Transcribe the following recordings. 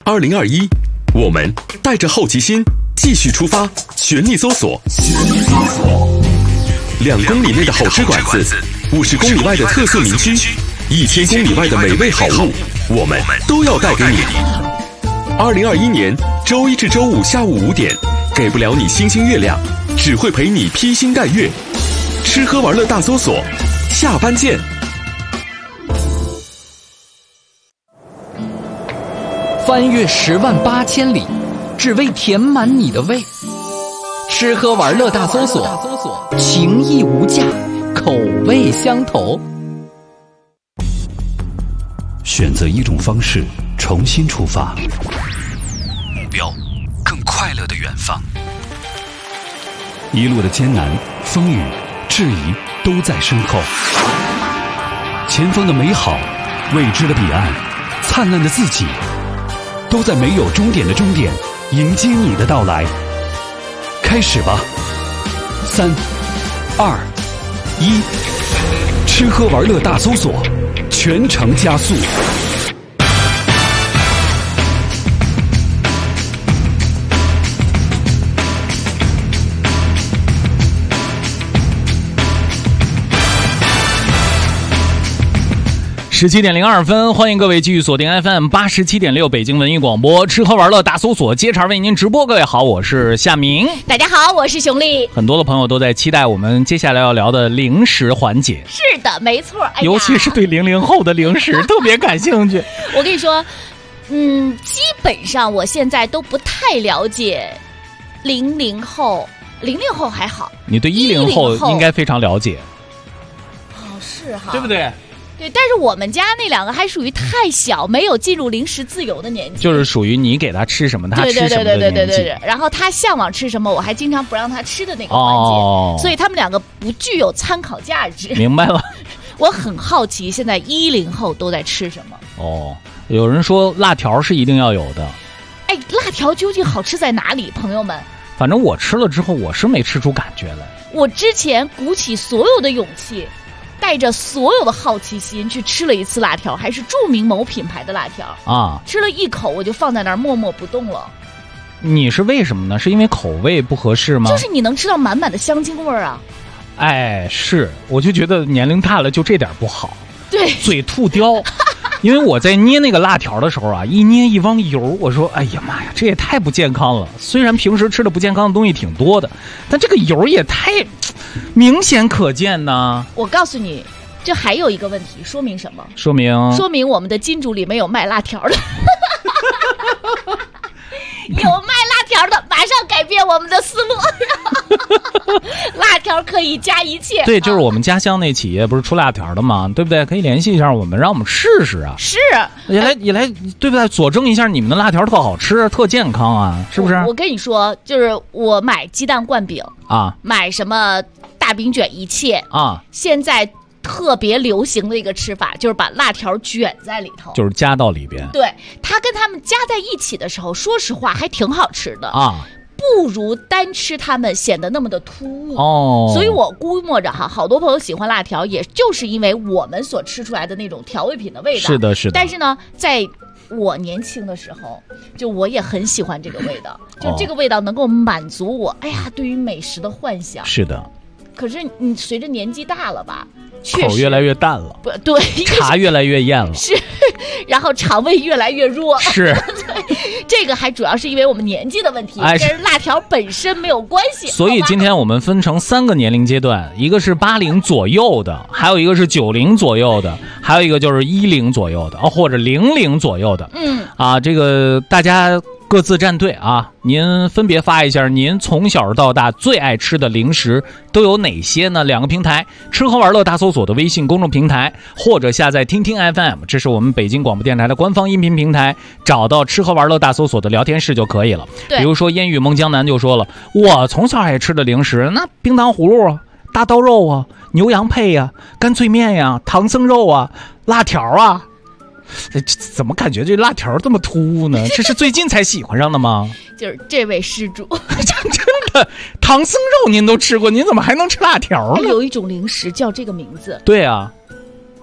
2021，我们带着好奇心继续出发，全力搜索。2公里内的好吃馆子，50公里外的特色名区，1000公里外的美味好物，我们都要带给你。2021年周一至周五下午5点，给不了你星星月亮，只会陪你披星戴月。吃喝玩乐大搜索，下班见。 翻越108000里，只为填满你的胃。吃喝玩乐大搜索，情义无价，口味相投。 选择一种方式，重新出发，目标更快乐的远方。一路的艰难、风雨、质疑都在身后，前方的美好、未知的彼岸、灿烂的自己，都在没有终点的终点迎接你的到来。开始吧，3、2、1，吃喝玩乐大搜索，全程加速。 17:02，欢迎各位继续锁定 FM87.6 北京文艺广播，吃喝玩乐大搜索，接茬为您直播。各位好，我是夏明。 大家好，我是熊丽。 很多的朋友都在期待我们接下来要聊的零食环节。 是的，没错。 尤其是对00后的零食特别感兴趣。 我跟你说，基本上我现在都不太了解00后，00后还好。 你对10后应该非常了解。 哦，是哈， 对不对？ 对，但是我们家那2个还属于太小，没有进入零食自由的年纪， 就是属于你给他吃什么他吃什么的年纪。 对，然后他向往吃什么，我还经常不让他吃的那个环节，所以他们2个不具有参考价值。 明白了。 我很好奇，现在10后都在吃什么？ 哦，有人说辣条是一定要有的。 哎，辣条究竟好吃在哪里，朋友们？ 反正我吃了之后，我是没吃出感觉来。 我之前鼓起所有的勇气，带着所有的好奇心去吃了一次辣条，还是著名某品牌的辣条啊！吃了一口我就放在那儿默默不动了。 你是为什么呢？是因为口味不合适吗？ 就是你能吃到满满的香精味儿啊！ 哎，是，我就觉得年龄大了就这点不好， 对， 嘴吐刁。因为我在捏那个辣条的时候啊，一捏一汪油，我说哎呀妈呀，这也太不健康了。虽然平时吃的不健康的东西挺多的，但这个油也太明显可见呢。 我告诉你，这还有一个问题，说明什么？ 说明我们的金主里没有卖辣条的。有卖辣条的，马上改变我们的思路。辣条可以加一切。 对，就是我们家乡那企业不是出辣条的吗？对不对？可以联系一下我们，让我们试试啊。 是， 也来，对不对？佐证一下你们的辣条特好吃，特健康啊，是不是？ 我跟你说，就是我买鸡蛋灌饼啊，买什么大饼卷一切啊，现在特别流行的一个吃法，就是把辣条卷在里头， 就是加到里边。 对，它跟它们加在一起的时候，说实话还挺好吃的啊， 不如单吃它们显得那么的突兀哦。所以我估摸着哈，好多朋友喜欢辣条，也就是因为我们所吃出来的那种调味品的味道。 是的，是的。 但是呢，在我年轻的时候，就我也很喜欢这个味道，就这个味道能够满足我，哎呀，对于美食的幻想。 是的。 可是你随着年纪大了吧， 口越来越淡了， 不对， 茶越来越艳了， 是，然后肠胃越来越弱， 是。 这个还主要是因为我们年纪的问题，跟辣条本身没有关系。 所以今天我们分成3个年龄阶段，一个是80左右的，还有一个是90左右的，还有一个就是10左右的，或者00左右的。这个大家各自站队啊，您分别发一下您从小到大最爱吃的零食都有哪些呢？2个平台，吃喝玩乐大搜索的微信公众平台，或者下载听听 FM， 这是我们北京广播电台的官方音频平台，找到吃喝玩乐大搜索的聊天室就可以了。比如说烟雨梦江南就说了，我从小爱吃的零食，那冰糖葫芦啊，大刀肉啊，牛羊配啊，干脆面呀，唐僧肉啊，辣条啊。怎么感觉这辣条这么突兀呢？这是最近才喜欢上的吗？ 就是这位施主真的，唐僧肉您都吃过，您怎么还能吃辣条呢？ 有一种零食叫这个名字。 对啊，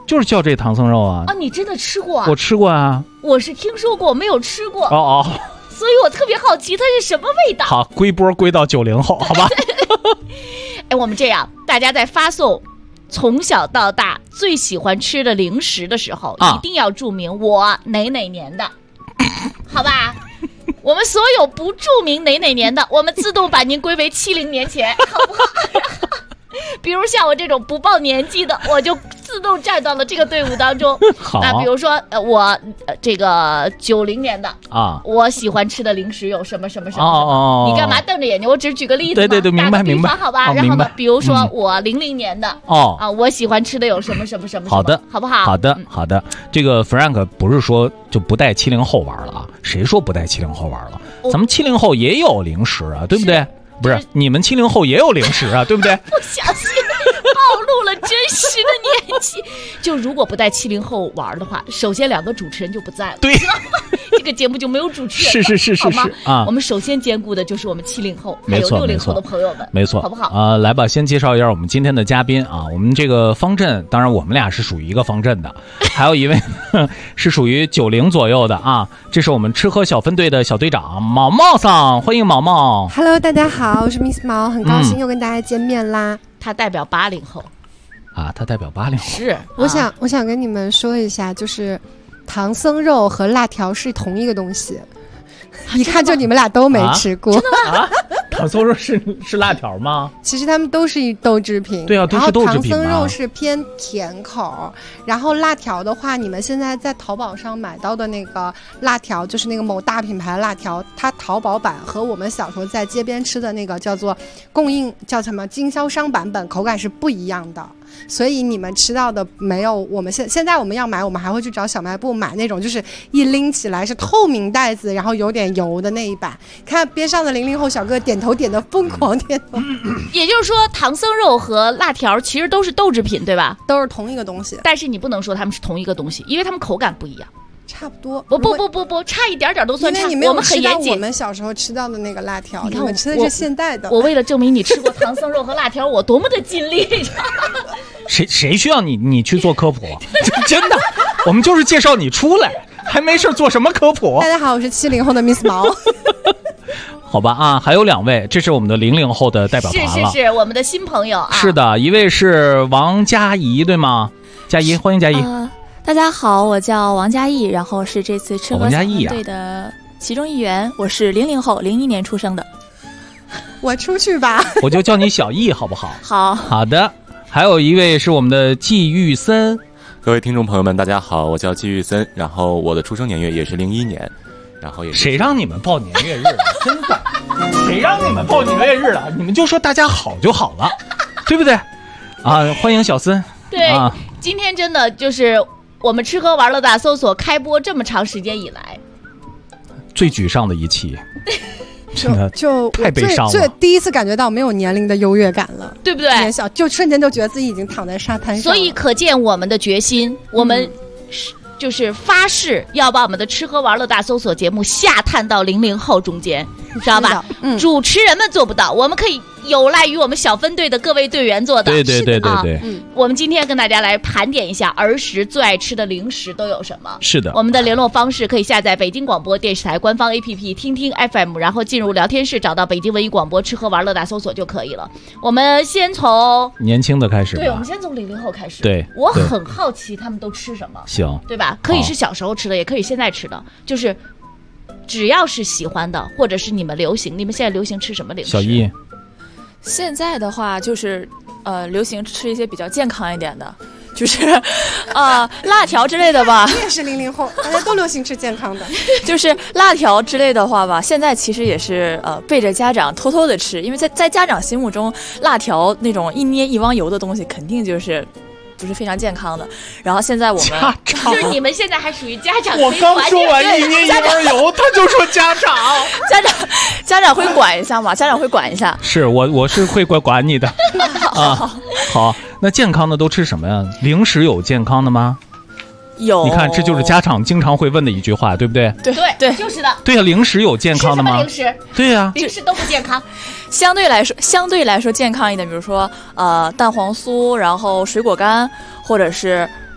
就是叫这唐僧肉啊。 啊，你真的吃过啊？ 我吃过啊。 我是听说过，没有吃过。 哦， 所以我特别好奇它是什么味道。 好，归波归到90后，好吧？ 哎，我们这样，大家在发送从小到大最喜欢吃的零食的时候，一定要注明我哪年的，好吧？我们所有不注明哪年的，我们自动把您归为70年前，好不好？比如像我这种不报年纪的，我就自动站到了这个队伍当中。 好， 那比如说我这个90年的啊，我喜欢吃的零食有什么什么什么什么。你干嘛瞪着眼睛？我只是举个例子嘛。 对，明白， 好吧。然后呢，比如说我00年的我喜欢吃的有什么什么什么。 好的， 好不好？ 好的。这个 Frank 不是说就不带70后玩了啊？谁说不带70后玩了？咱们70后也有零食啊，对不对？不是，你们70后也有零食啊，对不对？ 不小心暴露了真实的年纪。就如果不带70后玩的话，首先2个主持人就不在了， 对， 这个节目就没有主持人了， 是好吗？ 啊， 我们首先兼顾的就是我们70后还有60后的朋友们， 没错， 好不好？ 来吧，先介绍一下我们今天的嘉宾啊，我们这个方阵，当然我们俩是属于一个方阵的，还有一位是属于90左右的啊，这是我们吃喝小分队的小队长毛毛桑，欢迎毛毛。 Hello， 大家好，我是 Miss 毛，很高兴又跟大家见面啦。 他代表80后。 啊，他代表80后。 是， 我想跟你们说一下，就是唐僧肉和辣条是同一个东西，一看就你们俩都没吃过。 真的吗？ 啊，唐僧肉是辣条吗？ 其实他们都是豆制品。 对啊，都是豆制品。 然后唐僧肉是偏甜口，然后辣条的话，你们现在在淘宝上买到的那个辣条，就是那个某大品牌辣条，它淘宝版和我们小时候在街边吃的那个叫做叫什么经销商版本，口感是不一样的。所以你们吃到的没有我们现在我们要买，我们还会去找小卖部买那种就是一拎起来是透明袋子，然后有点油的那一版。看边上的00后小哥点头点的疯狂点头。 也就是说，唐僧肉和辣条其实都是豆制品，对吧？ 都是同一个东西， 但是你不能说它们是同一个东西，因为它们口感不一样。 差不多， 不，差一点点都算差。 因为你没有吃到我们小时候吃到的那个辣条，你们吃的是现代的。 我为了证明你吃过唐僧肉和辣条，我多么的尽力。 谁需要你去做科普？真的，我们就是介绍你出来，还没事做什么科普？ 大家好，我是70后的 Miss 毛。 好吧啊，还有2位，这是我们的00后的代表团了。 是我们的新朋友啊。 是的，一位是王佳怡，对吗？佳怡，欢迎佳怡。 大家好，我叫王佳艺，然后是这次吃喝小分队的其中一员。我是00后，01年出生的。 我出去吧， 我就叫你小易，好不好？ 好的。还有一位是我们的季玉森。 各位听众朋友们，大家好，我叫季玉森，然后我的出生年月也是01年，然后也是。 谁让你们报年月日了？真的，谁让你们报年月日了？你们就说大家好就好了，对不对？啊，欢迎小森。 对，今天真的就是。我们吃喝玩乐大搜索开播这么长时间以来， 最沮丧的一期，真的就太悲伤了。 第一次感觉到没有年龄的优越感了， 对不对？ 年小就瞬间就觉得自己已经躺在沙滩上了。 所以可见我们的决心，我们就是发誓要把我们的吃喝玩乐大搜索节目下探到00后中间，知道吧？主持人们做不到，我们可以有赖于我们小分队的各位队员做的。 对。 我们今天跟大家来盘点一下儿时最爱吃的零食都有什么。 是的， 我们的联络方式可以下载北京广播电视台官方 APP 听听 FM， 然后进入聊天室找到北京文艺广播吃喝玩乐大搜索就可以了。我们先从年轻的开始吧。 对，我们先从00后开始。 对， 我很好奇他们都吃什么。 行， 对吧？可以是小时候吃的，也可以现在吃的，就是只要是喜欢的，或者是你们现在流行吃什么零食？ 小一， 现在的话就是流行吃一些比较健康一点的，就是辣条之类的吧。 我也是00后，大家都流行吃健康的。 就是辣条之类的话吧，现在其实也是背着家长偷偷的吃，因为在家长心目中，辣条那种一捏一汪油的东西，肯定就是不是非常健康的。然后现在我们就是你们现在还属于家长。 我刚说完一捏一汪油，他就说家长。 家长会管一下嘛？家长会管一下。 是我是会管你的啊。好，那健康的都吃什么呀？零食有健康的吗？ 有。 你看，这就是家长经常会问的一句话，对不对？ 对，就是的。 对呀，零食有健康的吗？ 零食。 对呀， 零食都不健康。 相对来说健康一点，比如说蛋黄酥，然后水果干，或者是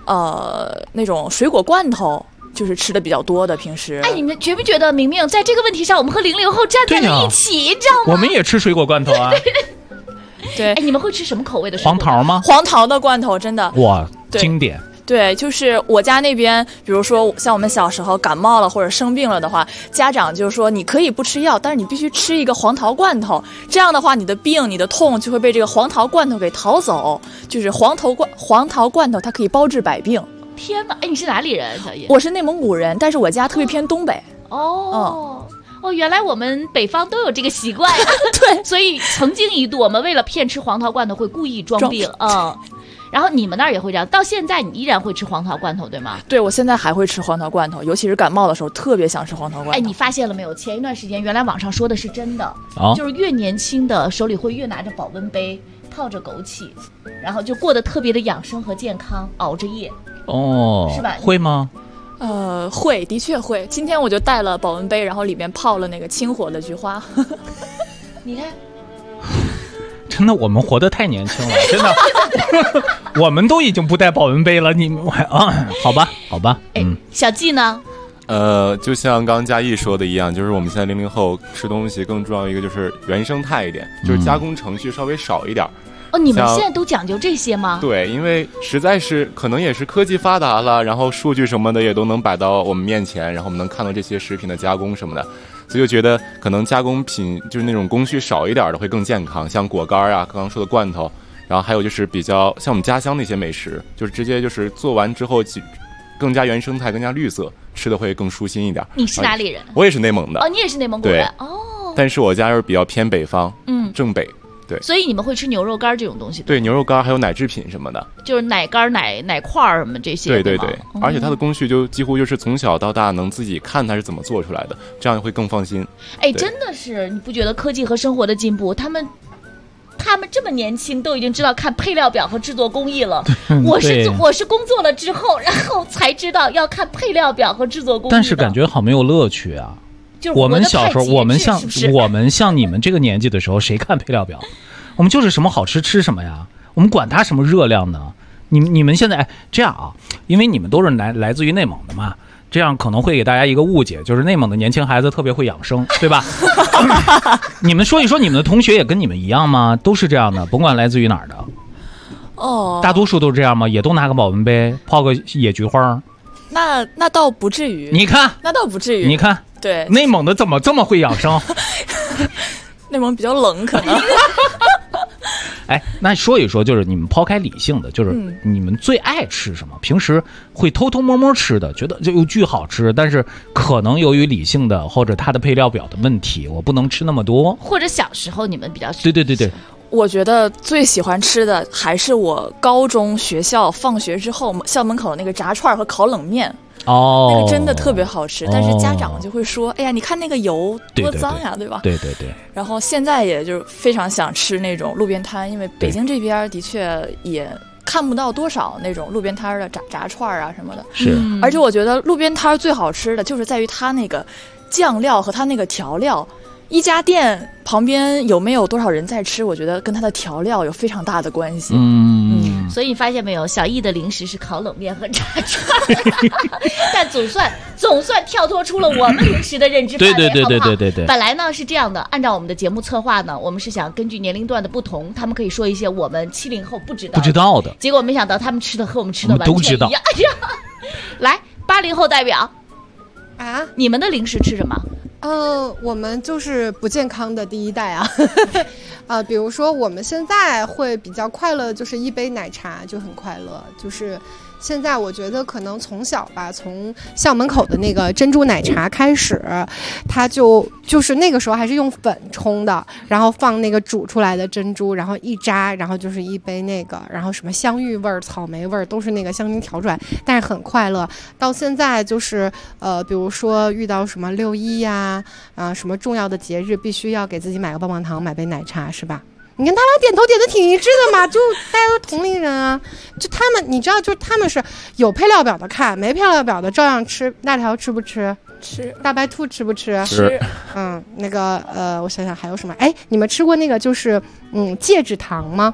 那种水果罐头。就是吃的比较多的，平时。 哎，你们觉不觉得明明在这个问题上，我们和00后站在了一起，你知道吗？ 我们也吃水果罐头啊。 对， 哎，你们会吃什么口味的水果？ 黄桃吗？ 黄桃的罐头真的哇，经典。 对，就是我家那边，比如说像我们小时候感冒了或者生病了的话，家长就说你可以不吃药，但是你必须吃一个黄桃罐头，这样的话你的病、你的痛就会被这个黄桃罐头给逃走。就是黄桃罐头，它可以包治百病。 天哪！哎，你是哪里人，小叶？ 我是内蒙古人，但是我家特别偏东北。 哦。原来我们北方都有这个习惯呀。 对， 所以曾经一度我们为了骗吃黄桃罐头会故意装病。然后你们那儿也会这样，到现在你依然会吃黄桃罐头对吗？ 对，我现在还会吃黄桃罐头，尤其是感冒的时候特别想吃黄桃罐头。 哎，你发现了没有？前一段时间原来网上说的是真的，就是越年轻的手里会越拿着保温杯，泡着枸杞，然后就过得特别的养生和健康，熬着夜。是吧？ 会吗？ 会，的确会。今天我就带了保温杯，然后里面泡了那个清火的菊花。 你看， 真的，我们活得太年轻了，真的。我们都已经不带保温杯了，你们还好吧，好吧。 小季呢？ 就像刚刚嘉义说的一样，就是我们现在00后吃东西更重要一个就是原生态一点，就是加工程序稍微少一点。 你们现在都讲究这些吗？ 对，因为实在是可能也是科技发达了，然后数据什么的也都能摆到我们面前，然后我们能看到这些食品的加工什么的，所以就觉得可能加工品就是那种工序少一点的会更健康，像果干啊，刚刚说的罐头，然后还有就是比较像我们家乡那些美食，就是直接就是做完之后更加原生态，更加绿色，吃的会更舒心一点。 你是哪里人？ 我也是内蒙的。 你也是内蒙古人。 但是我家是比较偏北方，正北。对， 所以你们会吃牛肉干这种东西？ 对，牛肉干还有奶制品什么的， 就是奶干、奶块什么这些。 对，而且它的工序就几乎就是从小到大能自己看它是怎么做出来的，这样会更放心。 哎，真的是，你不觉得科技和生活的进步，他们这么年轻都已经知道看配料表和制作工艺了。我是工作了之后，然后才知道要看配料表和制作工艺。 但是感觉好没有乐趣啊。 就是我们小时候，我们像你们这个年纪的时候，谁看配料表？我们就是什么好吃吃什么呀，我们管它什么热量呢？你们现在这样啊，因为你们都是来自于内蒙的嘛，这样可能会给大家一个误解，就是内蒙的年轻孩子特别会养生，对吧？你们说一说，你们的同学也跟你们一样吗？都是这样的，甭管来自于哪儿的。大多数都是这样吗？也都拿个保温杯泡个野菊花？ 那倒不至于。 你看， 那倒不至于。 你看， 对， 内蒙的怎么这么会养生？ 内蒙比较冷，可能。 哎，那说一说，就是你们抛开理性的，就是你们最爱吃什么？平时会偷偷摸摸吃的，觉得就巨好吃，但是可能由于理性的或者它的配料表的问题，我不能吃那么多。 或者小时候你们比较对。 我觉得最喜欢吃的还是我高中学校放学之后校门口那个炸串和烤冷面。那个真的特别好吃，但是家长就会说：“哎呀，你看那个油多脏呀，对吧？” 对。 然后现在也就非常想吃那种路边摊，因为北京这边的确也看不到多少那种路边摊的炸串啊什么的。 是， 而且我觉得路边摊最好吃的就是在于它那个酱料和它那个调料。一家店旁边有没有多少人在吃，我觉得跟它的调料有非常大的关系。 所以你发现没有，小易的零食是烤冷面和炸串，但总算跳脱出了我们零食的认知范围， 对。 本来呢是这样的，按照我们的节目策划呢，我们是想根据年龄段的不同，他们可以说一些我们70后不知道的，结果没想到他们吃的和我们吃的完全一样。哎呀，来80后代表啊，你们的零食吃什么？ 我们就是不健康的第一代啊，比如说我们现在会比较快乐，就是一杯奶茶就很快乐，就是现在我觉得可能从小吧，从校门口的那个珍珠奶茶开始，它就是那个时候还是用粉冲的，然后放那个煮出来的珍珠，然后一扎，然后就是一杯那个，然后什么香芋味儿、草莓味儿都是那个香精调出来，但是很快乐。到现在就是比如说遇到什么6·1呀，什么重要的节日，必须要给自己买个棒棒糖，买杯奶茶，是吧？你看他俩点头点的挺一致的嘛，就大家都同龄人啊。就他们，你知道，就他们是有配料表的看，没配料表的照样吃。辣条吃不吃？ 吃。大白兔吃不吃？ 吃。 那个我想想还有什么？哎，你们吃过那个就是戒指糖吗？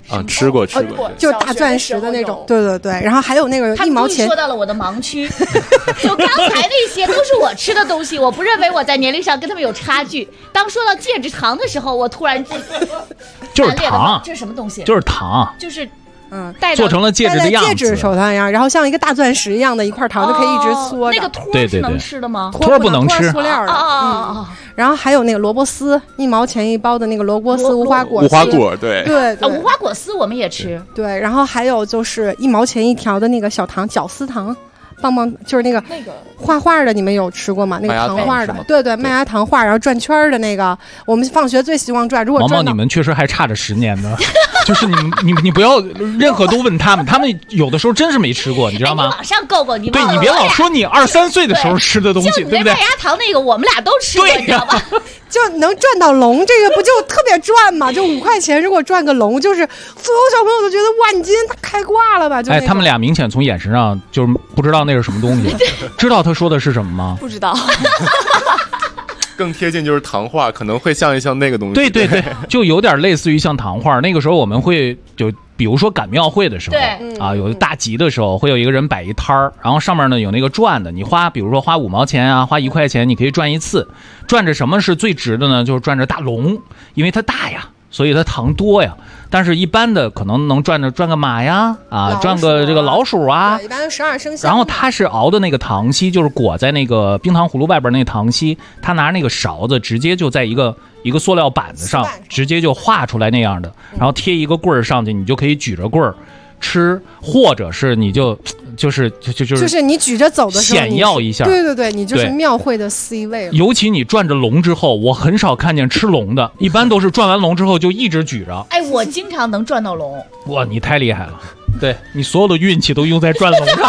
啊，吃过， 就是大钻石的那种，对。然后还有那个1毛钱。 说到了我的盲区，就刚才那些都是我吃的东西，我不认为我在年龄上跟他们有差距。当说到戒指糖的时候，我突然就是糖， 这是什么东西？ 就是糖， 就是。 做成了戒指的样子， 戒指手上一样，然后像一个大钻石一样的一块糖就可以一直缩着。 那个托是能吃的吗？ 托不能吃， 塑料的。然后还有那个萝卜丝，1毛钱一包的那个萝卜丝无花果。 无花果，对。 无花果丝我们也吃。 对，然后还有就是1毛钱一条的那个小糖，绞丝糖。棒棒就是那个画画的，你们有吃过吗？那个糖画的，对，麦芽糖画，然后转圈的那个，我们放学最希望转。如果毛毛，你们确实还差着10年呢。就是你不要任何都问他们有的时候真是没吃过，你知道吗？ 你往上够，你对你别老说你2、3岁的时候吃的东西，对不对？ 麦芽糖那个我们俩都吃过，你知道吧？ 就能赚到龙，这个不就特别赚吗？就5块钱，如果赚个龙，就是所有小朋友都觉得哇，你今天开挂了吧？就他们俩明显从眼神上就是不知道那是什么东西，知道他说的是什么吗？ 不知道。 更贴近就是糖画，可能会像一像那个东西。 对，就有点类似于像糖画。那个时候我们会就比如说赶庙会的时候，有大集的时候，会有一个人摆一摊儿，然后上面呢有那个转的，你比如说花5毛钱啊，花1块钱，你可以转一次。转着什么是最值的呢？就是转着大龙，因为它大呀。所以它糖多呀，但是一般的可能能转个马呀，转个这个老鼠啊， 一般12生肖。 然后它是熬的那个糖稀，就是裹在那个冰糖葫芦外边那个糖稀，他拿那个勺子直接就在一个塑料板子上直接就画出来那样的，然后贴一个棍儿上去，你就可以举着棍儿吃，或者是你就是你举着走的时候显耀一下， 对，你就是庙会的 C 位了。 尤其你转着龙之后，我很少看见吃龙的，一般都是转完龙之后就一直举着。 我经常能转到龙。 哇，你太厉害了！对，你所有的运气都用在转龙上。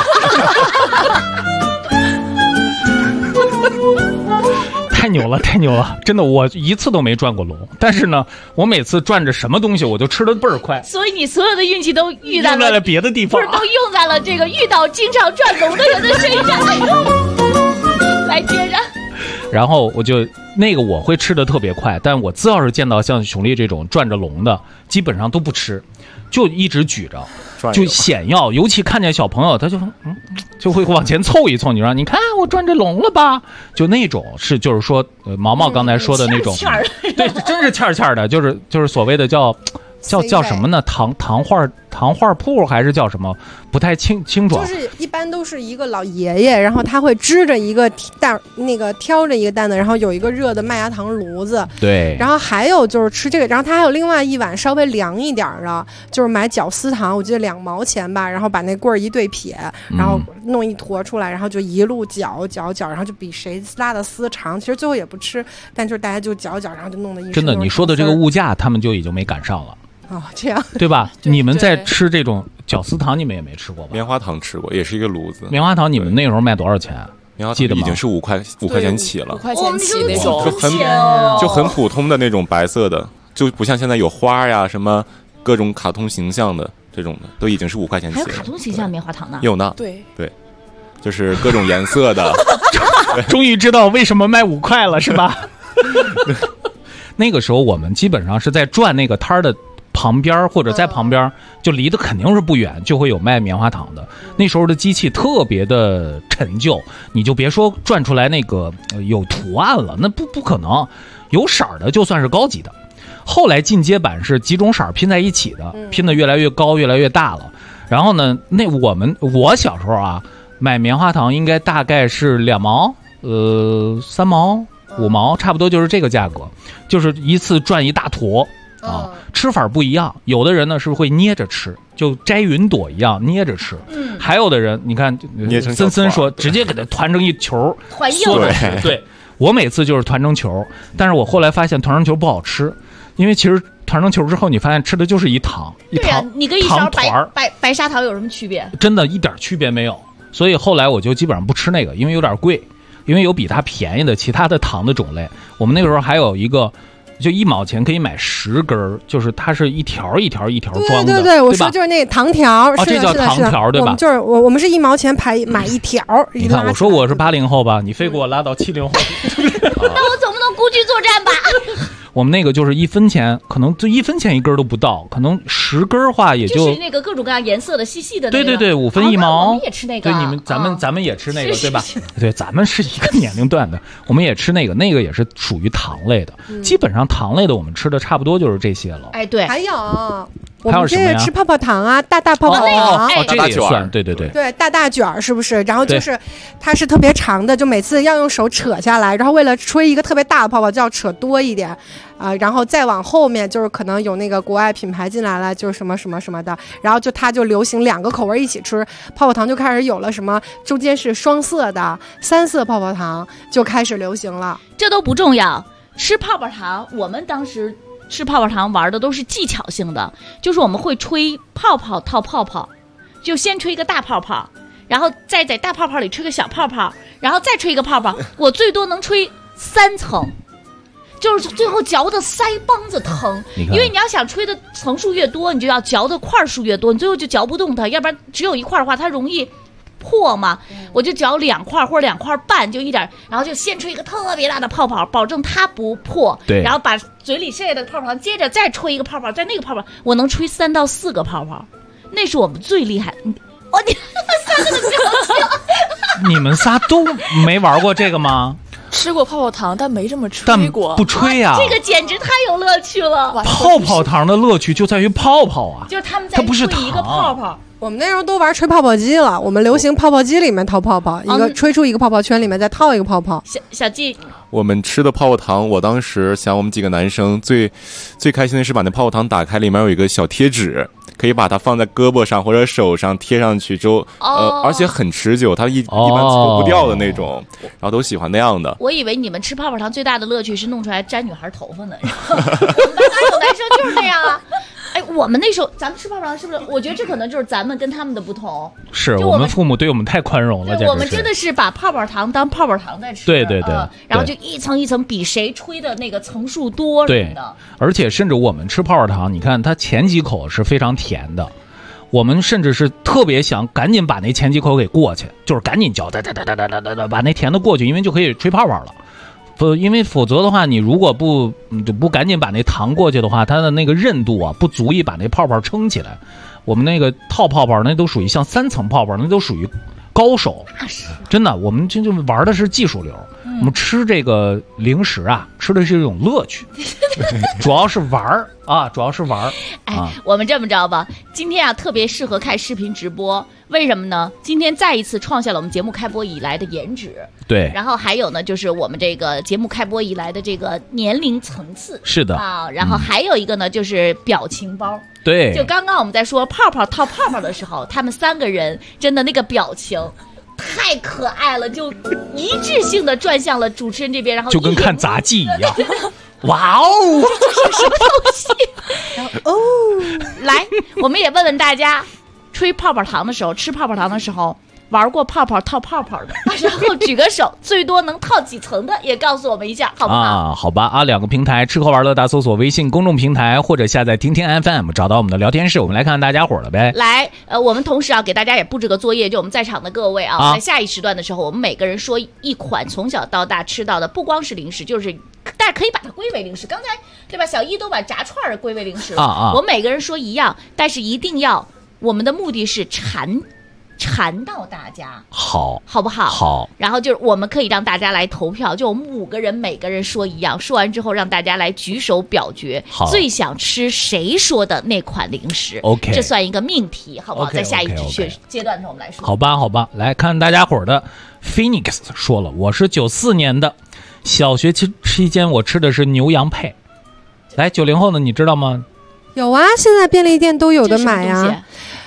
太牛了！真的，我一次都没转过龙，但是呢，我每次转着什么东西，我就吃得倍儿快。 所以你所有的运气都用在了别的地方， 不是都用在了这个遇到经常转龙的人的身上。来接着。 然后我会吃得特别快，但我只要是见到像熊丽这种转着龙的，基本上都不吃，就一直举着，就显耀。尤其看见小朋友，他就会往前凑一凑，你说你看我转着龙了吧？就那种就是说，毛毛刚才说的那种，对，真是欠欠的，就是所谓的叫什么呢？糖画铺还是叫什么？不太清楚。 就是一般都是一个老爷爷，然后他会支着一个担，那个挑着一个担子，然后有一个热的麦芽糖炉子。 对。然后还有就是吃这个，然后他还有另外一碗稍微凉一点的，就是买绞丝糖，我记得2毛钱吧，然后把那棍儿一对撇，然后弄一坨出来，然后就一路搅，然后就比谁拉的丝长。其实最后也不吃，但就是大家就搅，然后就弄得一身。 真的，你说的这个物价，他们就已经没赶上了。 这样对吧？你们在吃这种绞丝糖，你们也没吃过吧？ 棉花糖吃过，也是一个炉子。 棉花糖你们那时候卖多少钱？ 棉花糖已经是5块钱起了，5 块钱起那种， 就很普通的那种白色的，就不像现在有花呀什么各种卡通形象的这种的，都已经是5块钱起了。 还有卡通形象棉花糖呢？ 有呢， 对， 就是各种颜色的。 终于知道为什么卖5块了，是吧？那个时候我们基本上是在转那个摊儿的旁边，或者在旁边，就离得肯定是不远，就会有卖棉花糖的。那时候的机器特别的陈旧，你就别说转出来那个有图案了，那不可能。有色的就算是高级的。后来进阶版是几种色拼在一起的，拼得越来越高，越来越大了。然后呢，我小时候啊，买棉花糖应该大概是2毛、3毛、5毛，差不多就是这个价格，就是一次转一大坨。吃法不一样，有的人呢是会捏着吃，就摘云朵一样捏着吃，还有的人你看森说直接给它团成一球， 团硬了。 对，我每次就是团成球，但是我后来发现团成球不好吃，因为其实团成球之后，你发现吃的就是一糖， 对呀，你跟一勺白砂糖有什么区别？ 真的一点区别没有。所以后来我就基本上不吃那个，因为有点贵，因为有比它便宜的其他的糖的种类。我们那个时候还有一个。就1毛钱可以买10根，就是它是一条一条装的。 对，我说就是那糖条， 这叫糖条对吧？ 就是我们是1毛钱买一条。 你看，我说我是80后吧，你非给我拉到70后。 那我总不能孤军作战吧？ 我们那个就是1分钱，可能就1分钱一根都不到，可能10根的话也就是那个各种各样颜色的细细的那个。 对对对，5分1毛。 我们也吃那个。 对，你们咱们也吃那个，对吧？对，咱们是一个年龄段的，我们也吃那个也是属于糖类的。基本上糖类的我们吃的差不多就是这些了。 哎，对， 还有我们这个吃泡泡糖啊，大泡泡糖， 这个也算，对对对， 对大卷是不是？然后就是它是特别长的，就每次要用手扯下来，然后为了吹一个特别大的泡泡，就要扯多一点然后再往后面就是可能有那个国外品牌进来了，就是什么什么什么的，然后它就流行2个口味一起吃，泡泡糖就开始有了什么中间是双色的、3色泡泡糖就开始流行了。 这都不重要，吃泡泡糖，我们当时吃泡泡糖玩的都是技巧性的，就是我们会吹泡泡套泡泡，就先吹一个大泡泡，然后再在大泡泡里吹个小泡泡，然后再吹一个泡泡，我最多能吹3层，就是最后嚼的腮帮子疼，因为你要想吹的层数越多，你就要嚼的块数越多，你最后就嚼不动它，要不然只有一块的话它容易破嘛，我就嚼2块或者2块半，就一点，然后就先吹一个特别大的泡泡，保证它不破， 对， 然后把嘴里剩下的泡泡接着再吹一个泡泡，在那个泡泡我能吹3到4个泡泡，那是我们最厉害。你3个的表情， 你们仨都没玩过这个吗？ 吃过泡泡糖，但没这么吹过。 不吹呀、 这个简直太有乐趣了。 泡泡糖的乐趣就在于泡泡啊， 就是他们在吹一个泡泡。 我们那时候都玩吹泡泡机了，我们流行泡泡机里面套泡泡，一个吹出一个泡泡圈，里面再套一个泡泡。 小季， 我们吃的泡泡糖，我当时想我们几个男生最开心的是把那泡泡糖打开，里面有一个小贴纸，可以把它放在胳膊上或者手上贴上去之后，而且很持久，它一般搓不掉的那种，然后都喜欢那样的。 我以为你们吃泡泡糖最大的乐趣是弄出来粘女孩头发呢，我们班哪有男生就是那样啊。哎，我们那时候咱们吃泡泡糖是不是？我觉得这可能就是咱们跟他们的不同。 是我们父母对我们太宽容了， 我们真的是把泡泡糖当泡泡糖在吃。 对对对， 然后就一层一层比谁吹的那个层数多什么的。 而且甚至我们吃泡泡糖，你看它前几口是非常甜的，我们甚至是特别想赶紧把那前几口给过去，就是赶紧嚼，把那甜的过去，因为就可以吹泡泡了。因为否则的话，你如果不赶紧把那糖过去的话，它的那个韧度啊不足以把那泡泡撑起来。我们那个套泡泡那都属于像3层泡泡，那都属于高手，真的，我们就玩的是技术流。我们吃这个零食啊，吃的是一种乐趣，主要是玩啊，主要是玩。 哎，我们这么着吧，今天啊特别适合看视频直播，为什么呢？今天再一次创下了我们节目开播以来的颜值， 对。 然后还有呢，就是我们这个节目开播以来的这个年龄层次， 是的啊。然后还有一个呢，就是表情包。 对， 就刚刚我们在说泡泡套泡泡的时候，他们3个人真的那个表情太可爱了，就一致性的转向了主持人这边，然后就跟看杂技一样。哇哦， 这是什么东西？哦，来，我们也问问大家，吹泡泡糖的时候，吃泡泡糖的时候，玩过泡泡套泡泡的，然后举个手，最多能套几层的，也告诉我们一下，好不好？ 啊，好吧啊，2个平台，吃喝玩乐大搜索微信公众平台或者下载听听 FM， 找到我们的聊天室，我们来看看大家伙了呗。 来，我们同时啊给大家也布置个作业，就我们在场的各位啊，在下一时段的时候，我们每个人说一款从小到大吃到的，不光是零食，就是大家可以把它归为零食。刚才对吧，小一都把炸串儿归为零食了，我们每个人说一样，但是一定要，我们的目的是馋到大家，好不好？好。然后就是我们可以让大家来投票，就我们5个人每个人说一样，说完之后让大家来举手表决，最想吃谁说的那款零食。OK， 这算一个命题，好不好？在下一阶段的时候我们来说。 好吧，来看大家伙的。Phoenix 说了，我是94年的，小学期间我吃的是牛羊配。来，90后的你知道吗？ 有啊，现在便利店都有的买啊。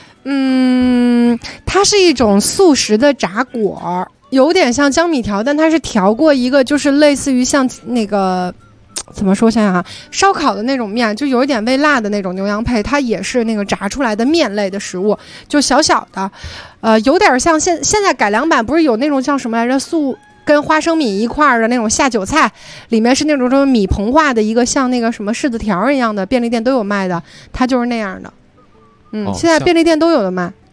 它是一种速食的炸果，有点像江米条，但它是调过一个，就是类似于像那个怎么说，想想啊，烧烤的那种面，就有一点微辣的那种牛羊配，它也是那个炸出来的面类的食物，就小小的，有点像现在改良版不是有那种叫什么来着，素跟花生米一块儿的那种下酒菜，里面是那种米膨化的一个像那个什么柿子条一样的，便利店都有卖的，它就是那样的。现在便利店都有的卖。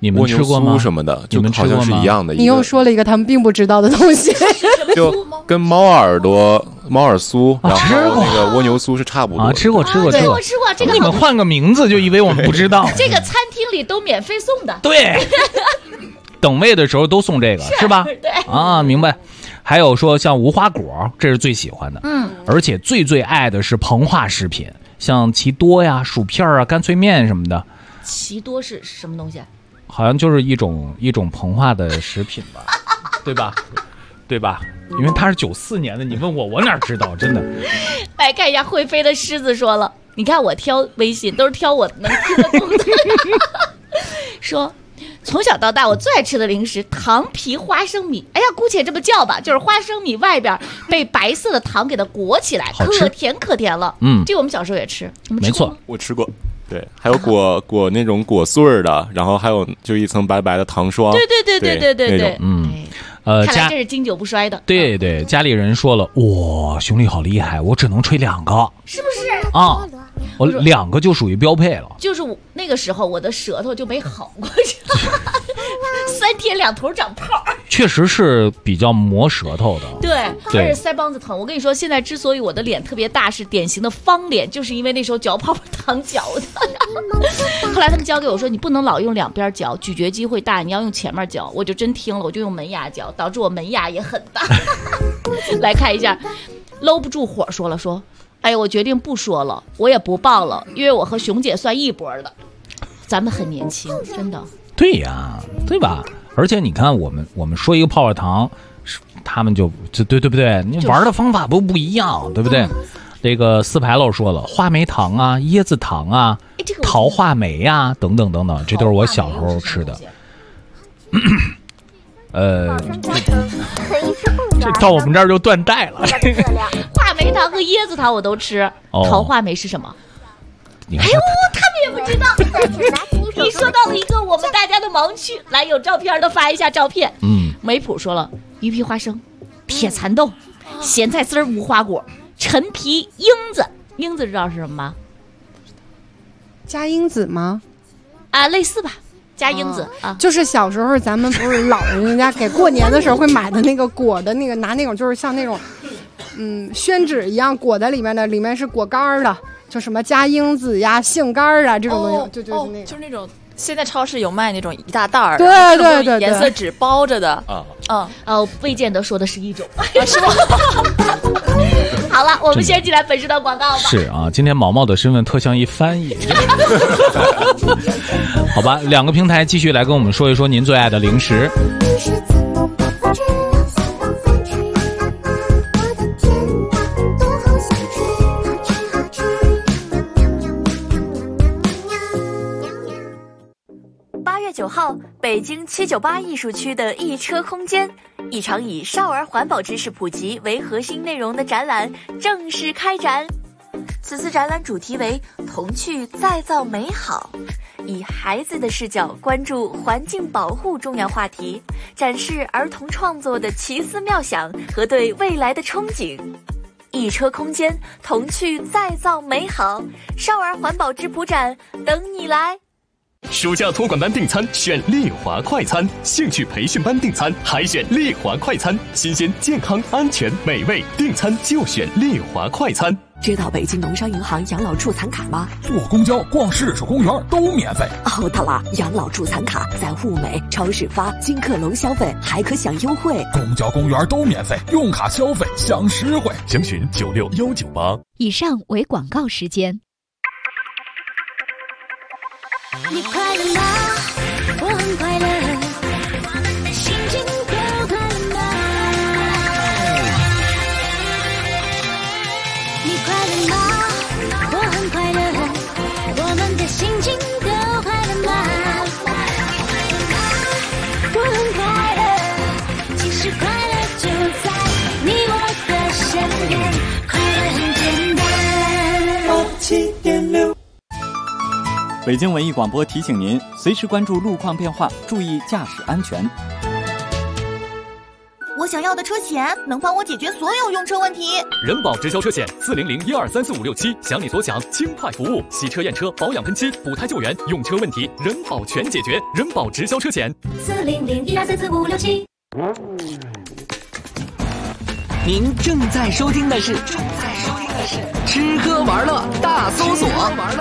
你们吃过吗？ 蜗牛酥什么的， 你们好像是一样的。 你又说了一个他们并不知道的东西， 就跟猫耳酥，然后那个蜗牛酥是差不多的。 吃过。 这个你们换个名字就以为我们不知道。 这个餐厅里都免费送的。 对，等位的时候都送这个，是吧？ 对啊，明白。还有说像无花果，这是最喜欢的。而且最爱的是膨化食品，像奇多呀、薯片啊、干脆面什么的。 奇多是什么东西？ 好像就是一种膨化的食品吧，对吧？因为它是94年的，你问我哪知道？真的。 来看一下会飞的狮子说了，你看我挑微信都是挑我能听得懂的。说从小到大我最爱吃的零食糖皮花生米，哎呀，姑且这么叫吧，就是花生米外边被白色的糖给它裹起来，可甜了。这个我们小时候也吃，你们吃过吗？ 没错，我吃过。对，还有裹那种裹碎儿的，然后还有就一层白白的糖霜。 对，看来这是经久不衰的。 对，家里人说了，哇，兄弟好厉害，我只能吹2个， 是不是啊？我2个就属于标配了。 就是那个时候我的舌头就没好过，3天2头长泡。 确实是比较磨舌头的。 对，而且腮帮子疼。我跟你说，现在之所以我的脸特别大，是典型的方脸，就是因为那时候嚼泡泡糖嚼的。后来他们教给我说，你不能老用2边嚼，咀嚼肌会大，你要用前面嚼。我就真听了，我就用门牙嚼，导致我门牙也很大。来看一下，搂不住火说了，哎呀，我决定不说了，我也不报了，因为我和熊姐算一波的。咱们很年轻，真的。 对呀，对吧？而且你看，我们说一个泡泡糖，他们就对不对？你玩的方法不一样，对不对？这个四牌楼说了，话梅糖啊、椰子糖啊、桃话梅呀、等等，这都是我小时候吃的。这到我们这儿就断代了。 话梅糖和椰子糖我都吃，桃话梅是什么？哎呦，他们也不知道。你说到了一个我们大家的盲区，来，有照片的发一下照片。梅普说了，鱼皮花生、铁蚕豆、咸菜丝、无花果、陈皮、樱子。樱子知道是什么吗？ 加樱子吗？ 啊，类似吧。加樱子啊， 就是小时候咱们不是老人家给过年的时候会买的那个果的那个，拿那种就是像那种宣纸一样裹在里面的，里面是果干的，就什么加樱子呀、杏干啊这种东西，就是那个， 就是那种现在超市有卖那种一大袋儿， 对， 颜色纸包着的未见得说的是一种，是吗？好了，我们先进来本时的广告吧。 是啊，今天毛毛的身份特像一翻译。好吧，2个平台继续来跟我们说一说您最爱的零食。 8月9号，北京798艺术区的一车空间，一场以少儿环保知识普及为核心内容的展览正式开展。此次展览主题为童趣再造美好，以孩子的视角关注环境保护重要话题，展示儿童创作的奇思妙想和对未来的憧憬。一车空间，童趣再造美好，少儿环保质朴展等你来。 暑假托管班订餐选丽华快餐，兴趣培训班订餐还选丽华快餐，新鲜、健康、安全、美味，订餐就选丽华快餐。 知道北京农商银行养老助残卡吗？ 坐公交、逛市属公园都免费。 哦，对了，养老助残卡在物美、超市发金客隆消费还可享优惠， 公交、公园都免费，用卡消费享实惠。 详询96198。 以上为广告时间。 你快乐吗？我很快乐，心情都快乐吗？你快乐吗？我很快乐，我们的心情都快乐吗？我很快乐，其实快乐就在你我的身边，快乐很简单。 87.6北京文艺广播提醒您，随时关注路况变化，注意驾驶安全。 我想要的车险能帮我解决所有用车问题。 人保直销车险40012345677，想你所想，轻快服务，洗车验车、保养喷漆、补胎救援，用车问题人保全解决。人保直销车险 40012345677。 您正在收听的是吃喝玩乐大搜索。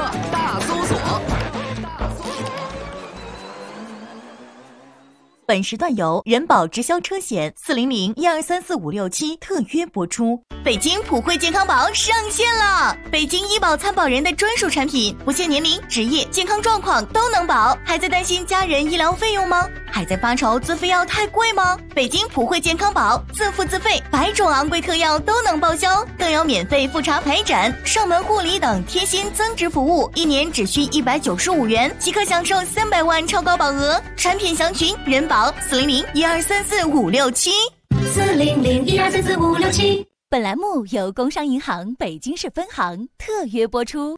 本时段由人保直销车险40012345677特约播出。北京普惠健康宝上线了，北京医保参保人的专属产品，不限年龄、职业、健康状况都能保。还在担心家人医疗费用吗？还在发愁自费药太贵吗？北京普惠健康宝自付自费，100种昂贵特药都能报销，更有免费复查排诊、上门护理等贴心增值服务，1年只需195元即可享受300万超高保额。产品详询人保40012345677。 40012345677。 本栏目由工商银行北京市分行特约播出。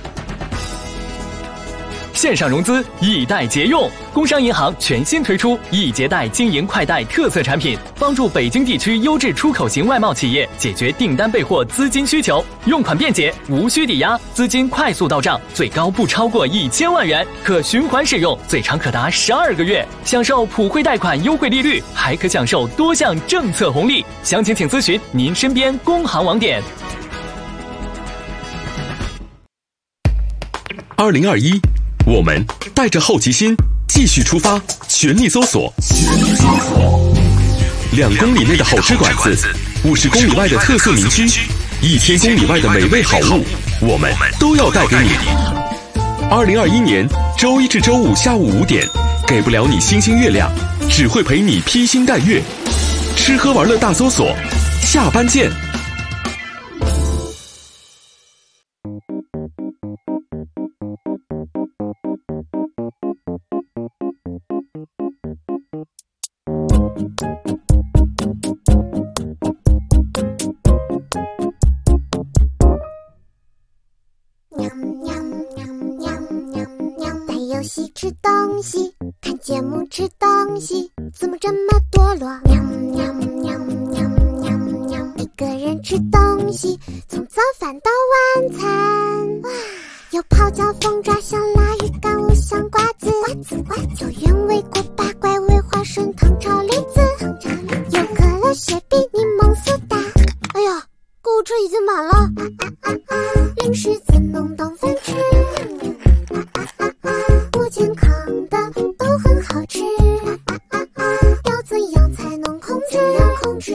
线上融资易贷节用，工商银行全新推出易捷贷经营快贷特色产品，帮助北京地区优质出口型外贸企业解决订单备货资金需求，用款便捷，无需抵押，资金快速到账，最高不超过1000万元，可循环使用，最长可达12个月，享受普惠贷款优惠利率，还可享受多项政策红利。详情请咨询您身边工行网点。 2021，我们带着好奇心继续出发，全力搜索。2公里内的好吃馆子，50公里外的特色名区，1000公里外的美味好物，我们都要带给你。2021年周一至周五下午5点，给不了你星星月亮，只会陪你披星戴月。吃喝玩乐大搜索，下班见。 打游戏吃东西，看节目吃东西，怎么这么堕落？一个人吃东西，从早饭到晚餐。哇，有泡椒凤爪、香辣鱼干、五香瓜子，有原味锅巴、怪味花生、糖炒栗子，有可乐、雪碧、柠檬苏打。哎呀，购物车已经满了。零食怎能当饭吃？不健康的都很好吃，要怎样才能控制？控制，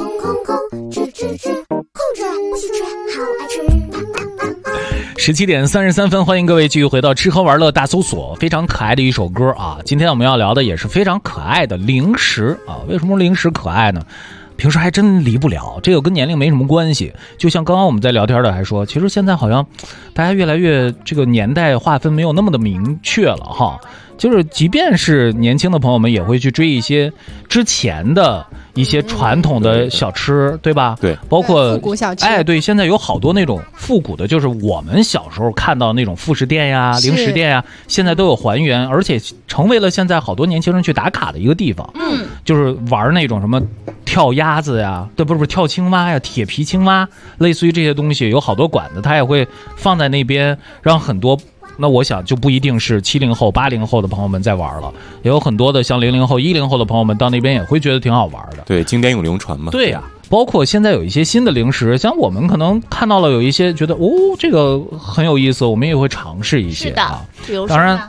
不许吃，好爱吃。 17点33分，欢迎各位继续回到吃喝玩乐大搜索。非常可爱的一首歌啊！今天我们要聊的也是非常可爱的零食啊。为什么零食可爱呢？平时还真离不了，这个跟年龄没什么关系。就像刚刚我们在聊天的还说，其实现在好像大家越来越这个年代划分没有那么的明确了哈。就是即便是年轻的朋友们也会去追一些之前的一些传统的小吃，对吧？ 对， 包括复古小吃。 哎，对，现在有好多那种复古的，就是我们小时候看到那种副食店呀、零食店呀，现在都有还原，而且成为了现在好多年轻人去打卡的一个地方。嗯，就是玩那种什么跳鸭子呀，对，不是跳青蛙呀、铁皮青蛙，类似于这些东西，有好多馆子，它也会放在那边，让很多。那我想就不一定是70后、80后的朋友们在玩了，也有很多的像00后、10后的朋友们到那边也会觉得挺好玩的。 对，经典永流传嘛。 对呀，包括现在有一些新的零食，像我们可能看到了有一些觉得哦这个很有意思，我们也会尝试一些啊。 比如当然，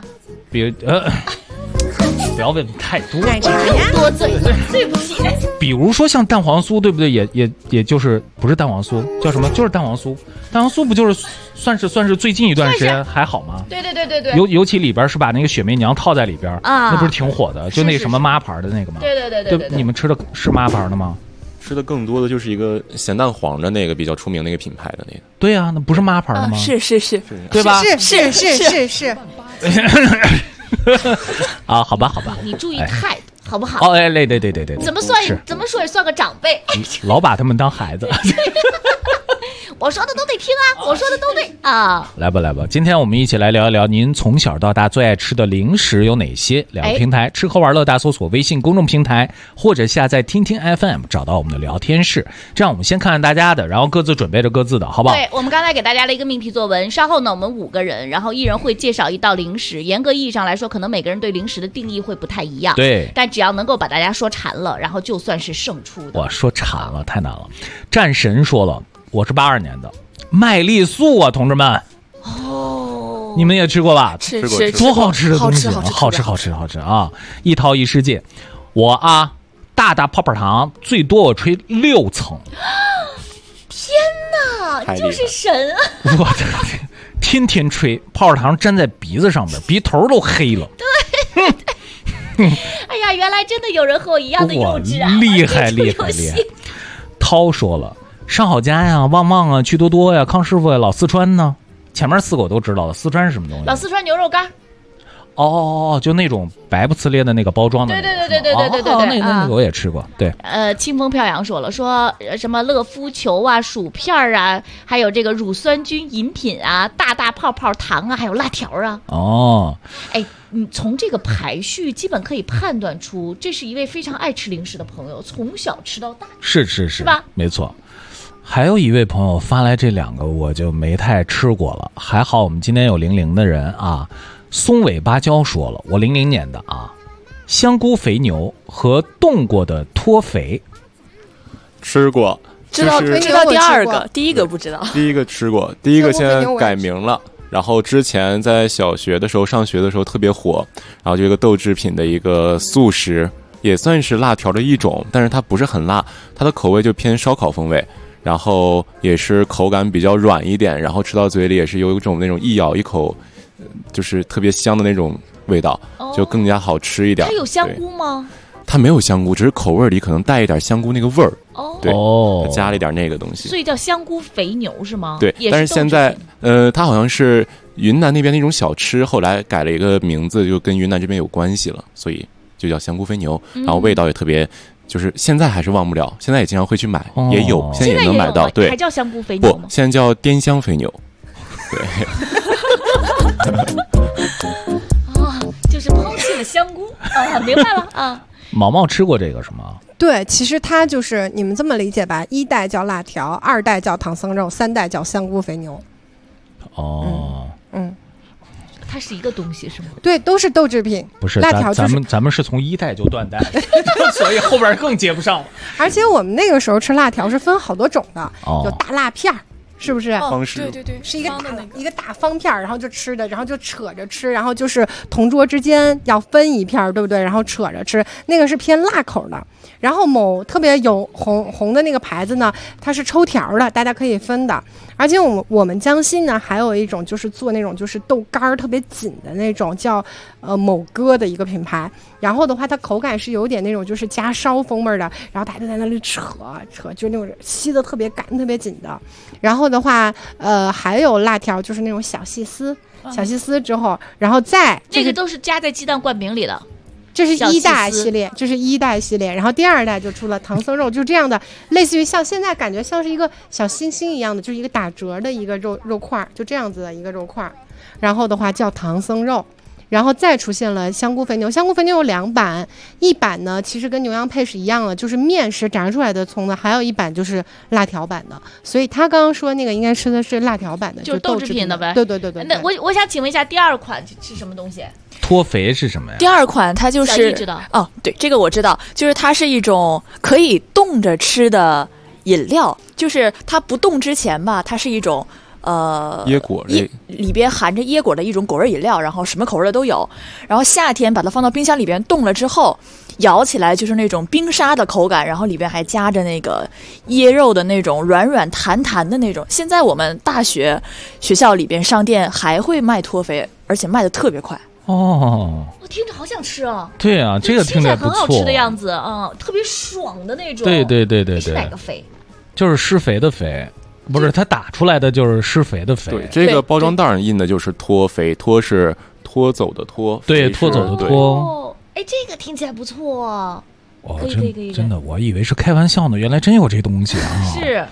不要问太多， 奶茶呀，多嘴，对不起。 比如说像蛋黄酥，对不对？也就是不是蛋黄酥，叫什么？就是蛋黄酥。蛋黄酥不就是算是最近一段时间还好吗？ 对。 尤其里边是把那个雪媚娘套在里边啊，那不是挺火的？就那个什么妈牌的那个吗？ 对。 你们吃的是妈牌的吗？ 吃的更多的就是一个咸蛋黄的那个比较出名那个品牌的那个。 对呀，那不是妈牌的吗？ 是， 对吧？ 是。 啊，好吧。 你注意态度，好不好？ 哦，哎，对。怎么说也算个长辈。 老把他们当孩子。 我说的都得听啊，我说的都对啊。 来吧，今天我们一起来聊一聊您从小到大最爱吃的零食有哪些？两个平台，吃喝玩乐大搜索微信公众平台，或者下载听听 FM 找到我们的聊天室。这样我们先看看大家的，然后各自准备着各自的，好不好？ 对，我们刚才给大家了一个命题作文，稍后呢我们5个人，然后一人会介绍一道零食。严格意义上来说，可能每个人对零食的定义会不太一样。 对， 但只要能够把大家说馋了，然后就算是胜出的。 我说馋了，太难了。战神说了，我是82年的麦丽素啊，同志们。 哦， 你们也吃过吧？ 吃多好吃的东西，好吃啊！一桃一世界，我啊，大泡泡糖最多我吹6层。 天哪，你就是神啊！ 我的天天吹泡泡糖粘在鼻子上面，鼻头都黑了。 对。哎呀，原来真的有人和我一样的幼稚啊！ 厉害！涛说了，上好佳呀，旺旺啊，趣多多呀，康师傅呀，老四川呢。前面4个我都知道了，四川是什么东西？ 老四川牛肉干。 哦，就那种白不呲咧的那个包装的。 对， 那个我也吃过。对。 清风飘扬说了，说什么乐夫球啊、薯片啊，还有这个乳酸菌饮品啊、大泡泡糖啊，还有辣条啊。 哦。 哎，你从这个排序基本可以判断出，这是一位非常爱吃零食的朋友，从小吃到大。 是吧？ 没错。还有一位朋友发来这2个，我就没太吃过了。还好我们今天有00的人啊。松尾芭蕉说了，我00年的啊，香菇肥牛和冻过的脱肥， 吃过， 知道第2个，第1个不知道。 第1个吃过，第1个现在改名了。然后之前在小学的时候上学的时候特别火，然后就一个豆制品的一个速食，也算是辣条的一种，但是它不是很辣，它的口味就偏烧烤风味。然后也是口感比较软一点，然后吃到嘴里也是有一种那种一咬一口就是特别香的那种味道，就更加好吃一点。 它有香菇吗？ 它没有香菇，只是口味里可能带一点香菇那个味儿。对，它加了一点那个东西， 所以叫香菇肥牛是吗？ 对，但是现在它好像是云南那边那种小吃，后来改了一个名字，就跟云南这边有关系了，所以就叫香菇肥牛，然后味道也特别。就是现在还是忘不了，现在也经常会去买，也有，现在也能买到。对， 还叫香菇肥牛吗？ 不，现在叫滇香肥牛。对。 就是抛弃了香菇啊，明白了啊。 毛毛吃过这个是吗？ 对，其实它就是你们这么理解吧，1代叫辣条，2代叫唐僧肉，3代叫香菇肥牛。 哦。 它是一个东西是吗？ 对，都是豆制品。 不是， 辣条咱们是从1代就断代，所以后边更接不上了。 而且我们那个时候吃辣条是分好多种的，有大辣片儿。是不是？ 方式对， 是一个大方片，然后就吃的，然后就扯着吃，然后就是同桌之间要分一片，对不对？然后扯着吃，那个是偏辣口的。然后某特别有红的那个牌子呢，它是抽条的，大家可以分的。而且我们江西呢，还有一种就是做那种就是豆干特别紧的那种，叫某哥的一个品牌。然后的话，它口感是有点那种就是家烧风味的，然后大家就在那里扯，就那种吸的特别干、特别紧的。然后的话，还有辣条，就是那种小细丝之后，然后再这个都是加在鸡蛋灌饼里的。 这是1代系列，然后第2代就出了唐僧肉，就这样的，类似于像现在感觉像是一个小星星一样的，就是一个打折的一个肉块，就这样子的一个肉块，然后的话叫唐僧肉。然后再出现了香菇肥牛，香菇肥牛有2版，一版呢其实跟牛羊配是一样的，就是面是炸出来的葱的，还有一版就是辣条版的，所以他刚刚说那个应该吃的是辣条版的， 就是豆制品的呗。 对。 那我想请问一下，第2款是什么东西？ 脱肥是什么呀？ 第2款它就是小易知道哦，对，这个我知道，就是它是一种可以冻着吃的饮料，就是它不冻之前吧，它是一种。 椰果类里边含着椰果的一种果味饮料，然后什么口味的都有。然后夏天把它放到冰箱里边冻了之后，咬起来就是那种冰沙的口感，然后里边还夹着那个椰肉的那种软软弹弹的那种。现在我们大学校里边商店还会卖脱肥，而且卖的特别快。 哦， 我听着好想吃啊！ 对啊，这个听着很好吃的样子啊，特别爽的那种。 对， 是哪个肥？ 就是施肥的肥。不是，它打出来的就是施肥的肥。 对，这个包装袋上印的就是脱肥，脱是拖走的脱， 对，拖走的拖。 哎，这个听起来不错。 可以，真的，我以为是开玩笑呢，原来真有这东西啊！ 是，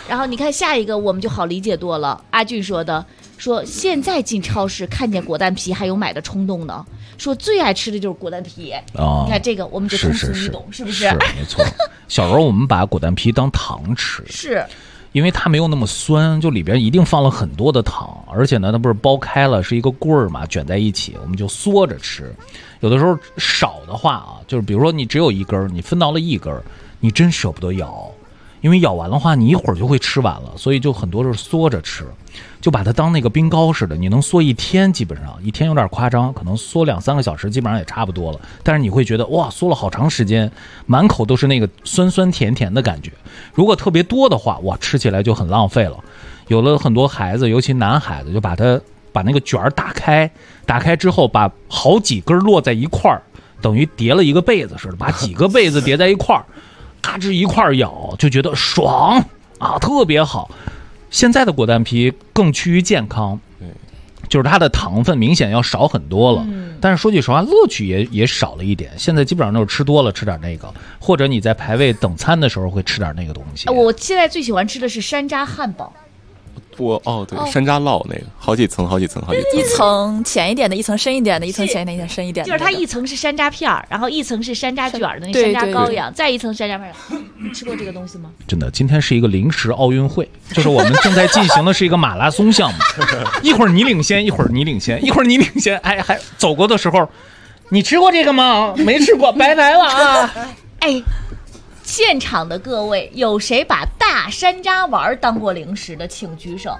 然后你看下一个，我们就好理解多了。阿俊说的，说现在进超市看见果丹皮还有买的冲动呢，说最爱吃的就是果丹皮。你看这个我们就通俗易懂，是不是？ 是没错。小时候我们把果丹皮当糖吃， 是。 因为它没有那么酸，就里边一定放了很多的糖，而且呢，它不是剥开了是一个棍儿嘛，卷在一起，我们就嗦着吃。有的时候少的话啊，就是比如说你只有一根，你分到了一根，你真舍不得咬，因为咬完的话你一会儿就会吃完了，所以就很多是嗦着吃，就把它当那个冰糕似的，你能嗦一天，基本上一天有点夸张，可能嗦2-3个小时基本上也差不多了。但是你会觉得哇，嗦了好长时间，满口都是那个酸酸甜甜的感觉。如果特别多的话，哇，吃起来就很浪费了。有了很多孩子，尤其男孩子，就把那个卷儿打开之后，把好几根摞在一块儿，等于叠了一个被子似的，把几个被子叠在一块儿，嘎吱一块儿咬，就觉得爽啊，特别好。现在的果丹皮更趋于健康，就是它的糖分明显要少很多了，但是说句实话，乐趣也少了一点。现在基本上都是吃多了吃点那个，或者你在排位等餐的时候会吃点那个东西。 我现在最喜欢吃的是山楂汉堡。 对，山楂烙那个，好几层， 一层浅一点的，一层深一点的，一层浅一点，一层深一点的。 就是它一层是山楂片儿，然后一层是山楂卷的那山楂糕一样，再一层山楂片儿。你吃过这个东西吗？ 真的，今天是一个零食奥运会，就是我们正在进行的是一个马拉松项目，一会儿你领先，一会儿你领先，一会儿你领先，哎，还走过的时候，你吃过这个吗？没吃过，拜拜了啊！ 哎。现场的各位，有谁把大山楂丸当过零食的，请举手。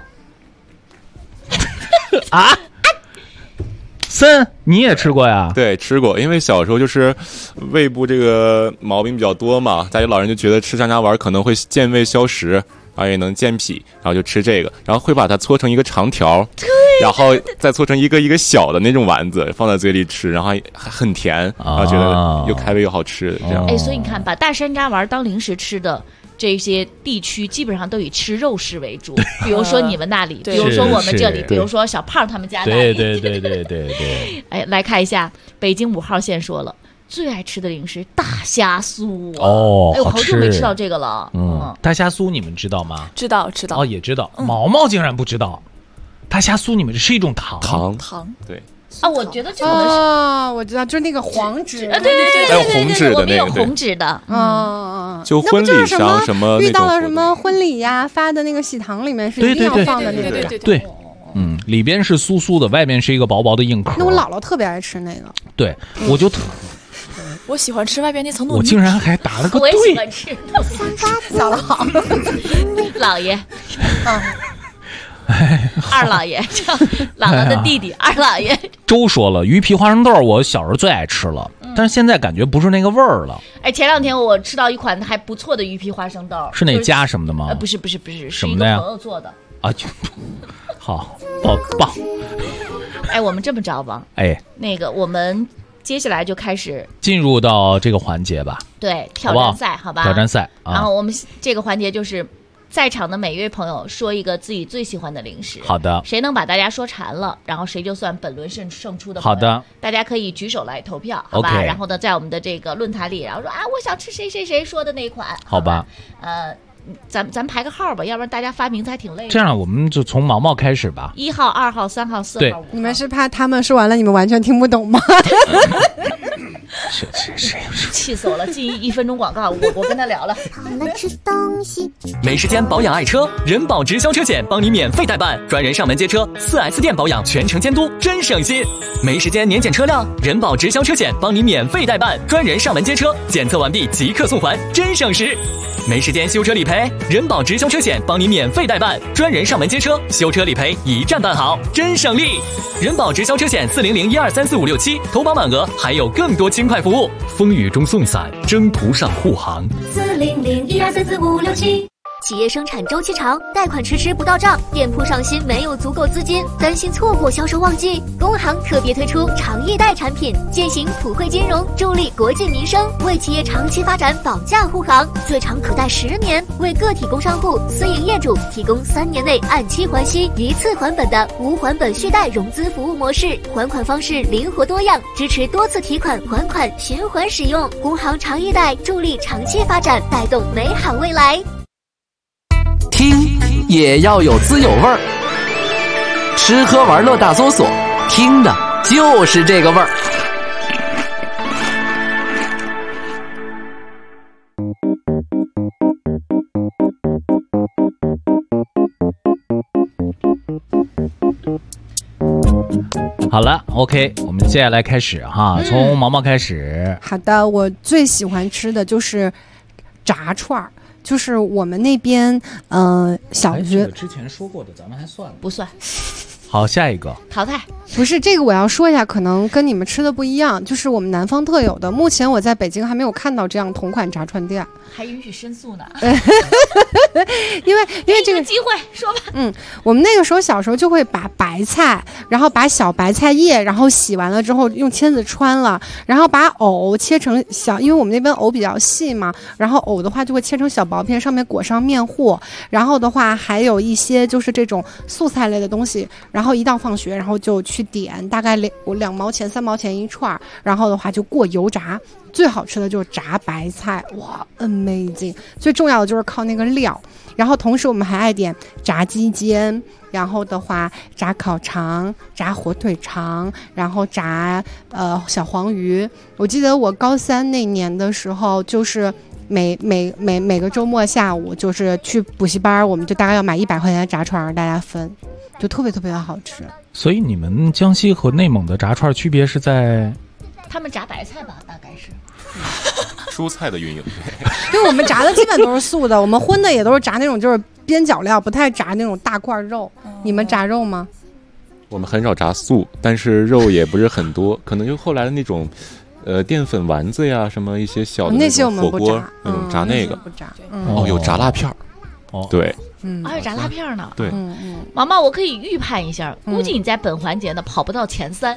啊？森，你也吃过呀？ 对，吃过。因为小时候就是胃部这个毛病比较多嘛，家里老人就觉得吃山楂丸可能会健胃消食，而且能健脾，然后就吃这个，然后会把它搓成一个长条，然后再搓成一个小的那种丸子放在嘴里吃，然后还很甜，然后觉得又开胃又好吃，这样。 所以你看，把大山楂丸当零食吃的这些地区，基本上都以吃肉食为主。比如说你们那里，比如说我们这里，比如说小胖他们家那里。 对。 哎，来看一下北京5号线说了。最爱吃的零食大虾酥好好久没吃到这个了。 大虾酥你们知道吗？ 知道也知道。毛毛竟然不知道，大虾酥你们是一种糖， 对我觉得这可能是我知道，就是那个黄纸对， 还有红纸的那个， 我们有红纸的， 就婚礼上什么遇到了什么婚礼呀，发的那个喜糖里面是一定要放的那个， 对。里边是酥酥的，外面是一个薄薄的硬壳。 那我姥姥特别爱吃那个， 对， 我喜欢吃外边那层糯米。 我竟然还打了个对。 我也喜欢吃。 姥姥好， 姥爷，二姥爷，姥姥的弟弟，二姥爷。 周说了，鱼皮花生豆我小时候最爱吃了，但是现在感觉不是那个味儿了。 前两天我吃到一款还不错的鱼皮花生豆， 是那家什么的吗？ 不是， 什么的呀？ 是一个朋友做的。 好，棒。 我们这么着吧，那个我们接下来就开始进入到这个环节吧。 对，挑战赛，好吧？ 挑战赛。 然后我们这个环节就是在场的每一位朋友说一个自己最喜欢的零食。 好的。 谁能把大家说馋了，然后谁就算本轮胜出的。 好的。 大家可以举手来投票，好吧？然后呢，在我们的这个论坛里，然后说我想吃谁说的那款。 好吧。 咱排个号吧，要不然大家发名字还挺累的。 这样我们就从毛毛开始吧。 1号、2号、3号、4号、5号。 你们是怕他们说完了你们完全听不懂吗？ 气死我了！进1分钟广告，我跟他聊了。 吃东西。 没时间保养爱车，人保直销车险帮你免费代办，专人上门接车，4S 店保养全程监督，真省心。没时间年检车辆，人保直销车险帮你免费代办，专人上门接车，检测完毕即刻送还，真省时。没时间修车理赔，人保直销车险帮你免费代办，专人上门接车，修车理赔一站办好，真省力。人保直销车险40012345667，投保满额还有更多轻快服务。 风雨中送伞，征途上护航。 40012345667。企业生产周期长，贷款迟迟不到账，店铺上新没有足够资金，担心错过销售旺季。工行特别推出长业贷产品，践行普惠金融，助力国计民生，为企业长期发展保驾护航，最长可贷10年，为个体工商户、私营业主提供3年内按期还息、一次还本的无还本续贷融资服务模式，还款方式灵活多样，支持多次提款还款循环使用。工行长业贷助力长期发展，带动美好未来。 听也要有滋有味儿。吃喝玩乐大搜索，听的就是这个味儿。 好了 ，OK， 我们接下来开始哈，从毛毛开始。 好的，我最喜欢吃的就是炸串儿，就是我们那边小学、 之前说过的，咱们还算了不算？ 好，下一个淘汰。 不是这个，我要说一下，可能跟你们吃的不一样，就是我们南方特有的。目前我在北京还没有看到这样同款炸串店， 还允许申诉呢。 因为这个机会说吧。 我们那个时候小时候就会把白菜，然后把小白菜叶，然后洗完了之后用签子穿了，然后把藕切成小，因为我们那边藕比较细嘛，然后藕的话就会切成小薄片，上面裹上面糊，然后的话还有一些就是这种素菜类的东西，然后一到放学，然后就去点，大概2毛钱3毛钱一串，然后的话就过油炸。最好吃的就是炸白菜，哇 ，amazing！ 最重要的就是靠那个料，然后同时我们还爱点炸鸡尖，然后的话炸烤肠、炸火腿肠，然后炸小黄鱼。我记得我高3那年的时候，就是每个周末下午，就是去补习班，我们就大概要买100块钱的炸串让大家分，就特别特别的好吃。 所以你们江西和内蒙的炸串区别是在？ 他们炸白菜吧，大概是。 蔬菜的运用， 因为我们炸的基本都是素的，我们荤的也都是炸那种就是边角料，不太炸那种大块肉。你们炸肉吗？ 我们很少炸素，但是肉也不是很多，可能就后来的那种淀粉丸子呀，什么一些小的那些我们火锅不炸， 那种炸那个不炸。 有炸辣片儿。对。 还有炸辣片呢。 对。 毛毛，我可以预判一下，估计你在本环节呢跑不到前3。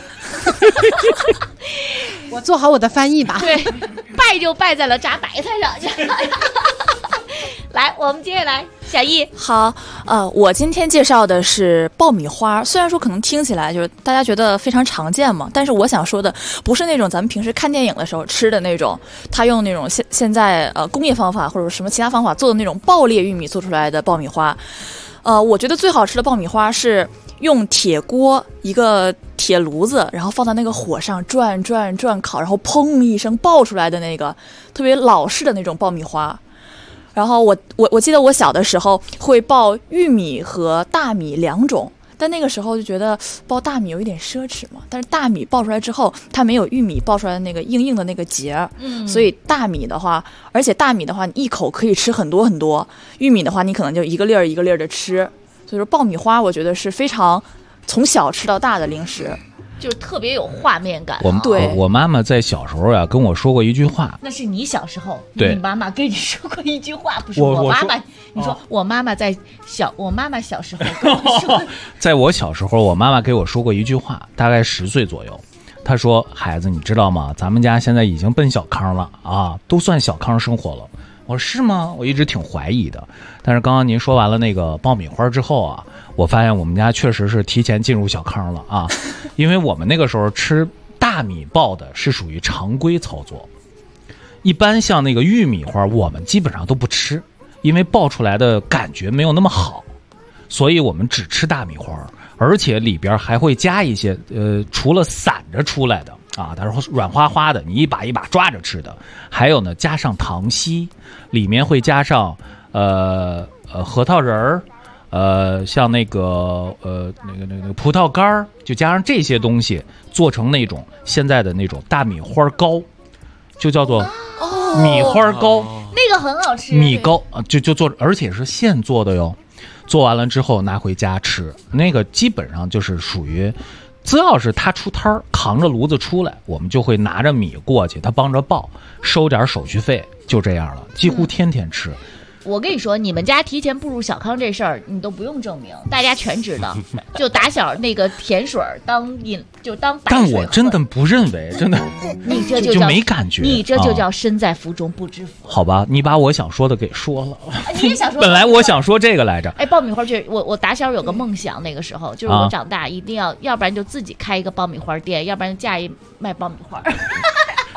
我做好我的翻译吧。 对，败就败在了炸白菜上。来，我们接下来小易。 好，我今天介绍的是爆米花。虽然说可能听起来就是大家觉得非常常见嘛，但是我想说的不是那种咱们平时看电影的时候吃的那种，他用那种现在工业方法或者什么其他方法做的那种爆裂玉米做出来的爆米花。我觉得最好吃的爆米花是用铁锅一个铁炉子，然后放在那个火上转烤，然后砰一声爆出来的那个特别老式的那种爆米花。然后我记得我小的时候会爆玉米和大米2种，但那个时候就觉得爆大米有一点奢侈嘛。但是大米爆出来之后，它没有玉米爆出来的那个硬的那个节，所以大米的话，而且大米的话你一口可以吃很多很多，玉米的话你可能就一个粒儿一个粒儿的吃。所以说爆米花我觉得是非常从小吃到大的零食。 就是特别有画面感。 我妈妈在小时候呀跟我说过一句话。 那是你小时候， 对， 你妈妈跟你说过一句话，不是我妈妈。你说我妈妈我妈妈小时候跟我说， 在我小时候，我妈妈给我说过一句话，大概10岁左右。她说：“孩子，你知道吗？咱们家现在已经奔小康了啊，都算小康生活了。”我说是吗？我一直挺怀疑的。但是刚刚您说完了那个爆米花之后啊，我发现我们家确实是提前进入小康了啊，因为我们那个时候吃大米爆的是属于常规操作，一般像那个玉米花我们基本上都不吃，因为爆出来的感觉没有那么好，所以我们只吃大米花，而且里边还会加一些除了散着出来的啊，它是软花花的，你一把一把抓着吃的，还有呢加上糖稀，里面会加上核桃仁儿，像那个那个葡萄干儿，就加上这些东西做成那种现在的那种大米花糕，就叫做米花糕， 那个很好吃， 米糕就做，而且是现做的哟。做完了之后拿回家吃，那个基本上就是属于，只要是他出摊儿扛着炉子出来，我们就会拿着米过去，他帮着爆，收点手续费，就这样了，几乎天天吃。 我跟你说，你们家提前步入小康这事儿，你都不用证明，大家全知道。就打小那个甜水当当白水。 但我真的不认为，真的， 你这就没感觉， 你这就叫身在福中不知福。 好吧，你把我想说的给说了。 你也想说？ 本来我想说这个来着。 哎，爆米花我打小有个梦想，那个时候就是我长大一定要，要不然就自己开一个爆米花店，要不然就嫁一卖爆米花。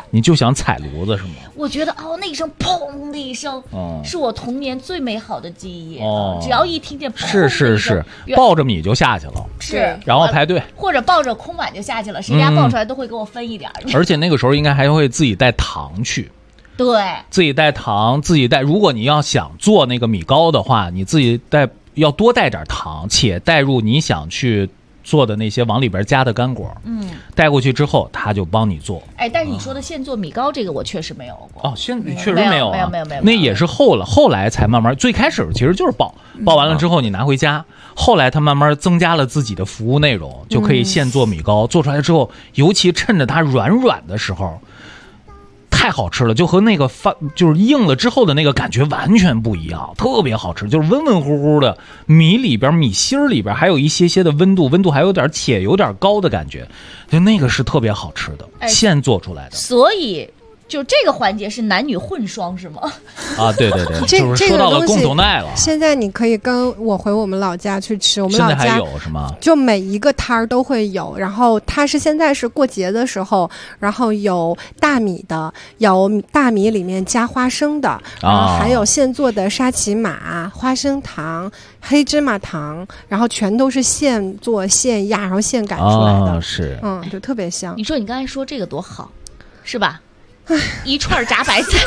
你就想踩炉子是吗？ 我觉得那一声砰的一声，是我童年最美好的记忆。只要一听见砰的一声， 是，抱着米就下去了， 是， 然后排队， 或者抱着空碗就下去了，谁家抱出来都会给我分一点。 而且那个时候应该还会自己带糖去。 对， 自己带糖，自己带。如果你要想做那个米糕的话，你自己要多带点糖，且带入你想去做的那些往里边加的干果。带过去之后，他就帮你做。 但是你说的现做米糕这个，我确实没有过。 现确实没有， 没有。 那也是后来才慢慢，最开始其实就是爆完了之后你拿回家，后来他慢慢增加了自己的服务内容，就可以现做米糕。做出来之后，尤其趁着它软软的时候。太好吃了，就和那个就是硬了之后的那个感觉完全不一样，特别好吃，就是温温乎乎的米里边，米心里边还有一些的温度还有点且有点高的感觉，就那个是特别好吃的，现做出来的。 所以就这个环节是男女混双是吗？ 对，就是说到了共同的爱了。 现在你可以跟我回我们老家去吃，我们老家现在还有是吗？ 就每一个摊儿都会有，然后它是现在是过节的时候，然后有大米的，有大米里面加花生的，然后还有现做的沙琪玛、花生糖、黑芝麻糖，然后全都是现做现压，然后现擀出来的， 是， 就特别香。 你说你刚才说这个多好，是吧？一串炸白菜。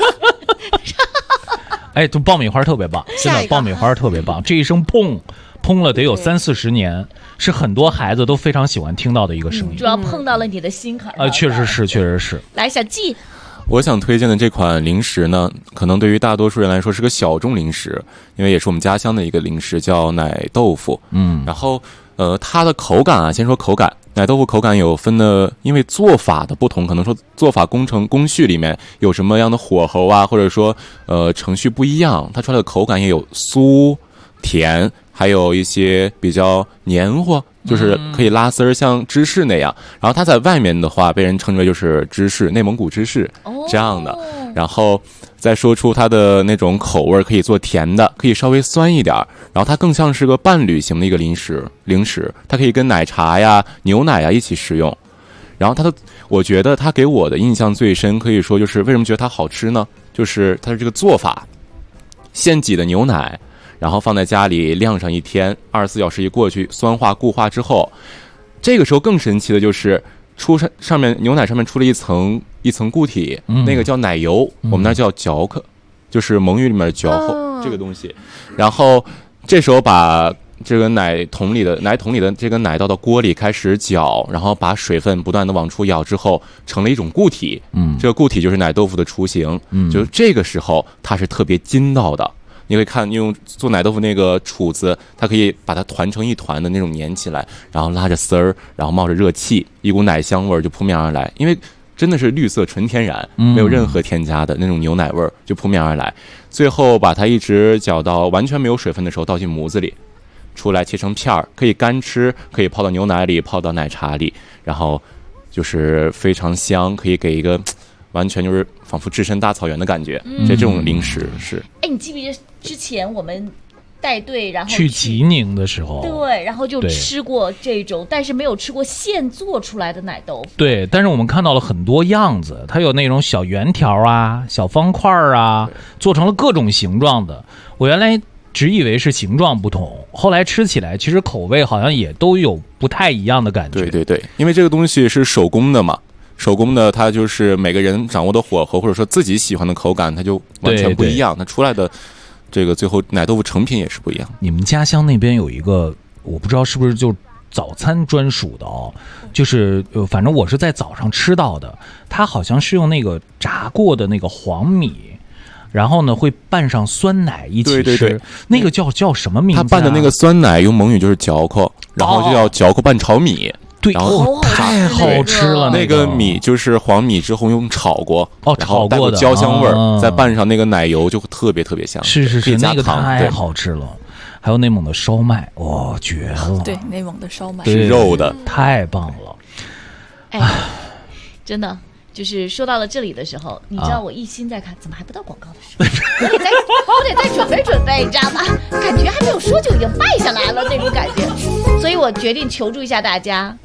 就爆米花特别棒，真的爆米花特别棒。这一声砰了得有30-40年，是很多孩子都非常喜欢听到的一个声音。 主要碰到了你的心坎。 确实是。 来，小季， 我想推荐的这款零食呢，可能对于大多数人来说是个小众零食，因为也是我们家乡的一个零食，叫奶豆腐。然后它的口感先说口感。奶豆腐口感有分的，因为做法的不同，可能说做法工序里面有什么样的火候啊，或者说程序不一样，它出来的口感也有酥、甜，还有一些比较黏糊，就是可以拉丝儿，像芝士那样。然后它在外面的话，被人称之为就是芝士，内蒙古芝士这样的。然后再说出它的那种口味，可以做甜的，可以稍微酸一点，然后它更像是个伴侣型的一个零食，它可以跟奶茶呀、牛奶呀一起食用。然后我觉得它给我的印象最深，可以说就是为什么觉得它好吃呢？就是它的这个做法，现挤的牛奶，然后放在家里晾上1天，24小时一过去，酸化固化之后，这个时候更神奇的就是上面牛奶上面出了一层固体，那个叫奶油，我们那叫嚼克，就是蒙语里面的嚼后这个东西。然后这时候把这个奶桶里的这个奶倒到锅里开始搅，然后把水分不断的往出舀之后，成了一种固体。这个固体就是奶豆腐的雏形。就是这个时候它是特别筋道的。你会看用做奶豆腐那个杵子，它可以把它团成一团的那种粘起来，然后拉着丝儿，然后冒着热气，一股奶香味儿就扑面而来。因为真的是绿色纯天然，没有任何添加的那种牛奶味儿就扑面而来。最后把它一直搅到完全没有水分的时候，倒进模子里，出来切成片儿，可以干吃，可以泡到牛奶里，泡到奶茶里，然后就是非常香，可以给一个完全就是仿佛置身大草原的感觉。这种零食是。 你记不记得之前我们带队然后去吉宁的时候， 对，然后就吃过这种，但是没有吃过现做出来的奶豆腐。 对，但是我们看到了很多样子，它有那种小圆条啊、小方块啊，做成了各种形状的。我原来只以为是形状不同，后来吃起来其实口味好像也都有不太一样的感觉。 对，因为这个东西是手工的嘛。手工的，它就是每个人掌握的火候，或者说自己喜欢的口感，它就完全不一样。它出来的这个最后奶豆腐成品也是不一样。 你们家乡那边有一个，我不知道是不是就早餐专属的就是反正我是在早上吃到的，它好像是用那个炸过的那个黄米，然后呢会拌上酸奶一起吃。对，那个叫什么名字？ 它拌的那个酸奶用蒙语就是嚼口，然后就叫嚼口拌炒米。 对，太好吃了。 那个米就是黄米之后用炒过，然后带过焦香味儿，再拌上那个奶油就特别特别香。 是，那个太好吃了。还有内蒙的烧麦，绝了。 对，内蒙的烧麦是肉的， 太棒了。 真的。就是说到了这里的时候，你知道我一心在看，怎么还不到广告的时候？我得再准备，你知道吗？感觉还没有说就已经败下来了那种感觉，所以我决定求助一下大家，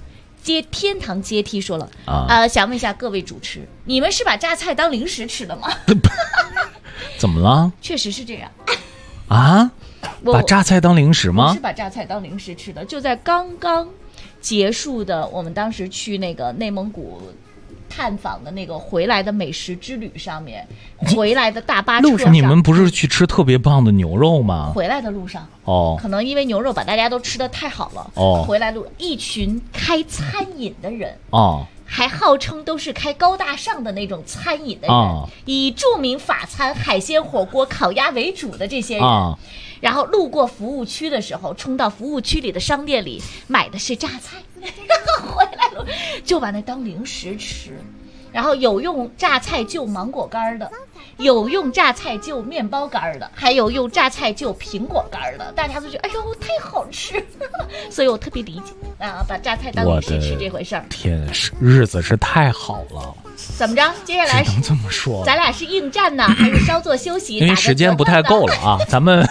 天堂阶梯说了想问一下各位主持，你们是把榨菜当零食吃的吗？ 怎么了？ 确实是这样啊？把榨菜当零食吗？ 我是把榨菜当零食吃的，就在刚刚结束的我们当时去那个内蒙古探访的那个回来的美食之旅上面，回来的大巴车上， 你们不是去吃特别棒的牛肉吗？ 回来的路上可能因为牛肉把大家都吃得太好了回来路一群开餐饮的人还号称都是开高大上的那种餐饮的人以著名法餐海鲜火锅烤鸭为主的这些人然后路过服务区的时候，冲到服务区里的商店里买的是榨菜，然后回来了就把那当零食吃。然后有用榨菜就芒果干的，有用榨菜就面包干的，还有用榨菜就苹果干的。大家都觉得哎呦太好吃，所以我特别理解把榨菜当零食吃这回事儿。 天，日子是太好了。 怎么着？接下来只能这么说， 咱俩是应战呢，还是稍作休息？ 因为时间不太够了啊，咱们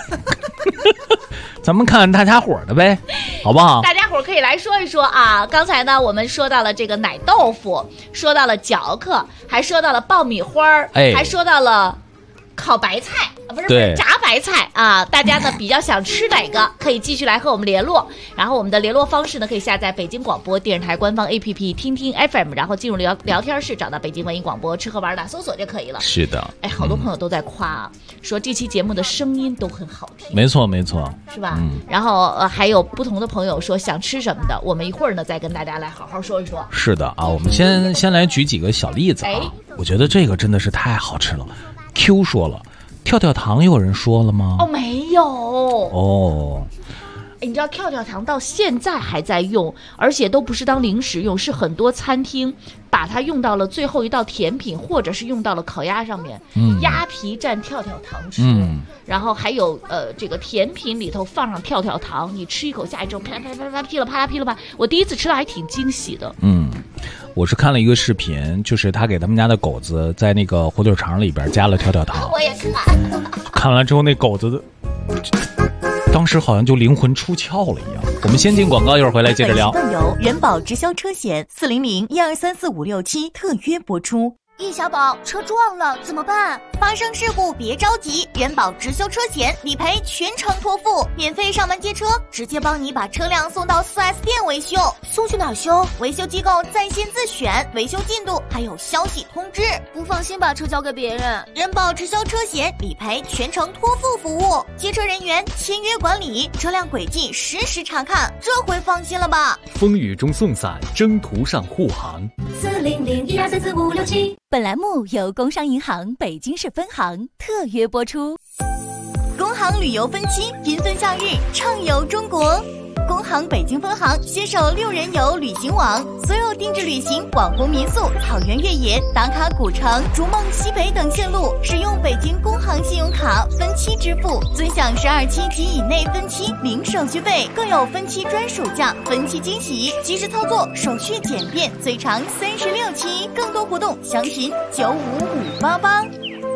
看大家伙的呗，好不好？ 大家伙可以来说一说啊。刚才呢，我们说到了这个奶豆腐，说到了嚼克，还说到了爆米花还说到了烤白菜不是炸白菜啊！大家呢比较想吃哪个，可以继续来和我们联络。然后我们的联络方式呢，可以下载北京广播电视台官方 APP 听听 FM， 然后进入聊天室，找到北京文艺广播吃喝玩打搜索就可以了。 是的， 哎，好多朋友都在夸说这期节目的声音都很好听。 没错没错， 是吧？然后还有不同的朋友说想吃什么的，我们一会儿呢再跟大家来好好说一说。 是的啊，我们先来举几个小例子啊。我觉得这个真的是太好吃了。Q 说了。跳跳糖有人说了吗？ 没有你知道跳跳糖到现在还在用，而且都不是当零食用，是很多餐厅把它用到了最后一道甜品，或者是用到了烤鸭上面，鸭皮蘸跳跳糖吃，然后还有这个甜品里头放上跳跳糖，你吃一口下去之后啪啦啪啦啪啦噼里啪啦噼里啪啦，我第一次吃到还挺惊喜的。 我是看了一个视频，就是他给他们家的狗子在那个火腿肠里边加了跳跳糖。 我也看完之后，那狗子当时好像就灵魂出窍了一样。我们先进广告，一会儿回来接着聊。 本期段由人保直销车险400-1234567特约播出。 易小宝，车撞了怎么办？发生事故别着急，人保直销车险理赔全程托付，免费上门接车，直接帮你把车辆送到 4S 店维修。送去哪儿修？维修机构在线自选，维修进度还有消息通知。不放心把车交给别人，人保直销车险理赔全程托付服务，接车人员签约管理，车辆轨迹实时查看，这回放心了吧？ 风雨中送伞，征途上护航。 400-1234567。本栏目由工商银行北京市分行特约播出。 工行旅游分期缤纷夏日，畅游中国。工行北京分行携手6人游旅行网，所有定制旅行、网红民宿、草原越野、打卡古城、逐梦西北等线路，使用北京工行信用卡分期支付，尊享12期及以内分期零手续费，更有分期专属价、分期惊喜，及时操作，手续简便，最长36期。更多活动详询95588。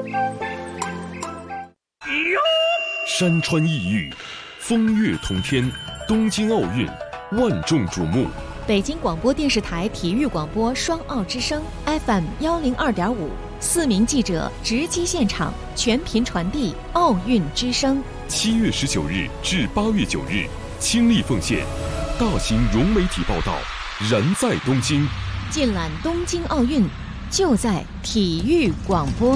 山川异域，风月同天，东京奥运万众瞩目。 北京广播电视台体育广播双奥之声 FM 102.5，4名记者直击现场，全频传递奥运之声。 7月19日至8月9日，倾力奉献，大型融媒体报道，燃在东京。 尽览东京奥运，就在体育广播。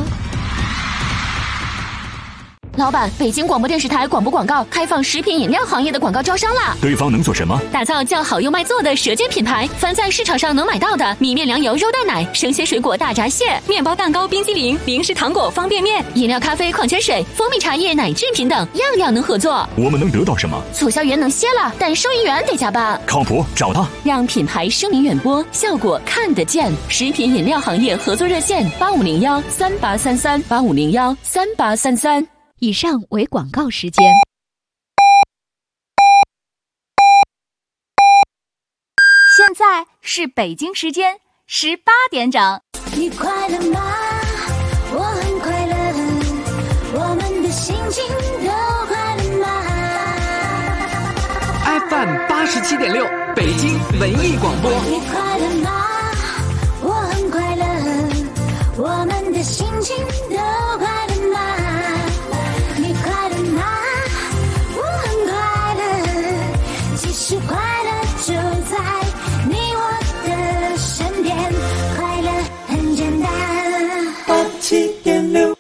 老板，北京广播电视台广播广告开放食品饮料行业的广告招商啦！ 对方能做什么？ 打造叫好又卖座的舌尖品牌，凡在市场上能买到的米面粮油肉蛋奶、生鲜水果大闸蟹、面包蛋糕、冰激凌、零食糖果、方便面、饮料、咖啡、矿泉水、蜂蜜茶叶、奶制品等，样样能合作。 我们能得到什么？ 促销员能歇了，但收银员得加班。 靠谱，找他， 让品牌声名远播，效果看得见。食品饮料行业合作热线8501-3833，8501-3833。 以上为广告时间。 现在是北京时间18点整。 你快乐吗？我很快乐，我们的心情都快乐吗？ FM 87.6，北京文艺广播。 你快乐吗？我很快乐，我们的心情都快乐吗？你快乐吗？我很快乐，其实快乐就在你我的身边，快乐很简单。87.6。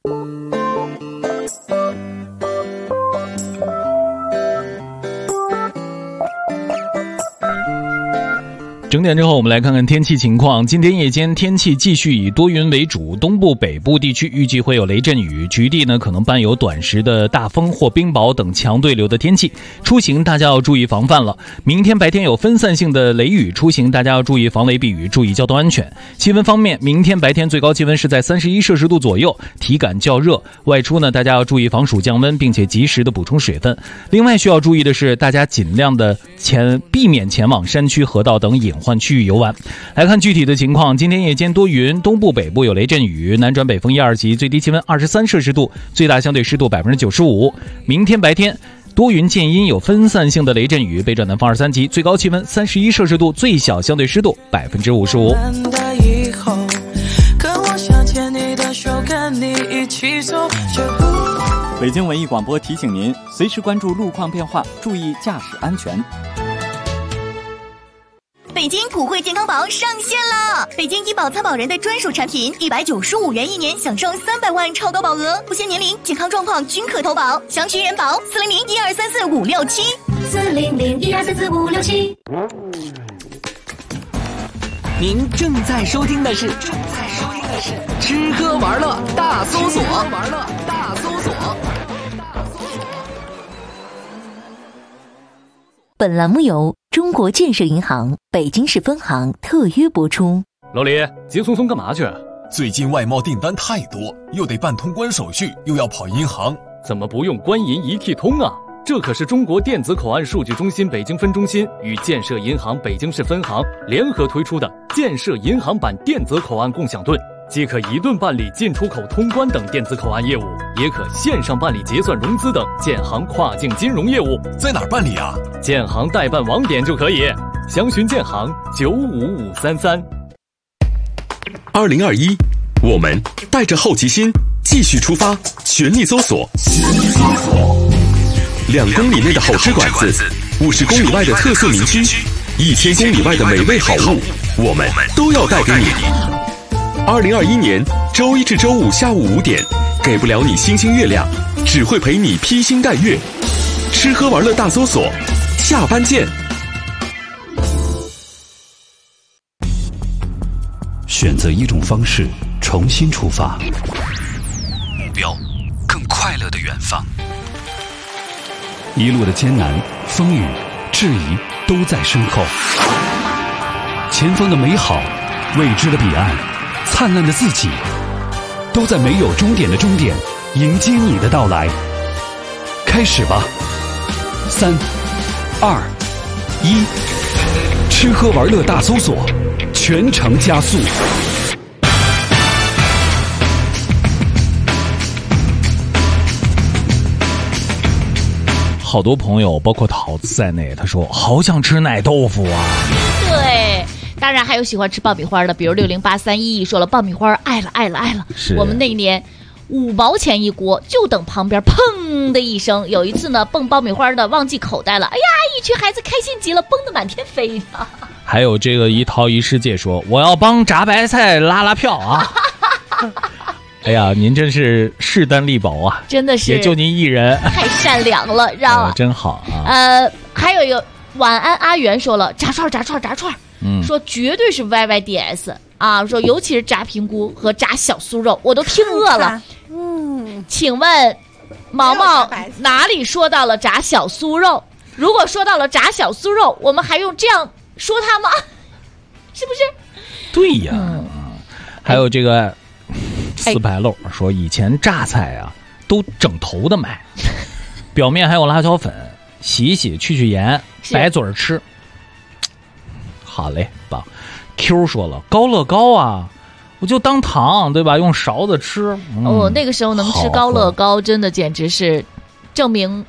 整点之后，我们来看看天气情况。今天夜间天气继续以多云为主，东部、北部地区预计会有雷阵雨，局地呢可能伴有短时的大风或冰雹等强对流的天气。出行大家要注意防范了。明天白天有分散性的雷雨，出行大家要注意防雷避雨，注意交通安全。气温方面，明天白天最高气温是在31摄氏度左右，体感较热。外出呢，大家要注意防暑降温，并且及时的补充水分。另外需要注意的是，大家尽量的避免前往山区、河道等隐患区域游玩。来看具体的情况，今天夜间多云，东部北部有雷阵雨，南转北风1、2级，最低气温23摄氏度，最大相对湿度95%。明天白天多云见阴，有分散性的雷阵雨，北转南风2、3级，最高气温31摄氏度，最小相对湿度55%。 北京文艺广播提醒您，随时关注路况变化，注意驾驶安全。 北京普惠健康宝上线了！北京医保参保人的专属产品，195元1年，享受300万超高保额，不限年龄、健康状况均可投保。详询人保400-1234-567，400-1234-567。 您正在收听的是吃喝玩乐大搜索。 本栏目由中国建设银行北京市分行特约播出。 老李，急匆匆干嘛去？ 最近外贸订单太多，又得办通关手续，又要跑银行， 怎么不用官银一体通啊？这可是中国电子口岸数据中心北京分中心与建设银行北京市分行联合推出的建设银行版电子口岸共享盾，既可一盾办理进出口通关等电子口岸业务，也可线上办理结算融资等建行跨境金融业务。 在哪儿办理啊？ 建行代办网点就可以，详询建行95533。 2021，我们带着好奇心继续出发，全力搜索。2公里内的好吃馆子，50公里外的特色民居，1000公里外的美味好物，我们都要带给你。2021年周一至周五下午5点，给不了你星星月亮，只会陪你披星戴月。吃喝玩乐大搜索，下班见。 选择一种方式，重新出发，目标更快乐的远方。一路的艰难、风雨、质疑都在身后，前方的美好、未知的彼岸、灿烂的自己，都在没有终点的终点迎接你的到来。开始吧！3、2、1，吃喝玩乐大搜索，全程加速。 好多朋友，包括桃子在内，他说好想吃奶豆腐啊。 对，当然还有喜欢吃爆米花的，比如60831说了爆米花爱了。我们那一年5毛钱一锅，就等旁边砰的一声。有一次呢，蹦爆米花的忘记口袋了，哎呀，一群孩子开心极了，蹦得满天飞的。 还有这个一桃一世界说，我要帮炸白菜拉票啊。哎呀，您真是势单力薄啊， 真的是， 也就您一人， 太善良了，知道吗？ 真好啊。 还有一个晚安阿元说了，炸串，说绝对是 YYDS 啊，说尤其是炸平菇和炸小酥肉，我都听饿了。请问毛毛哪里说到了炸小酥肉？如果说到了炸小酥肉，我们还用这样说它吗？是不是？ 对呀。还有这个四牌漏说，以前榨菜啊都整头的买，表面还有辣椒粉，洗一洗去盐，白嘴吃。好嘞，棒。Q 说了，高乐高啊，我就当糖，对吧？用勺子吃。 那个时候能吃高乐高，真的简直是证明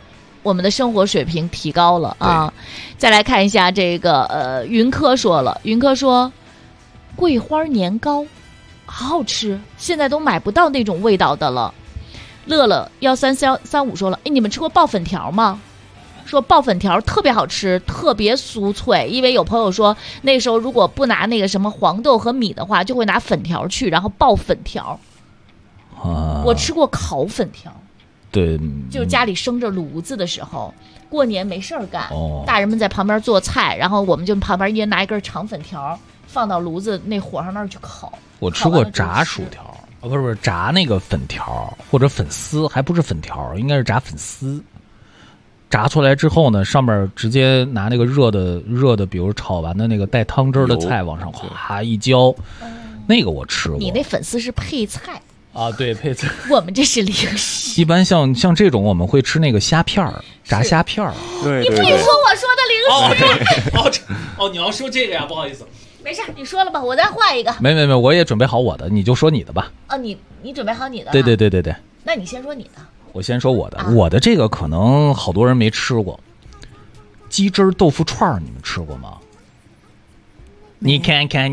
我们的生活水平提高了啊。再来看一下这个云科说了，云科说桂花年糕好好吃，现在都买不到那种味道的了。乐乐13335说了，哎，你们吃过爆粉条吗？说爆粉条特别好吃，特别酥脆，因为有朋友说那时候如果不拿那个什么黄豆和米的话，就会拿粉条去，然后爆粉条。我吃过烤粉条， 对， 就是家里生着炉子的时候，过年没事儿干，大人们在旁边做菜，然后我们就旁边一人拿一根长粉条放到炉子那火上那儿去烤。 我吃过炸薯条，不是炸那个粉条或者粉丝，还不是粉条，应该是炸粉丝。炸出来之后呢，上面直接拿那个热的，比如炒完的那个带汤汁的菜往上哗一浇，那个我吃过。 你那粉丝是配菜啊？对，配菜。 我们这是零食。 一般像这种我们会吃那个虾片儿，炸虾片儿。 对， 你不许说我说的零食。 你要说这个呀，不好意思。 没事，你说了吧，我再换一个。 没，我也准备好我的，你就说你的吧。 你准备好你的？ 对。 那你先说你的。 我先说我的，我的这个可能好多人没吃过，鸡汁豆腐串你们吃过吗？你看看，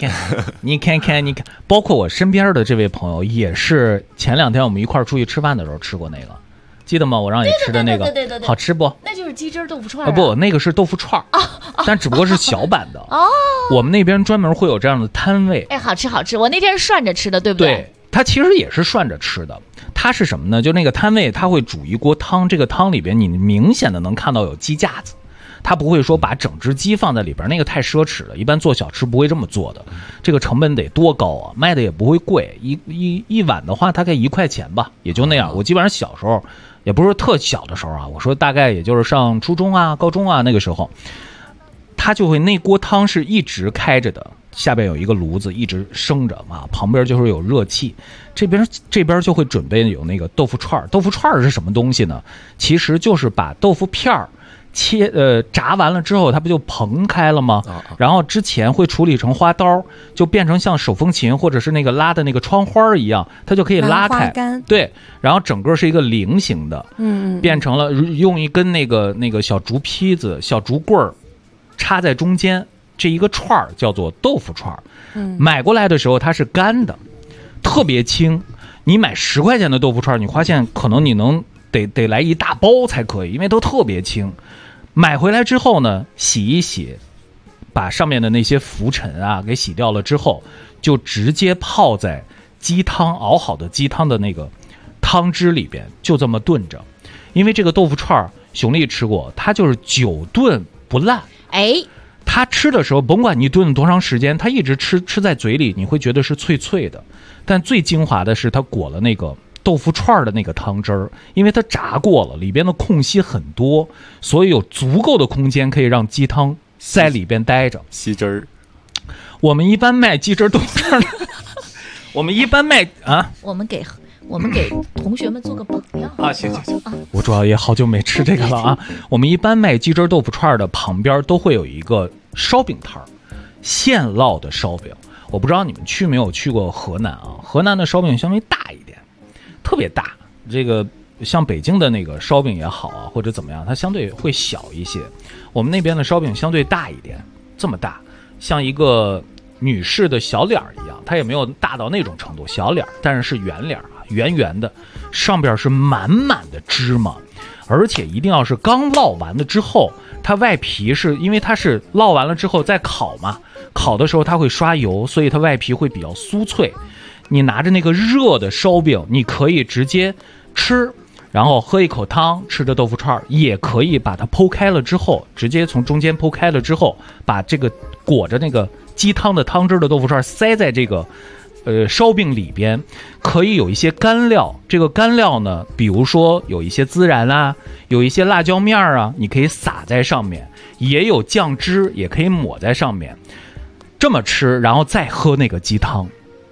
包括我身边的这位朋友也是前2天我们一块儿出去吃饭的时候吃过那个，记得吗？我让你吃的那个， 对， 好吃不？ 那就是鸡汁豆腐串不，那个是豆腐串但只不过是小版的我们那边专门会有这样的摊位。 哎，好吃，我那天是涮着吃的，对不对？ 对，它其实也是涮着吃的。它是什么呢？就那个摊位，它会煮一锅汤，这个汤里边你明显的能看到有鸡架子，它不会说把整只鸡放在里边，那个太奢侈了，一般做小吃不会这么做的，这个成本得多高啊，卖的也不会贵，一碗的话大概1块钱吧，也就那样。我基本上小时候，也不是特小的时候啊，我说大概也就是上初中啊、高中啊那个时候，它就会那锅汤是一直开着的，下边有一个炉子一直升着啊，旁边就是有热气，这边就会准备有那个豆腐串。豆腐串是什么东西呢？其实就是把豆腐片儿炸完了之后，它不就蓬开了吗？然后之前会处理成花刀，就变成像手风琴或者是那个拉的那个窗花一样，它就可以拉开。对，然后整个是一个菱形的，变成了用一根那个小竹坯子、小竹棍儿插在中间。这一个串儿叫做豆腐串儿，买过来的时候它是干的，特别轻。你买10块钱的豆腐串儿，你发现可能你得来一大包才可以，因为都特别轻。买回来之后呢，洗一洗，把上面的那些浮尘啊给洗掉了之后，就直接泡在鸡汤熬好的鸡汤的那个汤汁里边，就这么炖着。因为这个豆腐串儿，熊丽吃过，它就是久炖不烂。他吃的时候，甭管你炖了多长时间，他一直吃在嘴里，你会觉得是脆脆的。但最精华的是，它裹了那个豆腐串的那个汤汁儿，因为它炸过了，里边的空隙很多，所以有足够的空间可以让鸡汤在里边待着吸汁儿。 我们一般卖鸡汁豆腐串我们一般卖我们给同学们做个榜样啊！行，我主要也好久没吃这个了啊。我们一般卖鸡汁豆腐串的旁边都会有一个烧饼摊儿，现烙的烧饼。我不知道你们没有去过河南啊？河南的烧饼相对大一点，特别大。这个像北京的那个烧饼也好啊，或者怎么样，它相对会小一些。我们那边的烧饼相对大一点，这么大，像一个女士的小脸一样，它也没有大到那种程度，小脸，但是是圆脸啊，圆圆的，上边是满满的芝麻，而且一定要是刚烙完了之后，它外皮是因为它是烙完了之后再烤嘛，烤的时候它会刷油，所以它外皮会比较酥脆。你拿着那个热的烧饼，你可以直接吃，然后喝一口汤，吃着豆腐串，也可以把它剖开了之后，直接从中间剖开了之后，把这个裹着那个鸡汤的汤汁的豆腐串塞在这个烧饼里边，可以有一些干料。这个干料呢，比如说有一些孜然啊，有一些辣椒面啊，你可以撒在上面，也有酱汁，也可以抹在上面，这么吃，然后再喝那个鸡汤。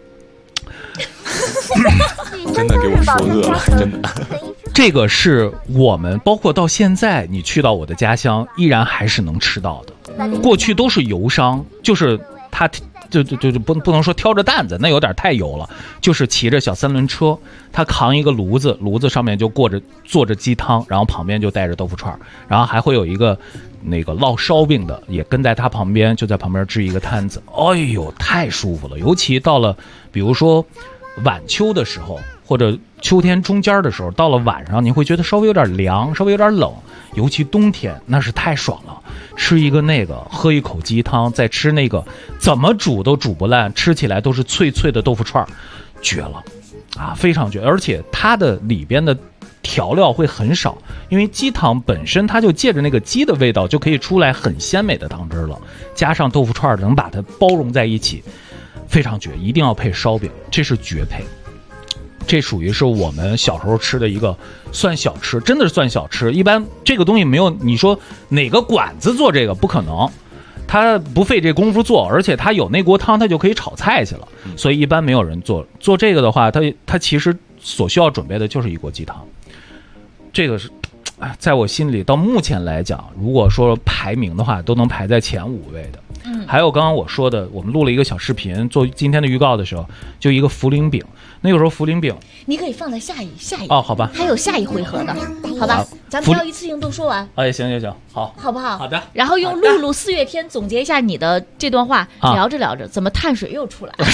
真的给我说饿了，真的。 这个是我们包括到现在，你去到我的家乡，依然还是能吃到的。过去都是油商，就是他就不能说挑着担子，那有点太油了，就是骑着小3轮车，他扛一个炉子，炉子上面就坐着鸡汤，然后旁边就带着豆腐串，然后还会有一个那个烙烧饼的也跟在他旁边，就在旁边支一个摊子。哎呦，太舒服了！尤其到了比如说晚秋的时候，或者秋天中间的时候，到了晚上你会觉得稍微有点凉，稍微有点冷，尤其冬天那是太爽了。吃一个那个，喝一口鸡汤，再吃那个，怎么煮都煮不烂，吃起来都是脆脆的豆腐串，绝了啊，非常绝！而且它的里边的调料会很少，因为鸡汤本身它就借着那个鸡的味道就可以出来很鲜美的汤汁了，加上豆腐串能把它包容在一起，非常绝，一定要配烧饼，这是绝配。这属于是我们小时候吃的一个算小吃，真的是算小吃。一般这个东西没有你说哪个馆子做这个不可能，他不费这功夫做，而且他有那锅汤，他就可以炒菜去了，所以一般没有人做这个的话，他其实所需要准备的就是一锅鸡汤。这个是在我心里到目前来讲，如果说排名的话，都能排在前5位的。还有刚刚我说的，我们录了一个小视频，做今天的预告的时候，就一个茯苓饼。那个时候茯苓饼， 你可以放在下一哦，好吧， 还有下一回合的，好吧，咱们不要一次性都说完。 哎，行，好， 好不好？ 好的。 然后用露露4月天总结一下你的这段话，聊着聊着，怎么碳水又出来了？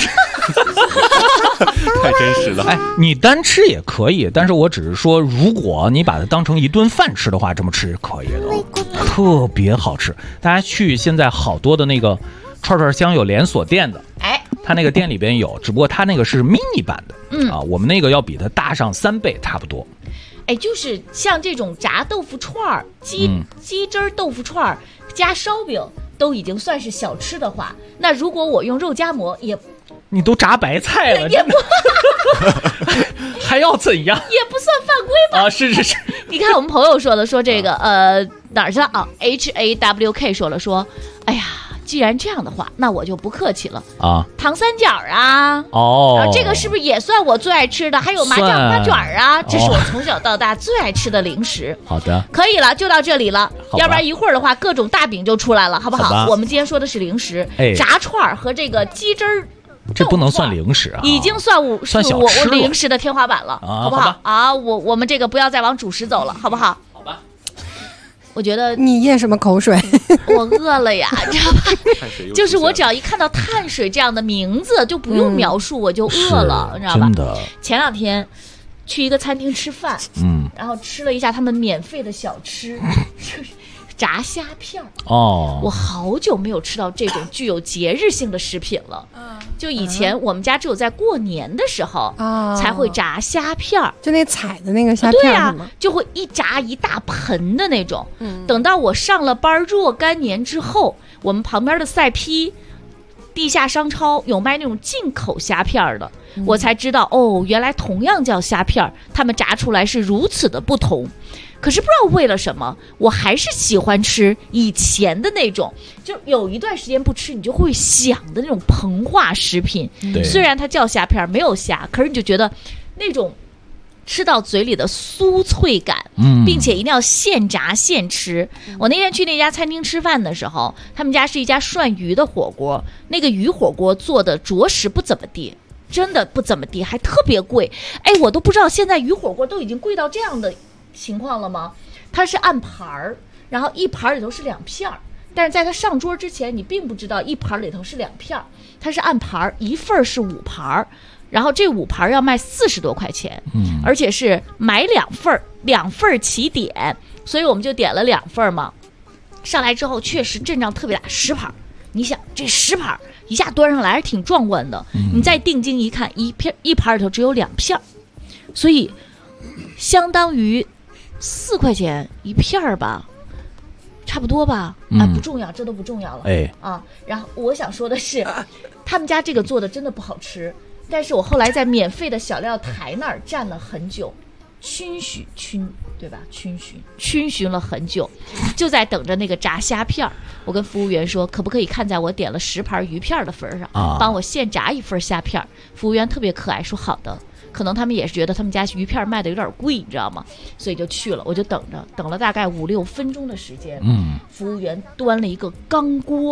太真实了。 哎，你单吃也可以，但是我只是说，如果你把它当成一顿饭吃的话，这么吃是可以的，特别好吃。大家去现在好多的那个串串香有连锁店的， 哎， 他那个店里边有，只不过他那个是 mini 版的，我们那个要比它大上3倍差不多。 哎，就是像这种炸豆腐串、鸡汁豆腐串加烧饼，都已经算是小吃的话，那如果我用肉夹馍也。 你都炸白菜了， 也不还要怎样？ 也不算犯规吧？ 啊，是。 你看我们朋友说的，说这个哪儿去了啊 ？HAWK 说了说，哎呀，既然这样的话，那我就不客气了啊。糖三角啊， 哦， 这个是不是也算我最爱吃的？还有麻酱花卷啊，这是我从小到大最爱吃的零食。 好的， 可以了，就到这里了，要不然一会儿的话，各种大饼就出来了，好不好？我们今天说的是零食，炸串和这个鸡汁儿。 这不能算零食啊， 已经算我零食的天花板了，好不好？ 啊， 我们这个不要再往主食走了，好不好？ 好吧。 我觉得你咽什么口水？ 我饿了呀，知道吧？就是我只要一看到碳水这样的名字，就不用描述，我就饿了，你知道吧？ 真的。 前2天去一个餐厅吃饭，然后吃了一下他们免费的小吃。炸虾片哦， 我好久没有吃到这种具有节日性的食品了。就以前我们家只有在过年的时候才会炸虾片， 就那采的那个虾片， 对啊，就会一炸一大盆的那种。等到我上了班若干年之后，我们旁边的赛批地下商超有卖那种进口虾片的，我才知道哦，原来同样叫虾片，他们炸出来是如此的不同。可是不知道为了什么，我还是喜欢吃以前的那种，就有一段时间不吃，你就会想的那种膨化食品。虽然它叫虾片，没有虾，可是你就觉得那种吃到嘴里的酥脆感，并且一定要现炸现吃。我那天去那家餐厅吃饭的时候，他们家是一家涮鱼的火锅，那个鱼火锅做的着实不怎么地，真的不怎么地，还特别贵。哎，我都不知道现在鱼火锅都已经贵到这样的情况了吗？它是按盘儿，然后一盘里头是2片儿，但是在它上桌之前，你并不知道一盘里头是2片儿，它是按盘儿，一份是5盘，然后这5盘要卖40多块钱，而且是买2份起点，所以我们就点了2份嘛。上来之后确实阵仗特别大，10盘，你想这10盘一下端上来还是挺壮观的，你再定睛一看，一盘里头只有2片，所以相当于4块钱一片吧，差不多吧？不重要，这都不重要了。然后我想说的是，他们家这个做的真的不好吃，但是我后来在免费的小料台那儿站了很久，逡巡了很久，就在等着那个炸虾片。我跟服务员说，可不可以看在我点了10盘鱼片的份上，帮我现炸1份虾片？服务员特别可爱，说好的。可能他们也是觉得他们家鱼片卖的有点贵，你知道吗？所以就去了，我就等了大概5-6分钟的时间。服务员端了一个钢锅，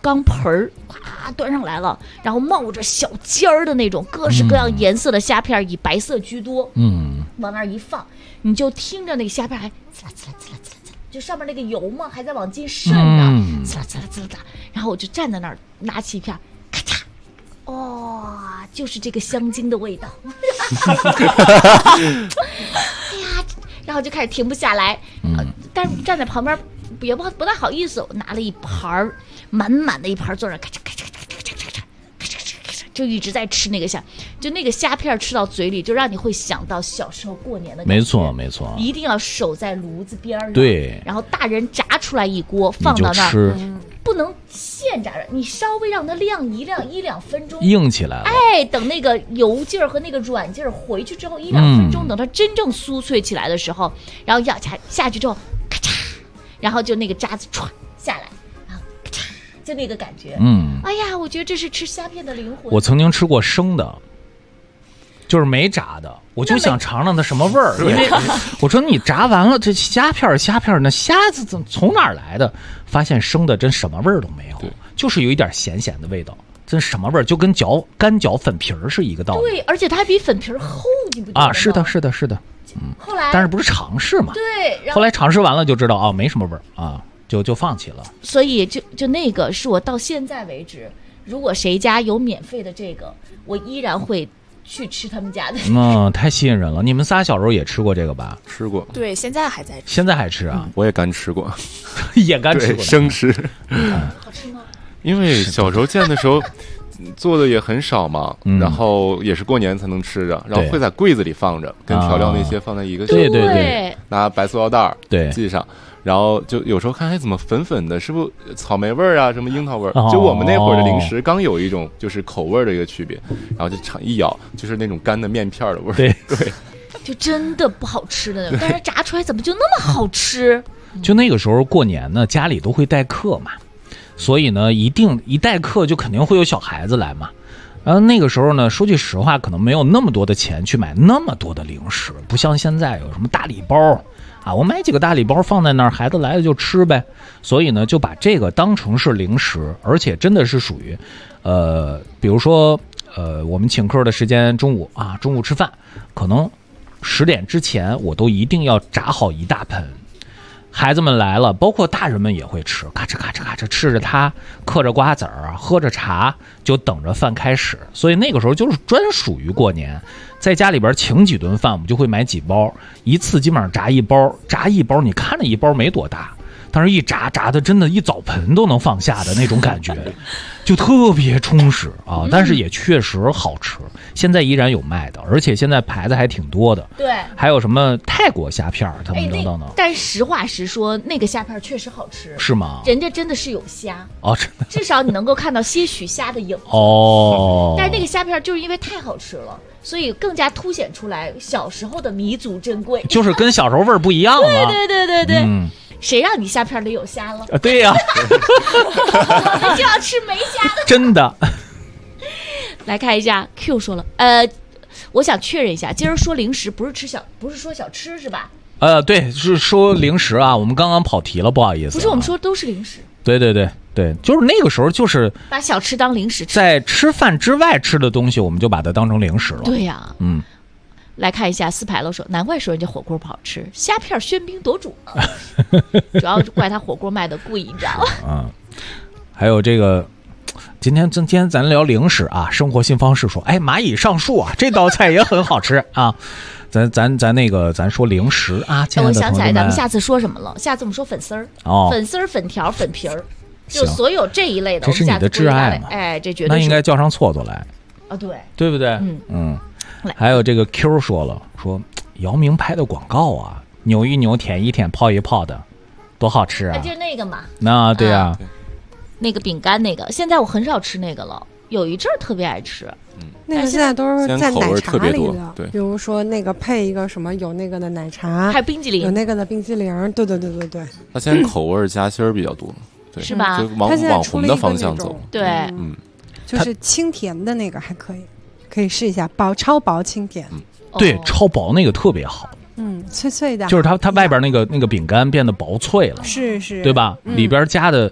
钢盆儿，咵端上来了，然后冒着小尖儿的那种各式各样颜色的虾片，以白色居多，往那儿一放，你就听着那个虾片还滋啦滋啦滋啦滋啦滋啦，就上面那个油嘛还在往进渗呢，滋啦滋啦滋啦滋啦，然后我就站在那儿拿起一片，咔嚓。就是这个香精的味道，哎呀，然后就开始停不下来，但是站在旁边也不太好意思，我拿了一盘满满的一盘坐那咔嚓咔嚓咔嚓咔嚓咔嚓咔嚓咔嚓，就一直在吃那个虾，就那个虾片吃到嘴里，就让你会想到小时候过年的感觉。 没错没错， 一定要守在炉子边上， 对， 然后大人炸出来一锅放到那儿。不能现炸着，你稍微让它晾一两分钟， 硬起来了。 哎，等那个油劲儿和那个软劲儿回去之后，1-2分钟，等它真正酥脆起来的时候，然后咬下去之后，咔嚓，然后就那个渣子歘下来，然后咔嚓，就那个感觉。哎呀，我觉得这是吃虾片的灵魂。 我曾经吃过生的。就是没炸的，我就想尝尝它什么味儿，因为我说你炸完了这虾片那虾子从哪儿来的？发现生的真什么味儿都没有，就是有一点咸咸的味道，真什么味儿，就跟干嚼粉皮儿是一个道理。 对，而且它还比粉皮儿厚，你不觉得吗？ 是的。 后来， 但是不是尝试嘛？ 对， 后来尝试完了就知道没什么味儿啊，就放弃了。 所以就那个是我到现在为止，如果谁家有免费的这个，我依然会去吃他们家的。 太吸引人了！你们仨小时候也吃过这个吧？ 吃过。 对，现在还在吃。 现在还吃啊？ 我也干吃过， 也干吃过， 生吃。 好吃吗？ 因为小时候见的时候做的也很少嘛，然后也是过年才能吃着，然后会在柜子里放着，跟调料那些放在一个对， 拿白塑料袋系上。然后就有时候看怎么粉粉的，是不是草莓味儿啊，什么樱桃味儿？就我们那会儿的零食刚有一种就是口味的一个区别，然后就尝一咬，就是那种干的面片的味儿。对， 就真的不好吃的，但是炸出来怎么就那么好吃？ 就那个时候过年呢，家里都会待客嘛，所以呢，一待客就肯定会有小孩子来嘛。然后那个时候呢，说句实话，可能没有那么多的钱去买那么多的零食，不像现在有什么大礼包。我买几个大礼包放在那儿，孩子来了就吃呗。所以呢，就把这个当成是零食，而且真的是属于，比如说，我们请客的时间中午吃饭，可能10点之前我都一定要炸好一大盆。孩子们来了，包括大人们也会吃，咔嚓咔嚓咔嚓吃着它，嗑着瓜子儿，喝着茶，就等着饭开始。所以那个时候就是专属于过年，在家里边请几顿饭，我们就会买几包，一次基本上炸一包，你看着一包没多大，但是一炸的真的一澡盆都能放下的那种感觉，就特别充实啊！但是也确实好吃，现在依然有卖的，而且现在牌子还挺多的。 对， 还有什么泰国虾片他们等等的。 但实话实说，那个虾片确实好吃。 是吗？ 人家真的是有虾真的， 至少你能够看到些许虾的影子但是那个虾片就是因为太好吃了，所以更加凸显出来小时候的弥足珍贵， 就是跟小时候味儿不一样了。 对。谁让你虾片里有虾了？ 对呀， 我们就要吃没虾的。 真的。 来看一下 Q 说了，我想确认一下，今儿说零食不是说小吃是吧？ 对，是说零食啊，我们刚刚跑题了，不好意思。 不是，我们说都是零食。 对，就是那个时候就是把小吃当零食吃， 在吃饭之外吃的东西，我们就把它当成零食了。 对呀，来看一下四牌楼说，难怪说人家火锅不好吃，虾片喧宾夺主啊，主要怪他火锅卖的贵，你知道吗？ 还有这个，今天咱聊零食啊，生活新方式说，蚂蚁上树啊，这道菜也很好吃啊。咱说零食啊，亲爱的同学们， 我想起来咱们下次说什么了？下次我们说粉丝儿、粉丝儿、粉条、粉皮儿，就所有这一类的。 这是你的挚爱嘛？ 这绝对是。 那应该叫上错来啊， 对不对？还有这个 Q 说姚明拍的广告啊，扭一扭，舔一舔，泡一泡的，多好吃啊！ 就是那个嘛。 那对啊， 那个饼干那个，现在我很少吃那个了，有一阵儿特别爱吃。 那个现在都是在奶茶里的， 对， 比如说那个配一个什么有那个的奶茶， 还有冰激凌， 有那个的冰激凌，对。 它现在口味加芯儿比较多，对， 是吧？ 就往网红的方向走， 对， 就是清甜的那个还可以试一下，超薄清甜， 对，超薄那个特别好， 脆脆的， 就是它外边那个饼干变得薄脆了， 是， 对吧？里边加的。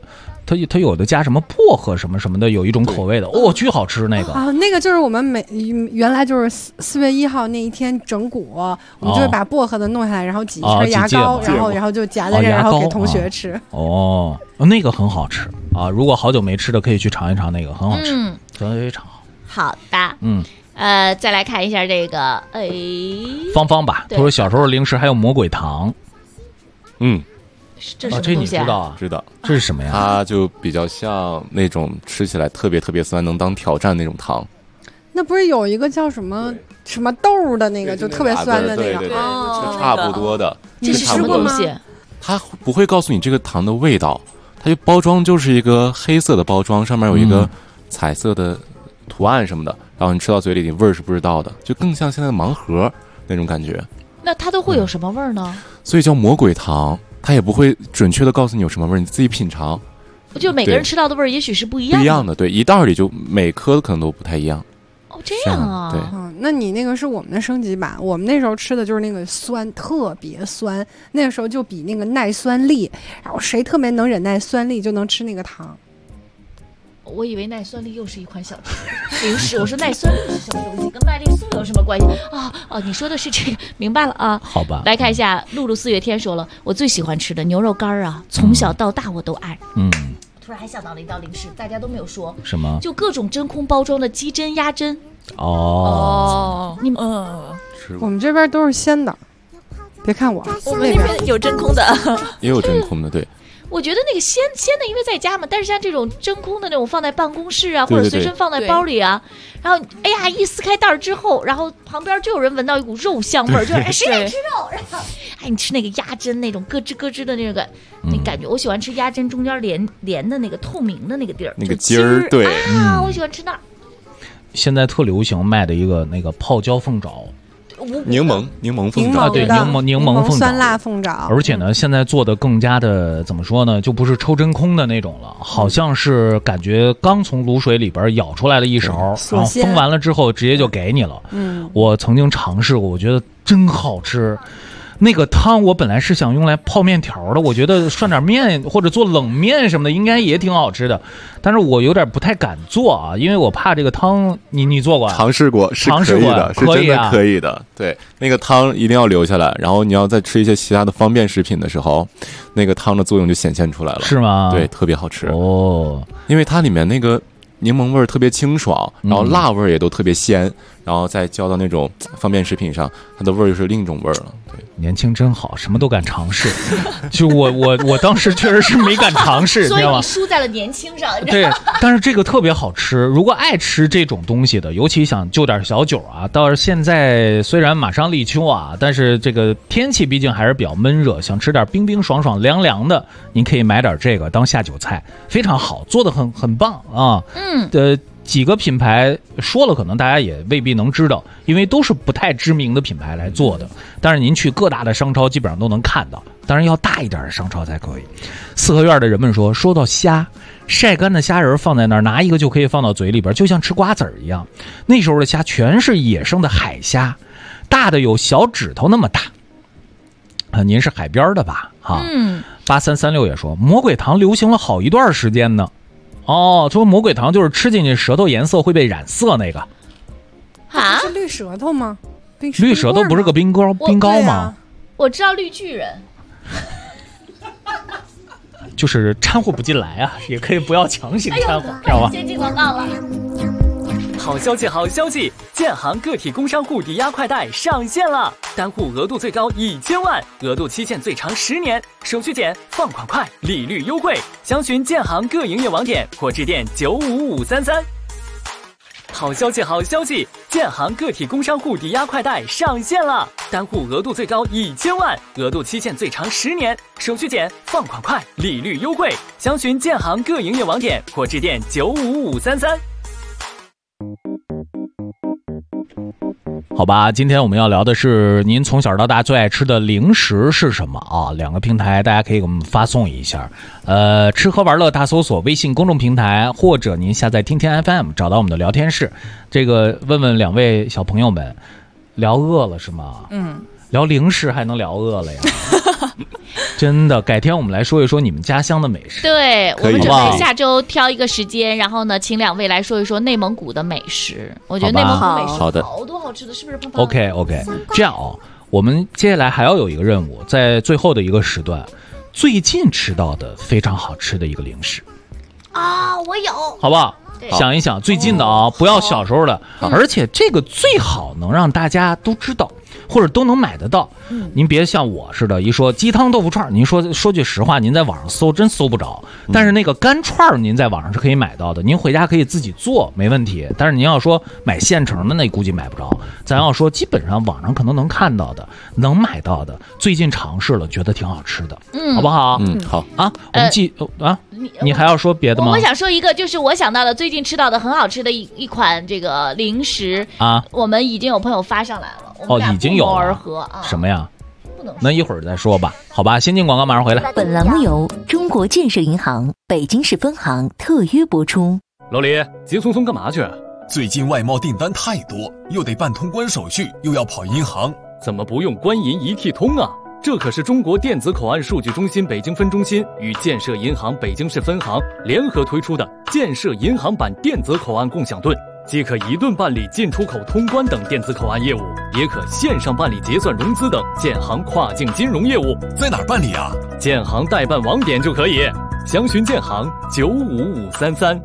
它有的加什么薄荷什么什么的，有一种口味的，巨好吃那个。 啊，那个就是我们原来就是4月1号那一天整蛊，我们就会把薄荷的弄下来，然后挤一圈牙膏，然后就夹在这，然后给同学吃。 那个很好吃啊！如果好久没吃的，可以去尝一尝，那个很好吃，非常好。 好的，再来看一下这个， 芳芳吧，他说小时候零食还有魔鬼糖， 这是什么东西啊？ 知道啊，知道。 这是什么呀？ 它就比较像那种吃起来特别特别酸，能当挑战那种糖。 那不是有一个叫什么豆的那个，就特别酸的那个， 是差不多的。 这是什么东西？ 它不会告诉你这个糖的味道，它就包装就是一个黑色的包装，上面有一个彩色的图案什么的，然后你吃到嘴里，你味儿是不知道的，就更像现在的盲盒那种感觉。 那它都会有什么味儿呢？ 所以叫魔鬼糖，它也不会准确的告诉你有什么味儿，你自己品尝。 就每个人吃到的味儿也许是不一样的。 不一样的，对，一袋里就每颗可能都不太一样。 这样啊， 对， 那你那个是我们的升级版，我们那时候吃的就是那个酸，特别酸，那个时候就比那个耐酸力，然后谁特别能忍耐酸力就能吃那个糖。 我以为耐酸力又是一款小吃零食，我说耐酸力是什么东西，跟麦丽素有什么关系啊？你说的是这个，明白了啊？ 好吧， 来看一下，露露4月天说了，我最喜欢吃的牛肉干啊，从小到大我都爱。突然还想到了一道零食，大家都没有说什么， 就各种真空包装的鸡胗、鸭胗。你们我们这边都是鲜的，别看我们那边有真空的， 也有真空的，对。 我觉得那个鲜的，因为在家嘛，但是像这种真空的那种放在办公室啊，或者随身放在包里啊，然后一撕开袋儿之后，然后旁边就有人闻到一股肉香味儿，就是谁爱吃肉，然后你吃那个鸭胗那种咯吱咯吱的那个，你感觉我喜欢吃鸭胗中间连的那个透明的那个地儿， 那个筋儿，对我喜欢吃那儿。 现在特流行卖的一个那个泡椒凤爪。 柠檬凤爪， 对，柠檬凤爪， 酸辣凤爪。 而且呢，现在做的更加的怎么说呢？就不是抽真空的那种了，好像是感觉刚从卤水里边舀出来了一勺，然后封完了之后直接就给你了。我曾经尝试过，我觉得真好吃。那个汤我本来是想用来泡面条的，我觉得涮点面或者做冷面什么的应该也挺好吃的，但是我有点不太敢做啊，因为我怕这个汤你做过？ 尝试过，是可以的，是真的可以的。对，那个汤一定要留下来，然后你要再吃一些其他的方便食品的时候，那个汤的作用就显现出来了。 是吗？ 对，特别好吃因为它里面那个柠檬味儿特别清爽，然后辣味儿也都特别鲜，然后再浇到那种方便食品上，它的味儿又是另一种味儿了。对， 年轻真好，什么都敢尝试。就我当时确实是没敢尝试， 所以你输在了年轻上。 对，但是这个特别好吃。如果爱吃这种东西的，尤其想就点小酒啊，到现在虽然马上立秋啊，但是这个天气毕竟还是比较闷热，想吃点冰冰爽爽凉凉的，您可以买点这个当下酒菜，非常好，做的很棒啊。几个品牌说了，可能大家也未必能知道，因为都是不太知名的品牌来做的。但是您去各大的商超基本上都能看到，当然要大一点的商超才可以。四合院的人们说到虾，晒干的虾仁放在那儿，拿一个就可以放到嘴里边，就像吃瓜子儿一样。那时候的虾全是野生的海虾，大的有小指头那么大。您是海边的吧？8336也说魔鬼糖流行了好一段时间呢。说魔鬼糖就是吃进去舌头颜色会被染色那个是绿舌头吗？ 绿舌头不是个冰糕吗？ 我知道绿巨人， 就是掺和不进来啊，也可以不要强行掺和，知道吧？ 先进广告了。 好消息，好消息！建行个体工商户抵押快贷上线了，单户额度最高1000万，额度期限最长10年，手续简，放款快，利率优惠。详询建行各营业网点或致电95533。好消息，好消息！建行个体工商户抵押快贷上线了，单户额度最高1000万，额度期限最长10年，手续简，放款快，利率优惠。详询建行各营业网点或致电95533。 好吧，今天我们要聊的是您从小到大最爱吃的零食是什么啊？两个平台大家可以给我们发送一下，吃喝玩乐大搜索微信公众平台，或者您下载听天 FM 找到我们的聊天室。这个问问两位小朋友们，聊饿了是吗？ 聊零食还能聊饿了呀。真的，改天我们来说一说你们家乡的美食。 对，我们准好不好备下周挑一个时间，然后呢，请2位来说一说内蒙古的美食。我觉得内蒙古美食好的好多好吃的，是不是胖胖 OK， 这样我们接下来还要有一个任务，在最后的一个时段，最近吃到的非常好吃的一个零食， 啊？我有， 好不好？想一想最近的不要小时候的，而且这个最好能让大家都知道，或者都能买得到。您别像我似的，一说鸡汤豆腐串，您说句实话，您在网上搜真搜不着。但是那个干串您在网上是可以买到的，您回家可以自己做，没问题。但是您要说买现成的，那估计买不着。咱要说基本上网上可能能看到的、能买到的，最近尝试了，觉得挺好吃的，好不好？ 好啊，我们你还要说别的吗？ 我想说一个，就是我想到的最近吃到的很好吃的一款这个零食啊， 我们已经有朋友发上来了，我们俩已经有了不谋而合啊。 什么呀？那一会儿再说吧，好吧，先进广告，马上回来。 本栏目由中国建设银行北京市分行特约播出。 老李，急匆匆干嘛去？ 最近外贸订单太多，又得办通关手续，又要跑银行， 怎么不用官银一体通啊？这可是中国电子口岸数据中心北京分中心与建设银行北京市分行联合推出的建设银行版电子口岸共享盾，既可一盾办理进出口通关等电子口岸业务，也可线上办理结算融资等建行跨境金融业务。 在哪儿办理啊？ 建行代办网点就可以，详询建行95533。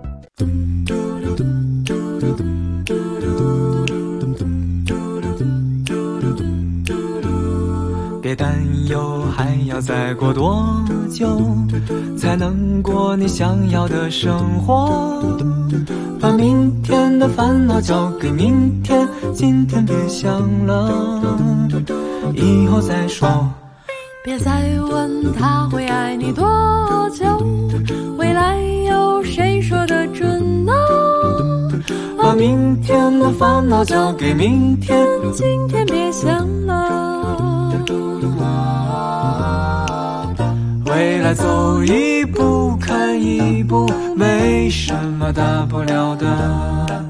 别担忧，还要再过多久才能过你想要的生活？把明天的烦恼交给明天，今天别想了，以后再说。 别再问他会爱你多久，未来有谁说得准呢？ 把明天的烦恼交给明天， 今天别想了。 未来走一步看一步，没什么大不了的，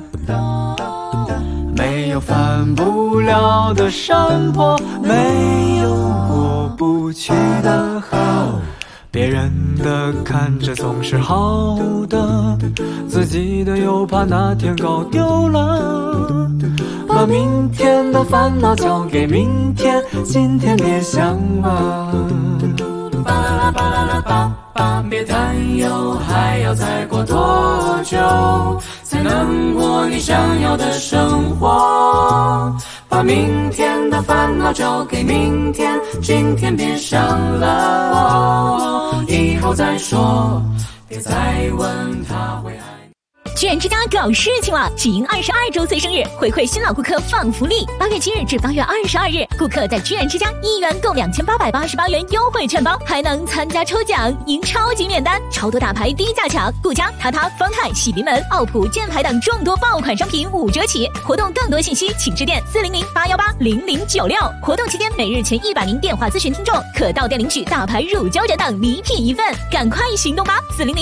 没有翻不了的山坡，没有过不去的河。别人的看着总是好的，自己的又怕哪天搞丢了。把明天的烦恼交给明天，今天别想了。巴啦啦巴啦啦巴巴，别担忧，还要再过多久才能过你想要的生活？把明天的烦恼交给明天，今天别想了，以后再说。别再问他会爱你。 居然之家搞事情了！喜迎22周岁生日，回馈新老顾客放福利。8月7日至8月22日，顾客在居然之家1元购2888元优惠券包，还能参加抽奖，赢超级免单，超多大牌低价抢，顾家、塔塔、方太、喜临门、奥普、箭牌等众多爆款商品5折起。活动更多信息请致电400-818-0096。活动期间每日前100名电话咨询听众可到店领取大牌乳胶枕等礼品1份，赶快行动吧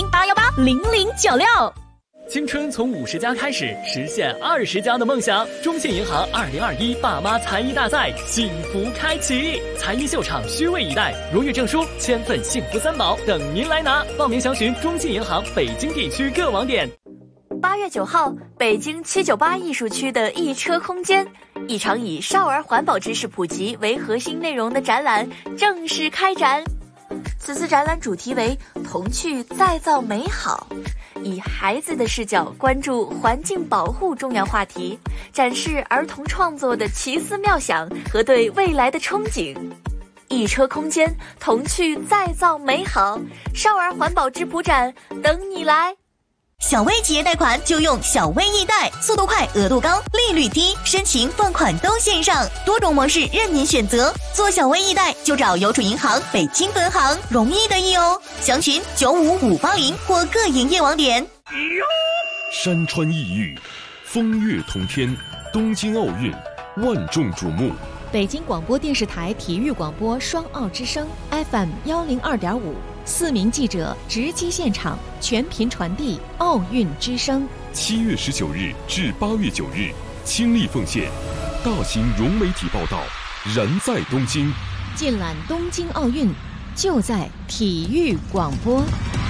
！400-818-0096。 青春从50加开始，实现20加的梦想。中信银行2021爸妈才艺大赛幸福开启，才艺秀场虚位以待，荣誉证书、千份幸福3宝等您来拿。报名详询中信银行北京地区各网点。 8月9号，北京798艺术区的一车空间，一场以少儿环保知识普及为核心内容的展览正式开展。此次展览主题为童趣再造美好，以孩子的视角关注环境保护重要话题，展示儿童创作的奇思妙想和对未来的憧憬。一车空间，童趣再造美好，少儿环保质朴展等你来。 小微企业贷款就用小微易贷，速度快，额度高，利率低，申请放款都线上，多种模式任您选择。做小微易贷就找邮储银行北京分行，容易的易哦。详询95580或各营业网点。 山川异域，风月同天，东京奥运万众瞩目。 北京广播电视台体育广播双奥之声 FM 102.5，四名记者直击现场，全频传递奥运之声。 7月19日至8月9日，倾力奉献，大型融媒体报道， 人在东京， 尽览东京奥运，就在体育广播。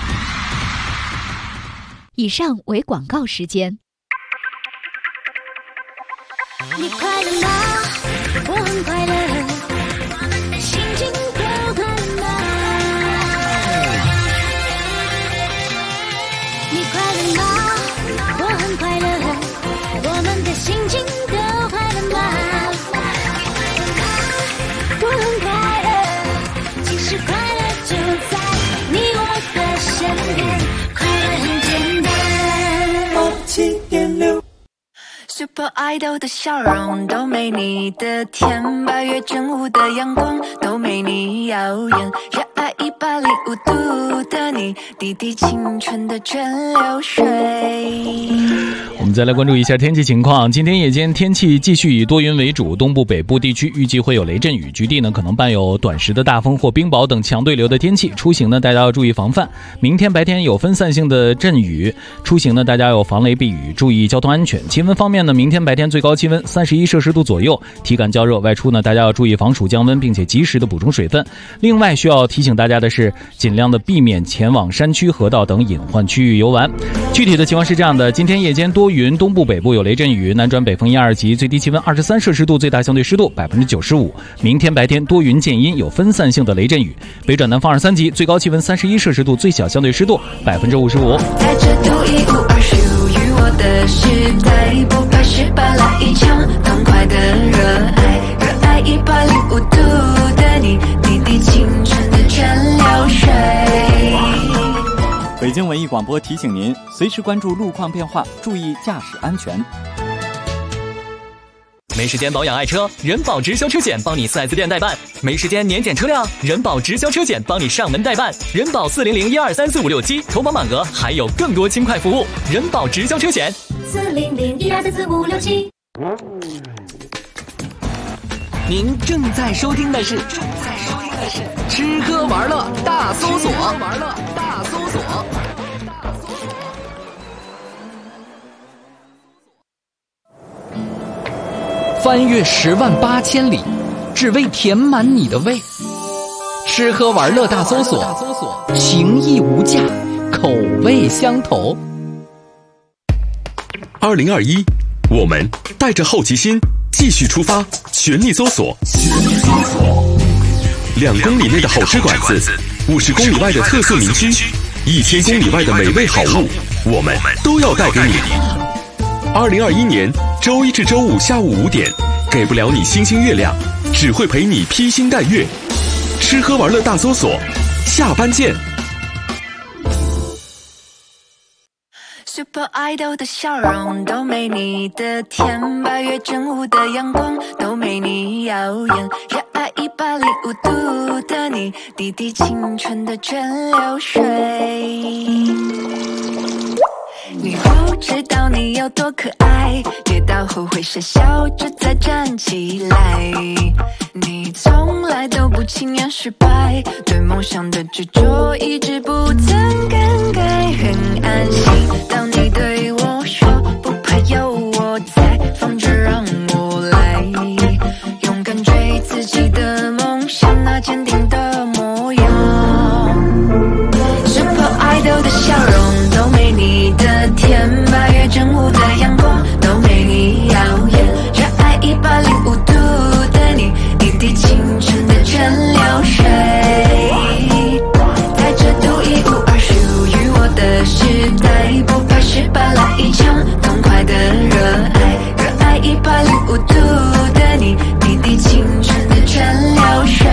以上为广告时间。 你快乐吗？我很快乐，心情都快乐吗？你快乐吗？我很快乐，我们的心情都快乐吗？我很快乐，其实快乐就在你我的身边，快乐很简单。 Super Idol 的笑容都没你的甜，8月正午的阳光都没你耀眼，热爱105度的你，滴滴青春的蒸馏水。 我们再来关注一下天气情况。今天夜间天气继续以多云为主，东部北部地区预计会有雷阵雨，局地呢可能伴有短时的大风或冰雹等强对流的天气。出行呢大家要注意防范。明天白天有分散性的阵雨，出行呢大家要防雷避雨，注意交通安全。气温方面呢，明天白天最高气温31摄氏度左右，体感较热，外出呢大家要注意防暑降温，并且及时的补充水分。另外需要提醒大家的是，尽量的避免前往山区、河道等隐患区域游玩。具体的情况是这样的：今天夜间多云，东部北部有雷阵雨，南转北风1、2级，最低气温23摄氏度，最大相对湿度95%。明天白天多云见阴，有分散性的雷阵雨，北转南风2、3级，最高气温31摄氏度，最小相对湿度55%。 在这独一无二属于我的时代，不怕失败，来一场痛快的热爱，热爱105度的你，滴滴青春的蒸馏水。 北京文艺广播提醒您，随时关注路况变化，注意驾驶安全。 没时间保养爱车，人保直销车险帮你 4S 店代办；没时间年检车辆，人保直销车险帮你上门代办。人保400-1234567，投保满额还有更多轻快服务。人保直销车险 400-1234567。 您正在收听的是吃喝玩乐大搜索。翻越10万8千里，只为填满你的胃。吃喝玩乐大搜索，情义无价，口味相投。 2021，我们带着好奇心继续出发，全力搜索。2公里内的好吃馆子，50公里外的特色名区，1000公里外的美味好物，我们都要带给你。2021年周一至周五下午5点，给不了你星星月亮，只会陪你披星戴月。吃喝玩乐大搜索，下班见。 Super Idol 的笑容都没你的甜，8月正午的阳光都没你耀眼，热爱105度的你，滴滴青春的蒸馏水。你不知道你有多可爱，跌倒后会傻笑着再站起来。你从来都不轻言失败，对梦想的执着一直不曾更改，很安心。当你对我说不怕有我在，放着让我来，勇敢追自己的梦想，那坚定的模样。Super Idol 的笑容都没你的甜，8月正午的阳光都没你耀眼，热爱105度的你，滴滴青春的蒸馏水。在这独一无二属于我的时代，不怕失败，来一场痛快的热爱，热爱105度的你，滴滴青春的蒸馏水。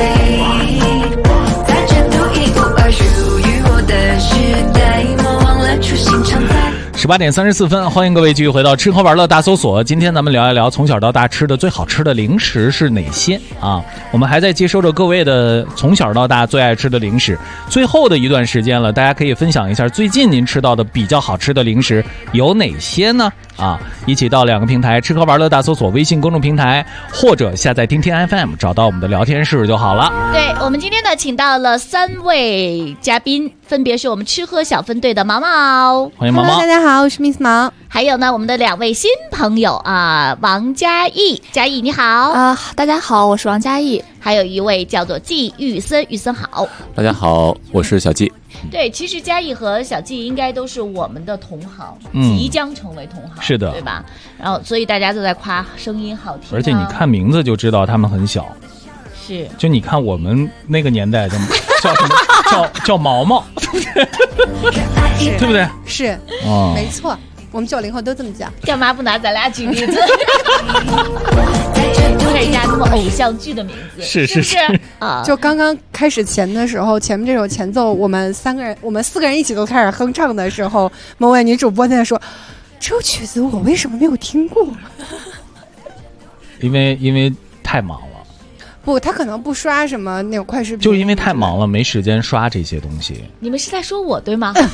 在这独一无二属于我的时代，莫忘了初心常在。 18点34分，欢迎各位继续回到吃喝玩乐大搜索。今天咱们聊一聊从小到大吃的最好吃的零食是哪些啊？我们还在接收着各位的从小到大最爱吃的零食。最后的一段时间了，大家可以分享一下最近您吃到的比较好吃的零食有哪些呢？ 啊，一起到2个平台吃喝玩乐大搜索微信公众平台，或者下载听听 FM 找到我们的聊天室就好了。 对，我们今天呢请到了3位嘉宾，分别是我们吃喝小分队的毛毛， 欢迎毛毛。 大家好，我是 Miss 毛。 还有呢我们的2位新朋友啊，王嘉毅，嘉毅你好大家好，我是王嘉毅。 还有一位叫做季玉森，玉森好。 大家好，我是小季。 对，其实嘉毅和小季应该都是我们的同行，即将成为同行， 是的， 对吧？然后所以大家都在夸声音好听， 而且你看名字就知道他们很小， 是， 就你看我们那个年代叫什么叫毛毛，对不对？ 是，没错，我们90后都这么讲。 干嘛不拿咱俩举例子？看人家那么偶像剧的名字， 是啊！ 就刚刚开始前的时候，前面这首前奏，我们4个人一起都开始哼唱的时候，某位女主播在说：“这首曲子我为什么没有听过？” 因为太忙了。 不，他可能不刷什么那种快视频， 就是因为太忙了，没时间刷这些东西。 你们是在说我对吗？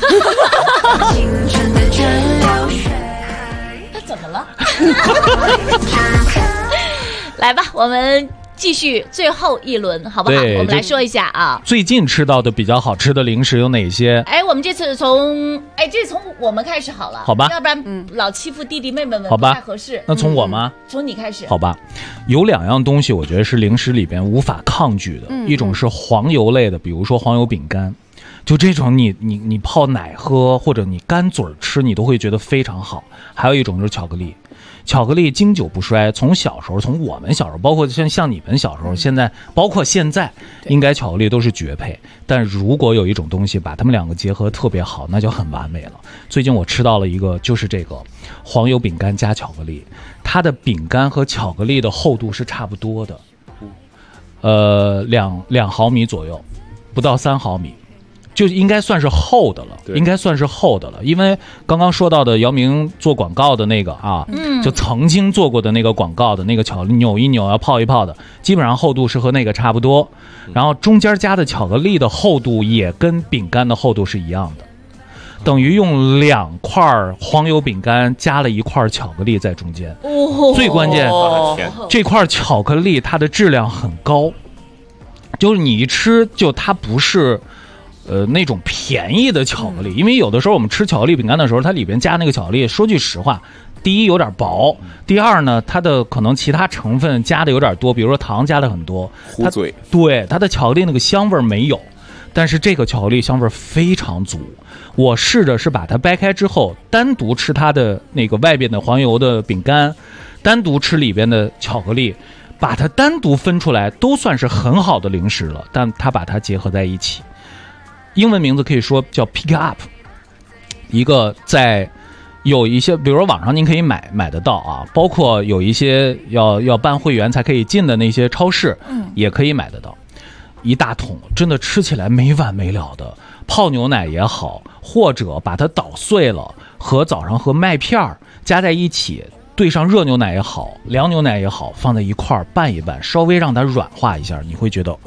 那怎么了？来吧，我们继续最后一轮，好不好？我们来说一下啊， 最近吃到的比较好吃的零食有哪些？ 我们这次从我们开始好了， 好吧？ 要不然老欺负弟弟妹妹们不太合适。 那从我吗？ 从你开始， 好吧？有2样东西，我觉得是零食里边无法抗拒的，一种是黄油类的，比如说黄油饼干。就这种你泡奶喝或者你干嘴吃，你都会觉得非常好。还有一种就是巧克力，巧克力经久不衰，从我们小时候，包括像你们小时候，现在包括现在，应该巧克力都是绝配。但如果有一种东西把它们2个结合特别好，那就很完美了。最近我吃到了一个，就是这个黄油饼干加巧克力，它的饼干和巧克力的厚度是差不多的，2毫米左右，不到3毫米。就应该算是厚的了，因为刚刚说到的姚明做广告的那个啊，就曾经做过的那个广告的那个巧克力扭一扭要泡一泡的，基本上厚度是和那个差不多，然后中间加的巧克力的厚度也跟饼干的厚度是一样的，等于用2块黄油饼干加了1块巧克力在中间。最关键，这块巧克力它的质量很高，就是你一吃就它不是那种便宜的巧克力，因为有的时候我们吃巧克力饼干的时候，它里边加那个巧克力，说句实话，第一有点薄，第二呢，它的可能其他成分加的有点多，比如说糖加的很多， 糊嘴。 对，它的巧克力那个香味没有，但是这个巧克力香味非常足。我试着是把它掰开之后，单独吃它的那个外边的黄油的饼干，单独吃里边的巧克力，把它单独分出来，都算是很好的零食了。但它把它结合在一起。英文名字可以说叫 Pick Up， 一个在有一些，比如说网上您可以买得到啊，包括有一些要办会员才可以进的那些超市，也可以买得到。一大桶，真的吃起来没完没了的，泡牛奶也好，或者把它捣碎了，和早上和麦片加在一起，兑上热牛奶也好，凉牛奶也好，放在一块拌一拌，稍微让它软化一下，你会觉得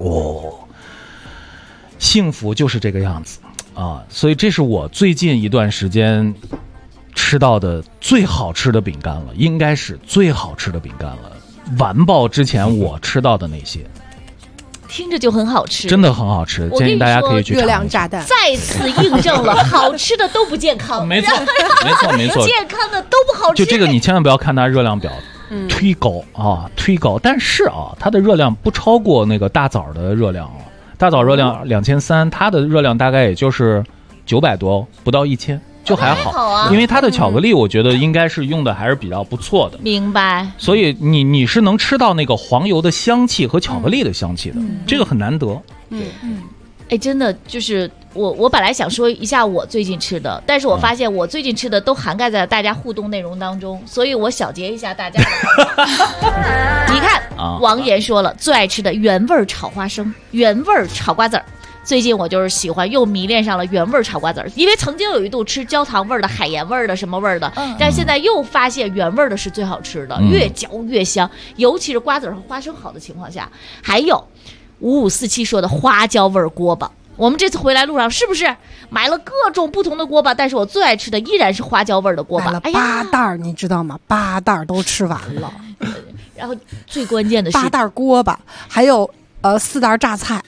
幸福就是这个样子啊！所以这是我最近一段时间吃到的最好吃的饼干了，应该是最好吃的饼干了，完爆之前我吃到的那些。 听着就很好吃， 真的很好吃，建议大家可以去尝一下。 热量炸弹再次印证了好吃的都不健康。 没错， 健康的都不好吃。 就这个你千万不要看它热量表，忒高，但是啊，它的热量不超过那个大枣的热量啊。大枣热量2300，它的热量大概也就是900多，不到1000，就还好。因为它的巧克力，我觉得应该是用的还是比较不错的。 明白。 所以你是能吃到那个黄油的香气和巧克力的香气的，这个很难得。 真的就是我本来想说一下我最近吃的，但是我发现我最近吃的都涵盖在大家互动内容当中，所以我小结一下大家的。你看，王岩说了最爱吃的原味炒花生、原味炒瓜子儿。最近我就是喜欢又迷恋上了原味炒瓜子儿，因为曾经有一度吃焦糖味的、海盐味的、什么味的，但现在又发现原味的是最好吃的，越嚼越香，尤其是瓜子和花生好的情况下。还有5547说的花椒味锅巴， 我们这次回来路上是不是买了各种不同的锅巴？但是我最爱吃的依然是花椒味儿的锅巴。 买了8袋儿，你知道吗？8袋儿都吃完了。 然后最关键的是 8袋锅巴，还有4袋榨菜。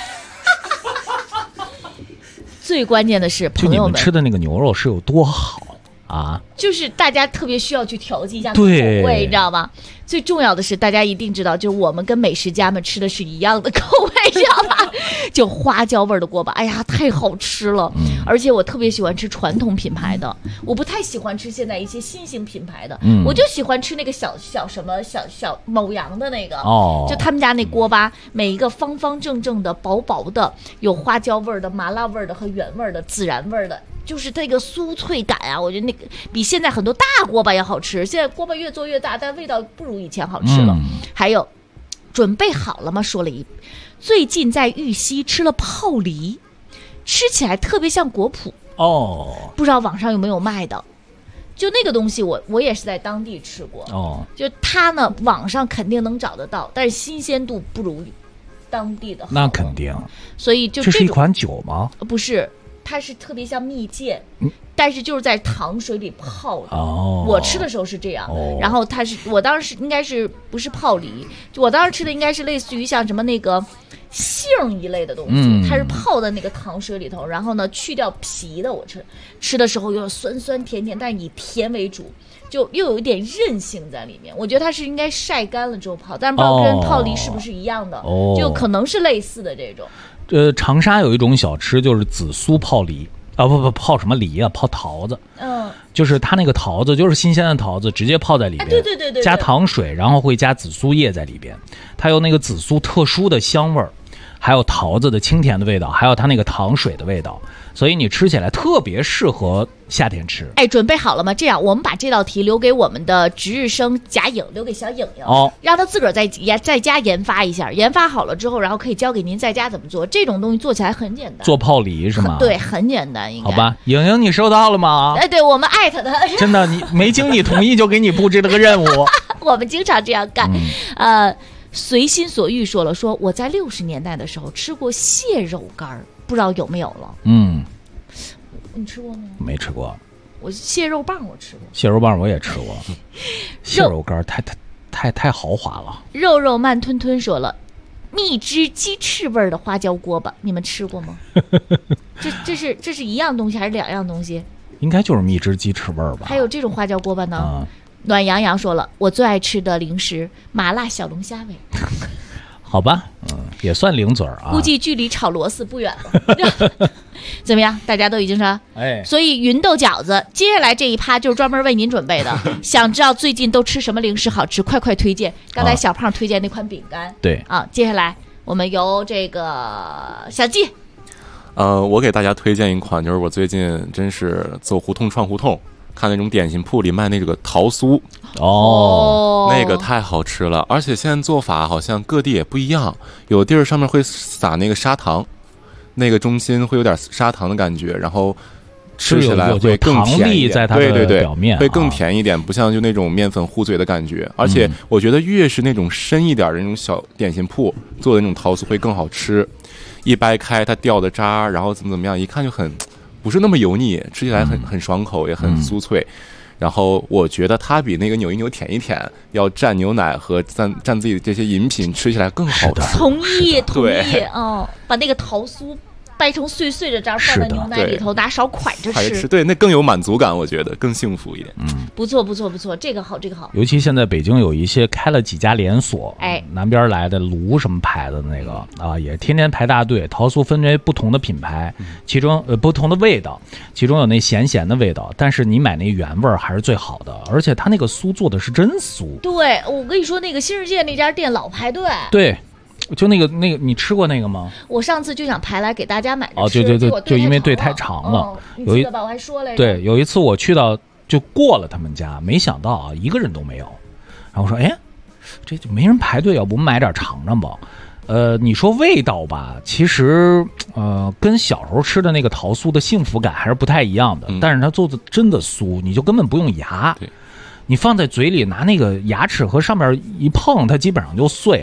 最关键的是，朋友们， 就你们吃的那个牛肉是有多好啊！ 就是大家特别需要去调剂一下口对味，你知道吗？最重要的是，大家一定知道，就是我们跟美食家们吃的是一样的口味，知道吧？就花椒味儿的锅巴，哎呀，太好吃了！而且我特别喜欢吃传统品牌的，我不太喜欢吃现在一些新型品牌的，我就喜欢吃那个小什么小某羊的那个，就他们家那锅巴，每一个方方正正的、薄薄的，有花椒味儿的、麻辣味儿的和原味儿的、孜然味儿的。就是这个酥脆感啊，我觉得那个比现在很多大锅巴也好吃。现在锅巴越做越大，但味道不如以前好吃了。还有，准备好了吗？说了最近在玉溪吃了泡梨，吃起来特别像果脯哦， 不知道网上有没有卖的。就那个东西我也是在当地吃过哦， 就它呢网上肯定能找得到，但是新鲜度不如当地的好。 那肯定。 所以就这是一款酒吗？ 不是。它是特别像蜜饯，但是就是在糖水里泡的。我吃的时候是这样，然后我当时应该是不是泡梨，就我当时吃的应该是类似于像什么那个杏一类的东西，它是泡在那个糖水里头，然后呢去掉皮的。我吃的时候有点酸酸甜甜，但是以甜为主，就又有一点韧性在里面。我觉得它是应该晒干了之后泡，但是不知道跟泡梨是不是一样的，就可能是类似的这种。 长沙有一种小吃，就是紫苏泡梨啊，不泡什么梨啊，泡桃子。就是它那个桃子就是新鲜的桃子，直接泡在里边，对，加糖水，然后会加紫苏叶在里边，它有那个紫苏特殊的香味儿，还有桃子的清甜的味道，还有它那个糖水的味道，所以你吃起来特别适合夏天吃。 哎，准备好了吗？这样，我们把这道题留给我们的值日生贾颖，留给小颖颖，让他自个儿在家研发一下，研发好了之后，然后可以教给您在家怎么做。这种东西做起来很简单， 做泡梨是吗？ 对，很简单，应该。 好吧，颖颖，你收到了吗？ 哎，对，我们艾特他。 真的，你没经你同意就给你布置了个任务。 我们经常这样干。随心所欲说我在60年代的时候吃过蟹肉干，不知道有没有了。你吃过吗？ 没吃过。 我蟹肉棒我吃过， 蟹肉棒我也吃过。蟹肉干太豪华了。 肉慢吞吞说了，蜜汁鸡翅味的花椒锅巴，你们吃过吗？这是一样东西还是2样东西？ 应该就是蜜汁鸡翅味吧。 还有这种花椒锅巴呢？暖洋洋说了，我最爱吃的零食麻辣小龙虾味。 好吧，也算零嘴啊。 估计距离炒螺丝不远了。怎么样？大家都已经说，所以芸豆饺子接下来这一趴就是专门为您准备的。想知道最近都吃什么零食好吃，快推荐。刚才小胖推荐那款饼干， 对啊，接下来我们由这个小季。 我给大家推荐一款，就是我最近真是走胡同串胡同，看那种点心铺里卖那个桃酥那个太好吃了，而且现在做法好像各地也不一样，有地儿上面会撒那个砂糖，那个中心会有点砂糖的感觉，然后吃起来会更甜一点，对， 表面会更甜一点，不像就那种面粉糊嘴的感觉。而且我觉得越是那种深一点的那种小点心铺做的那种桃酥会更好吃，一掰开它掉的渣，然后怎么样，一看就很不是那么油腻，吃起来很爽口，也很酥脆。然后我觉得它比那个扭一扭舔一舔要蘸牛奶和蘸自己的这些饮品吃起来更好吃。 同意把那个桃酥掰成碎碎的渣放在牛奶里头，拿勺蒯着吃， 对，那更有满足感，我觉得更幸福一点。 不错，这个好。 尤其现在北京有一些开了几家连锁，南边来的卢什么牌子的那个啊，也天天排大队。桃酥分为不同的品牌，其中不同的味道，其中有那咸的味道，但是你买那原味还是最好的，而且它那个酥做的是真酥。 对，我跟你说，那个新世界那家店老排队。 对。就那个，你吃过那个吗？ 我上次就想排来给大家买着吃。 对，就因为队太长了。 你记得吧？我还说来着。 对，有一次我去到就过了他们家，没想到啊，一个人都没有。然后我说，这就没人排队，要不我们买点尝尝吧？你说味道吧，其实跟小时候吃的那个桃酥的幸福感还是不太一样的。但是它做的真的酥，你就根本不用牙。你放在嘴里，拿那个牙齿和上面一碰，它基本上就碎了。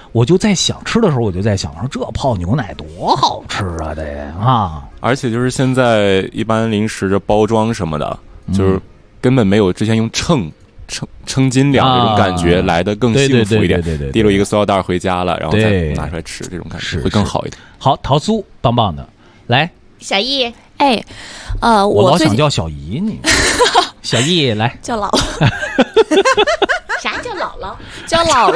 我就在想吃的时候，我就在想说这泡牛奶多好吃啊得啊！ 而且就是现在一般零食的包装什么的，就是根本没有之前用称斤两这种感觉来的更幸福一点。 对， 提溜一个塑料袋回家了，然后再拿出来吃，这种感觉会更好一点。 好，桃酥棒棒的，来， 小易， 哎， 我老想叫小姨你，小易来叫姥姥， 啥叫姥姥？ 叫姥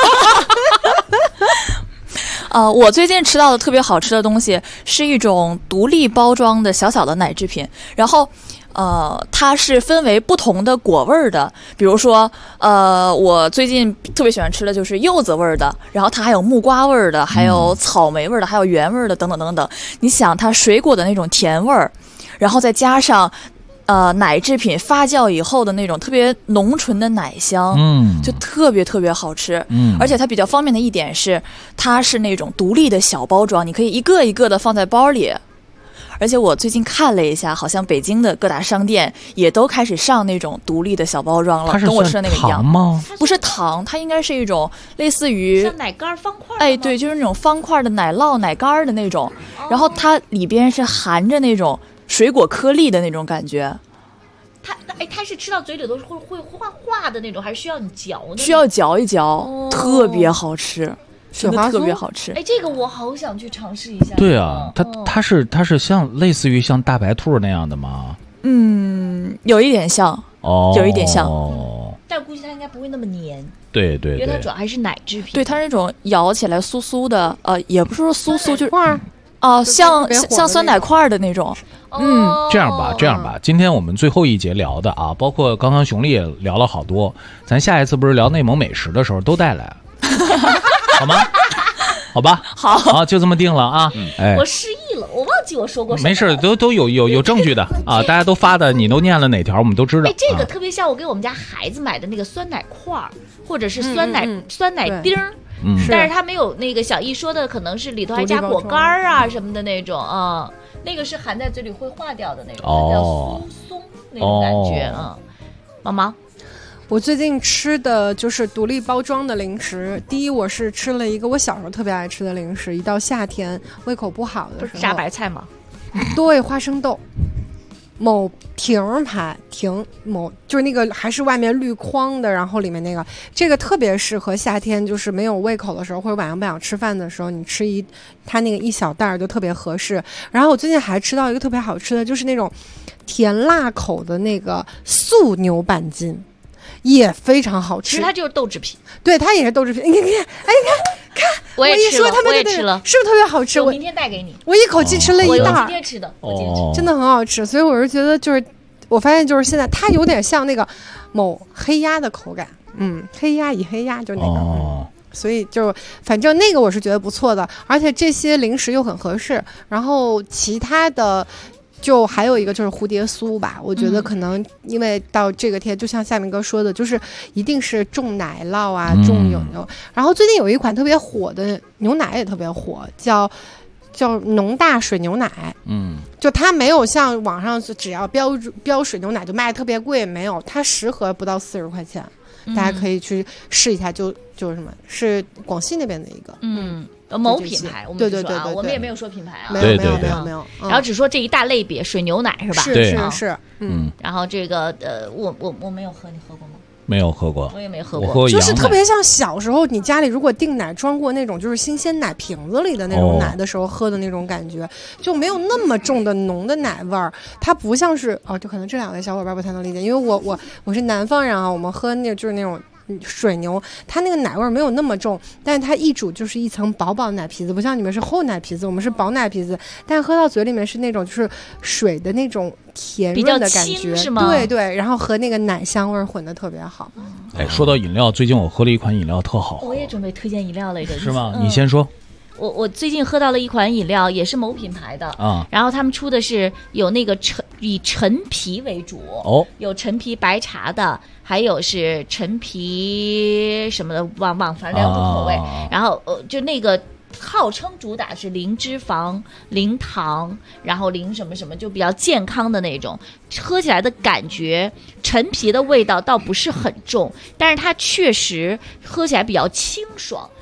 姥。我最近吃到的特别好吃的东西是一种独立包装的小小的奶制品，然后它是分为不同的果味儿的，比如说我最近特别喜欢吃的就是柚子味儿的，然后它还有木瓜味儿的，还有草莓味儿的，还有原味儿的，等等等等。你想它水果的那种甜味儿，然后再加上奶制品发酵以后的那种特别浓醇的奶香，就特别特别好吃。而且它比较方便的一点是，它是那种独立的小包装，你可以一个一个的放在包里。而且我最近看了一下，好像北京的各大商店也都开始上那种独立的小包装了，跟我吃的那个一样吗？ 不是糖，它应该是一种类似于像奶干方块。 哎，对，就是那种方块的奶酪、奶干的那种，然后它里边是含着那种水果颗粒的那种感觉。 它是吃到嘴里都是会化的那种，还是需要你嚼的？ 需要嚼一嚼，特别好吃。真的特别好吃， 哎，这个我好想去尝试一下。 对啊，它是像类似于像大白兔那样的吗？ 有一点像，有一点像。 但估计它应该不会那么黏。 对， 因为它主要还是奶制品。 对，它是那种咬起来酥酥的，也不是说酥酥，就是像酸奶块的那种。 这样吧，今天我们最后一节聊的啊，包括刚刚熊丽也聊了好多，咱下一次不是聊内蒙美食的时候都带来。好吗？好吧，好，就这么定了啊！ 我失忆了，我忘记我说过什么。 没事，都有证据的啊！大家都发的，你都念了哪条，我们都知道。 这个特别像我给我们家孩子买的那个酸奶块儿，或者是酸奶丁儿。但是它没有那个小易说的，可能是里头还加果干啊什么的那种啊，那个是含在嘴里会化掉的那种，叫松那种感觉啊。毛毛。 我最近吃的就是独立包装的零食。第一，我是吃了一个我小时候特别爱吃的零食，一到夏天胃口不好的时候， 炸白菜吗？ 对，花生豆。某瓶牌某就是那个还是外面绿框的，然后里面那个，这个特别适合夏天，就是没有胃口的时候，或者晚上不想吃饭的时候，你吃它那个一小袋就特别合适。然后我最近还吃到一个特别好吃的，就是那种甜辣口的那个素牛板筋。也非常好吃， 其实它就是豆制品。 对，它也是豆制品。你看， 我也吃了， 我也吃了，是不是特别好吃？ 我明天带给你。 我一口气吃了一袋， 我今天吃的， 真的很好吃。所以我是觉得，就是我发现，就是现在它有点像那个某黑鸭的口感，黑鸭以黑鸭就那个。所以就反正那个我是觉得不错的，而且这些零食又很合适。然后其他的。就还有一个就是蝴蝶酥吧，我觉得可能因为到这个天，就像夏明哥说的，就是一定是重奶酪啊，重有牛。然后最近有一款特别火的牛奶也特别火，叫农大水牛奶。就它没有像网上只要标水牛奶就卖特别贵，没有，它10盒不到40块钱，大家可以去试一下。就是什么是广西那边的一个某品牌，我们对， 我们也没有说品牌啊， 没有， 然后只说这一大类别水牛奶是吧？ 是， 然后这个我没有喝，你喝过吗？ 没有喝过， 我也没喝过， 就是特别像小时候你家里如果订奶装过那种就是新鲜奶瓶子里的那种奶的时候喝的那种感觉，就没有那么重的浓的奶味儿，它不像是就可能这2位小伙伴不太能理解，因为我是南方人啊，我们喝那就是那种。水牛它那个奶味没有那么重，但是它一煮就是一层薄薄奶皮子，不像你们是厚奶皮子，我们是薄奶皮子，但喝到嘴里面是那种就是水的那种甜润的感觉， 是吗？ 对，然后和那个奶香味混得特别好。 说到饮料，最近我喝了一款饮料特好， 我也准备推荐饮料了， 是吗？你先说。 我最近喝到了一款饮料，也是某品牌的然后他们出的是有那个以陈皮为主有陈皮白茶的，还有是陈皮什么的，反正2种口味。然后就那个号称主打是零脂肪、零糖，然后零什么什么，就比较健康的那种。喝起来的感觉，陈皮的味道倒不是很重，但是它确实喝起来比较清爽。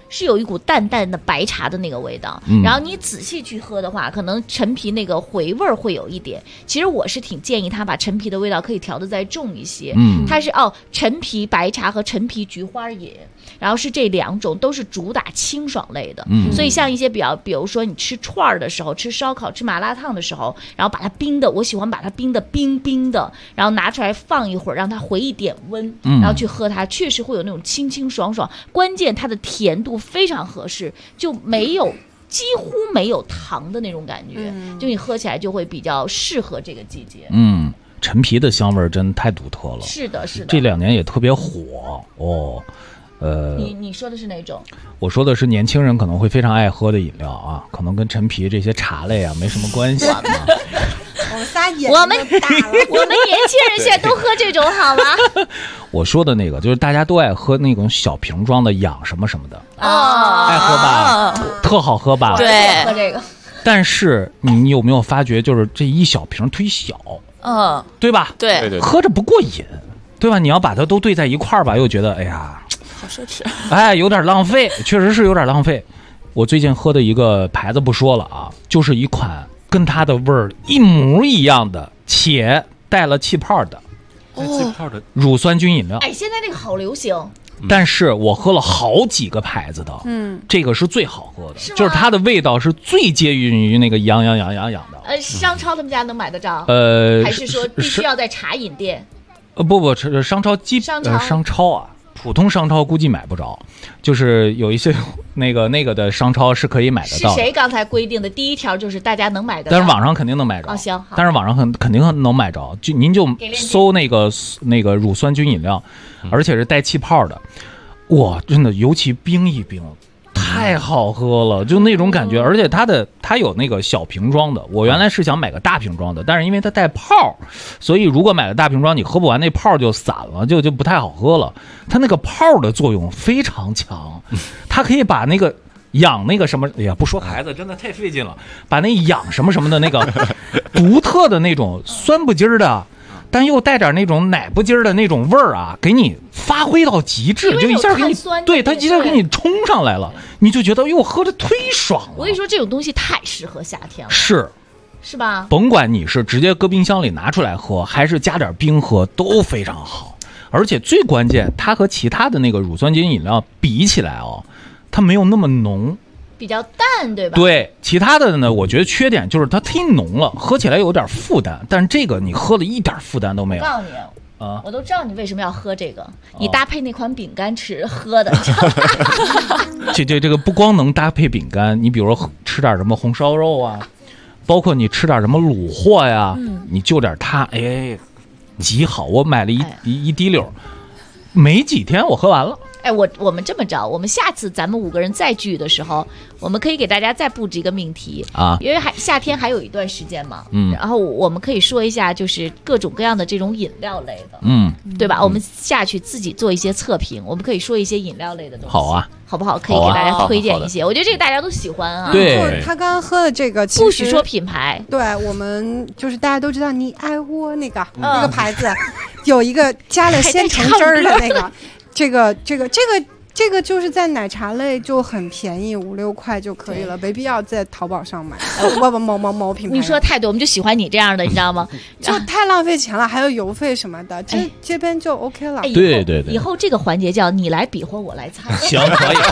是有一股淡淡的白茶的那个味道。然后你仔细去喝的话，可能陈皮那个回味会有一点。其实我是挺建议他把陈皮的味道可以调得再重一些。它是陈皮白茶和陈皮菊花野，然后是这2种都是主打清爽类的。所以像一些比如说你吃串儿的时候，吃烧烤、吃麻辣烫的时候，然后把它冰的，我喜欢把它冰的冰冰的，然后拿出来放一会儿，让它回一点温，然后去喝它，确实会有那种清清爽爽。关键它的甜度非常合适，就几乎没有糖的那种感觉，就你喝起来就会比较适合这个季节。 陈皮的香味真太独特了。 是的， 这2年也特别火哦。 你说的是哪种？ 我说的是年轻人可能会非常爱喝的饮料啊，可能跟陈皮这些茶类啊没什么关系。 我们仨眼我们年轻人现在都喝这种好吗？ 我说的那个就是大家都爱喝那种小瓶装的养什么什么的爱喝吧，特好喝吧？ 对，喝这个。 但是你有没有发觉，就是这一小瓶忒小，对吧？ 对， 喝着不过瘾，对吧？你要把它都兑在一块儿吧，又觉得哎呀， 好奢侈， 有点浪费，确实是有点浪费。我最近喝的一个牌子不说了啊，就是一款跟它的味儿一模一样的，且带了气泡的乳酸菌饮料。 现在那个好流行。 但是我喝了好几个牌子的，这个是最好喝的，就是它的味道是最接近于那个痒的。 商超他们家能买得着？还是说必须要在茶饮店？ 不，商超啊，普通商超估计买不着，就是有一些那个的商超是可以买得到的。 是谁刚才规定的第一条就是大家能买得到？ 但是网上肯定能买着。 行。 但是网上肯定能买着，您就搜那个乳酸菌饮料，而且是带气泡的，哇，真的，尤其冰一冰，太好喝了，就那种感觉。而且它有那个小瓶装的，我原来是想买个大瓶装的，但是因为它带泡，所以如果买了大瓶装，你喝不完，那泡就散了，就不太好喝了。它那个泡的作用非常强，它可以把那个养那个什么，哎呀，不说孩子真的太费劲了，把那养什么什么的那个独特的那种酸不筋儿的，但又带点那种奶不筋儿的那种味儿啊，给你发挥到极致，就一下给你，对，它一下给你冲上来了，你就觉得哟，喝着忒爽了。 我跟你说，这种东西太适合夏天了，是吧？ 甭管你是直接搁冰箱里拿出来喝，还是加点冰喝，都非常好。而且最关键，它和其他的那个乳酸菌饮料比起来它没有那么浓， 比较淡，对吧？ 对，其他的呢，我觉得缺点就是它忒浓了，喝起来有点负担。但是这个你喝了一点负担都没有。 我告诉你我都知道你为什么要喝这个，你搭配那款饼干喝的。 这个不光能搭配饼干，你比如说吃点什么红烧肉啊，包括你吃点什么卤货呀，你就点它，极好。我买了一滴溜，没几天我喝完了。 我们这么着，我们下次咱们5个人再聚的时候，我们可以给大家再布置一个命题啊，因为夏天还有一段时间嘛，然后我们可以说一下，就是各种各样的这种饮料类的，对吧？我们下去自己做一些测评，我们可以说一些饮料类的东西， 好啊， 好不好？可以给大家推荐一些，我觉得这个大家都喜欢啊。 对， 他刚刚喝的这个， 不许说品牌， 对我们就是大家都知道，你爱我那个牌子，有一个加了鲜橙汁儿的那个。这个就是在奶茶类就很便宜，5、6块就可以了，没必要在淘宝上买。某品牌。 你说太对，我们就喜欢你这样的，你知道吗？ 就太浪费钱了，还有邮费什么的，这边就 OK 了。 对， 以后这个环节叫你来比划，我来猜。 行，可以。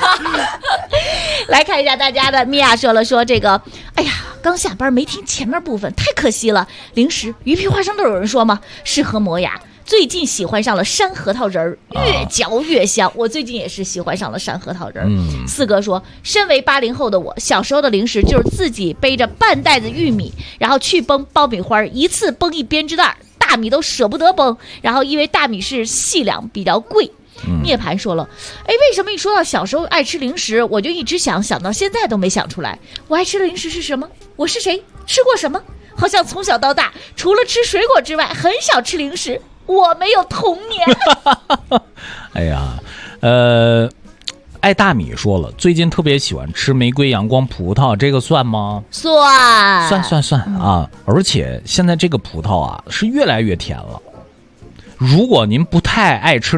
来看一下大家的，米娅说这个，哎呀，刚下班没听前面部分，太可惜了。零食鱼皮花生豆有人说吗？适合磨牙。最近喜欢上了山核桃仁儿，越嚼越香。我最近也是喜欢上了山核桃仁儿。四哥说，身为80后的我，小时候的零食就是自己背着半袋子玉米，然后去崩爆米花，一次崩一编织袋，大米都舍不得崩，然后因为大米是细粮，比较贵。涅槃说了，为什么一说到小时候爱吃零食，我就一直想到现在都没想出来，我爱吃的零食是什么？我是谁？吃过什么？好像从小到大，除了吃水果之外，很少吃零食。我没有童年。 哎呀，爱大米说了，最近特别喜欢吃玫瑰阳光葡萄，这个算吗？算啊！而且现在这个葡萄啊是越来越甜了。如果您不太爱吃那种倍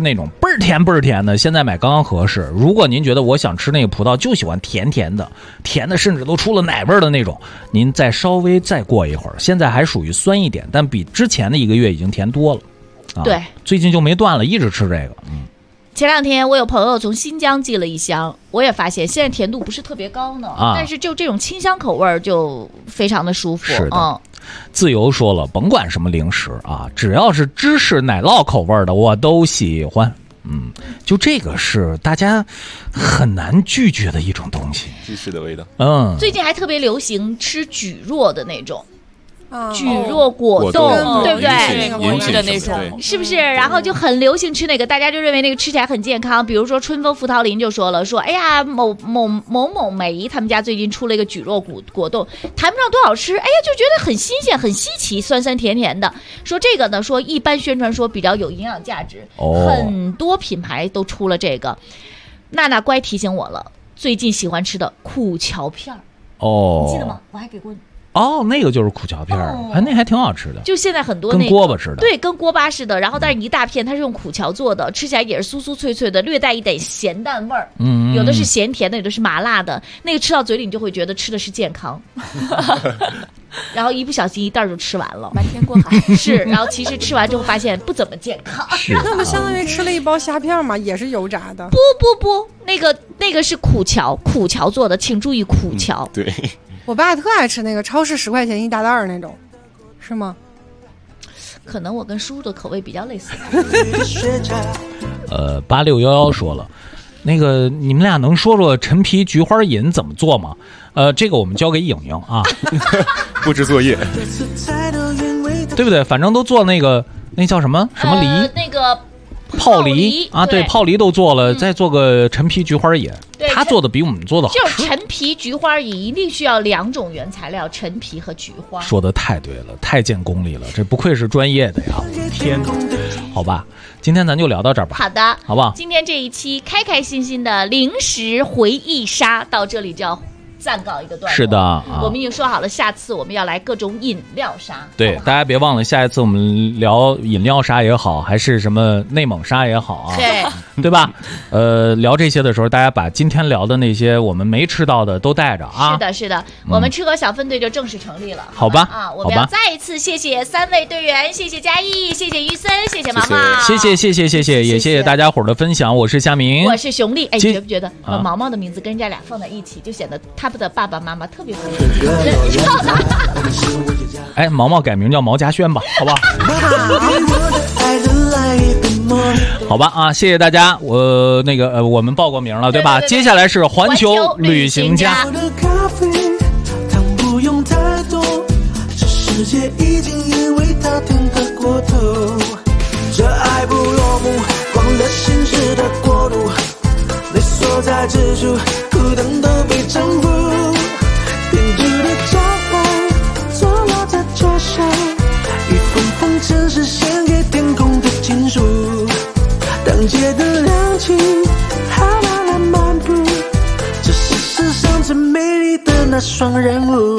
倍儿甜倍儿甜的，现在买刚刚合适。如果您觉得我想吃那个葡萄就喜欢甜甜的，甜的甚至都出了奶味的那种，您稍微再过一会儿，现在还属于酸一点，但比之前的1个月已经甜多了。 对， 最近就没断了，一直吃这个。 前2天我有朋友从新疆寄了一箱，我也发现现在甜度不是特别高呢，但是就这种清香口味就非常的舒服。 是的，自由说了，甭管什么零食啊，只要是芝士奶酪口味的我都喜欢。就这个是大家很难拒绝的一种东西， 芝士的味道。 最近还特别流行吃蒟蒻的那种。蒟蒻果冻，对不对？ 果汁的那种， 是不是？然后就很流行吃那个，大家就认为那个吃起来很健康。比如说春风福桃林就说了，哎呀，某梅他们家最近出了一个蒟蒻果冻，谈不上多好吃，哎呀，就觉得很新鲜、很稀奇，酸酸甜甜的。说这个呢，说一般宣传说比较有营养价值，很多品牌都出了这个。娜娜乖提醒我了，最近喜欢吃的苦荞片你记得吗？我还给过你。 那个就是苦荞片那还挺好吃的。 就现在很多跟锅巴似的， 对，跟锅巴似的。然后但是一大片，它是用苦荞做的，吃起来也是酥酥脆脆的，略带一点咸淡味儿。有的是咸甜的，有的是麻辣的。那个吃到嘴里，你就会觉得吃的是健康。然后一不小心一袋就吃完了， 瞒天过海。 是，然后其实吃完之后发现不怎么健康。 那不相当于吃了一包虾片吗？也是油炸的。 不，那个是苦荞做的，请注意苦荞。 对。 我爸特爱吃那个超市10块钱一大袋那种，是吗？ 可能我跟叔叔的口味比较类似。 8611说了，那个你们俩能说说陈皮菊花饮怎么做吗？这个我们交给颖颖啊， 布置作业， 对不对？反正都做那叫什么梨， 那个泡梨啊，对，泡梨都做了，再做个陈皮菊花饮。他做的比我们做的好吃。 就是陈皮菊花饮一定需要2种原材料，陈皮和菊花。 说的太对了，太见功力了，这不愧是专业的呀！天哪，好吧，今天咱就聊到这儿吧。 好的， 好不好？ 今天这一期开开心心的零食回忆杀到这里就要暂告一个段落。 是的， 我们已经说好了，下次我们要来各种饮料杀。 对，大家别忘了，下一次我们聊饮料杀也好，还是什么内蒙杀也好啊，对吧？聊这些的时候，大家把今天聊的那些我们没吃到的都带着啊。 是的，我们吃喝小分队就正式成立了。 好吧， 我们要再一次谢谢3位队员，谢谢嘉义，谢谢于森，谢谢毛毛， 谢谢，也谢谢大家伙的分享。我是夏明， 我是熊丽。哎，觉不觉得把毛毛的名字跟人家俩放在一起，就显得他的爸爸妈妈特别合适？ 哎，毛毛改名叫毛家轩吧，好不好？好吧啊，谢谢大家。我们报过名了，对吧？接下来是环球旅行家。 不用太多，这世界已经因为他天得过头。这爱不落幕，光的心事的国度，你所在之处，孤单都被征服。编织的骄傲，坐落在桌上，一封封城市献给天空的情书。当街的亮起，哈啦啦漫步，这是世上最美丽的那双人舞。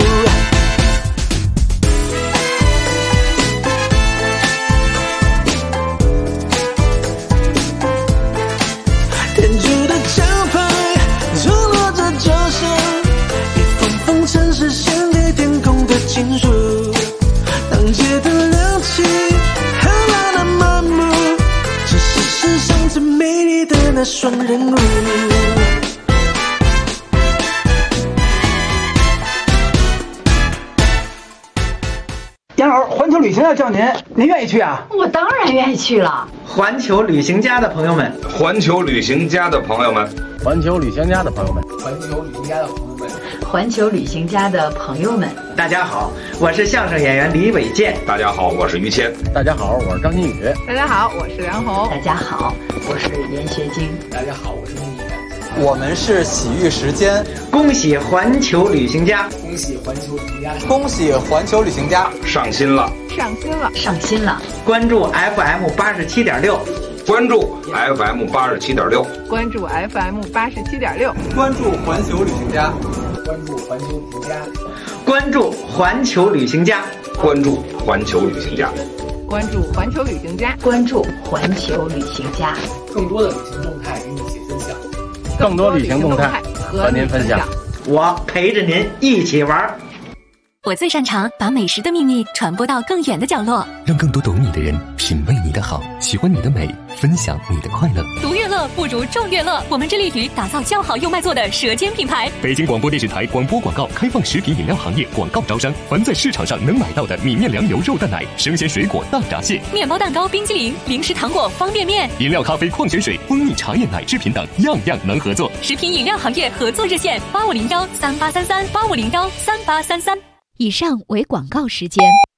天主的奖牌坐落着桌上，一封封城市献给天空的情书。当街的亮起，哈啦啦漫步，这是世上最美丽的那双人舞。 杨老，环球旅行要叫您，您愿意去啊？ 我当然愿意去了。 环球旅行家的朋友们， 环球旅行家的朋友们， 环球旅行家的朋友们， 环球旅行家的朋友们，环球旅行家的朋友们， 大家好，我是相声演员李伟健。 大家好，我是于谦。 大家好，我是张馨予。 大家好，我是梁红。大家好，我是严学晶。 大家好，我是孟野。 我们是喜遇时间， 恭喜环球旅行家， 恭喜环球旅行家，恭喜环球旅行家上心了， 上心了，上心了！ 关注 FM 87.6， 关注 FM 87.6， 关注 FM 87.6， 关注环球旅行家，关注环球旅行家， 关注环球旅行家， 关注环球旅行家。 关注环球旅行家， 关注环球旅行家， 更多的旅行动态与你一起分享， 更多旅行动态和您分享， 我陪着您一起玩。 我最擅长把美食的秘密传播到更远的角落， 让更多懂你的人品味你的好，喜欢你的美，分享你的快乐。 独乐乐不如众乐乐，我们致力于打造较好又卖座的舌尖品牌。 北京广播电视台广播广告开放食品饮料行业广告招商，凡在市场上能买到的米面粮油肉蛋奶、生鲜水果大闸蟹、 面包蛋糕、冰激凌、零食糖果、方便面、 饮料、咖啡、矿泉水、蜂蜜茶叶奶制品等，样样能合作。 食品饮料行业合作热线8501383385013833。以上为广告时间。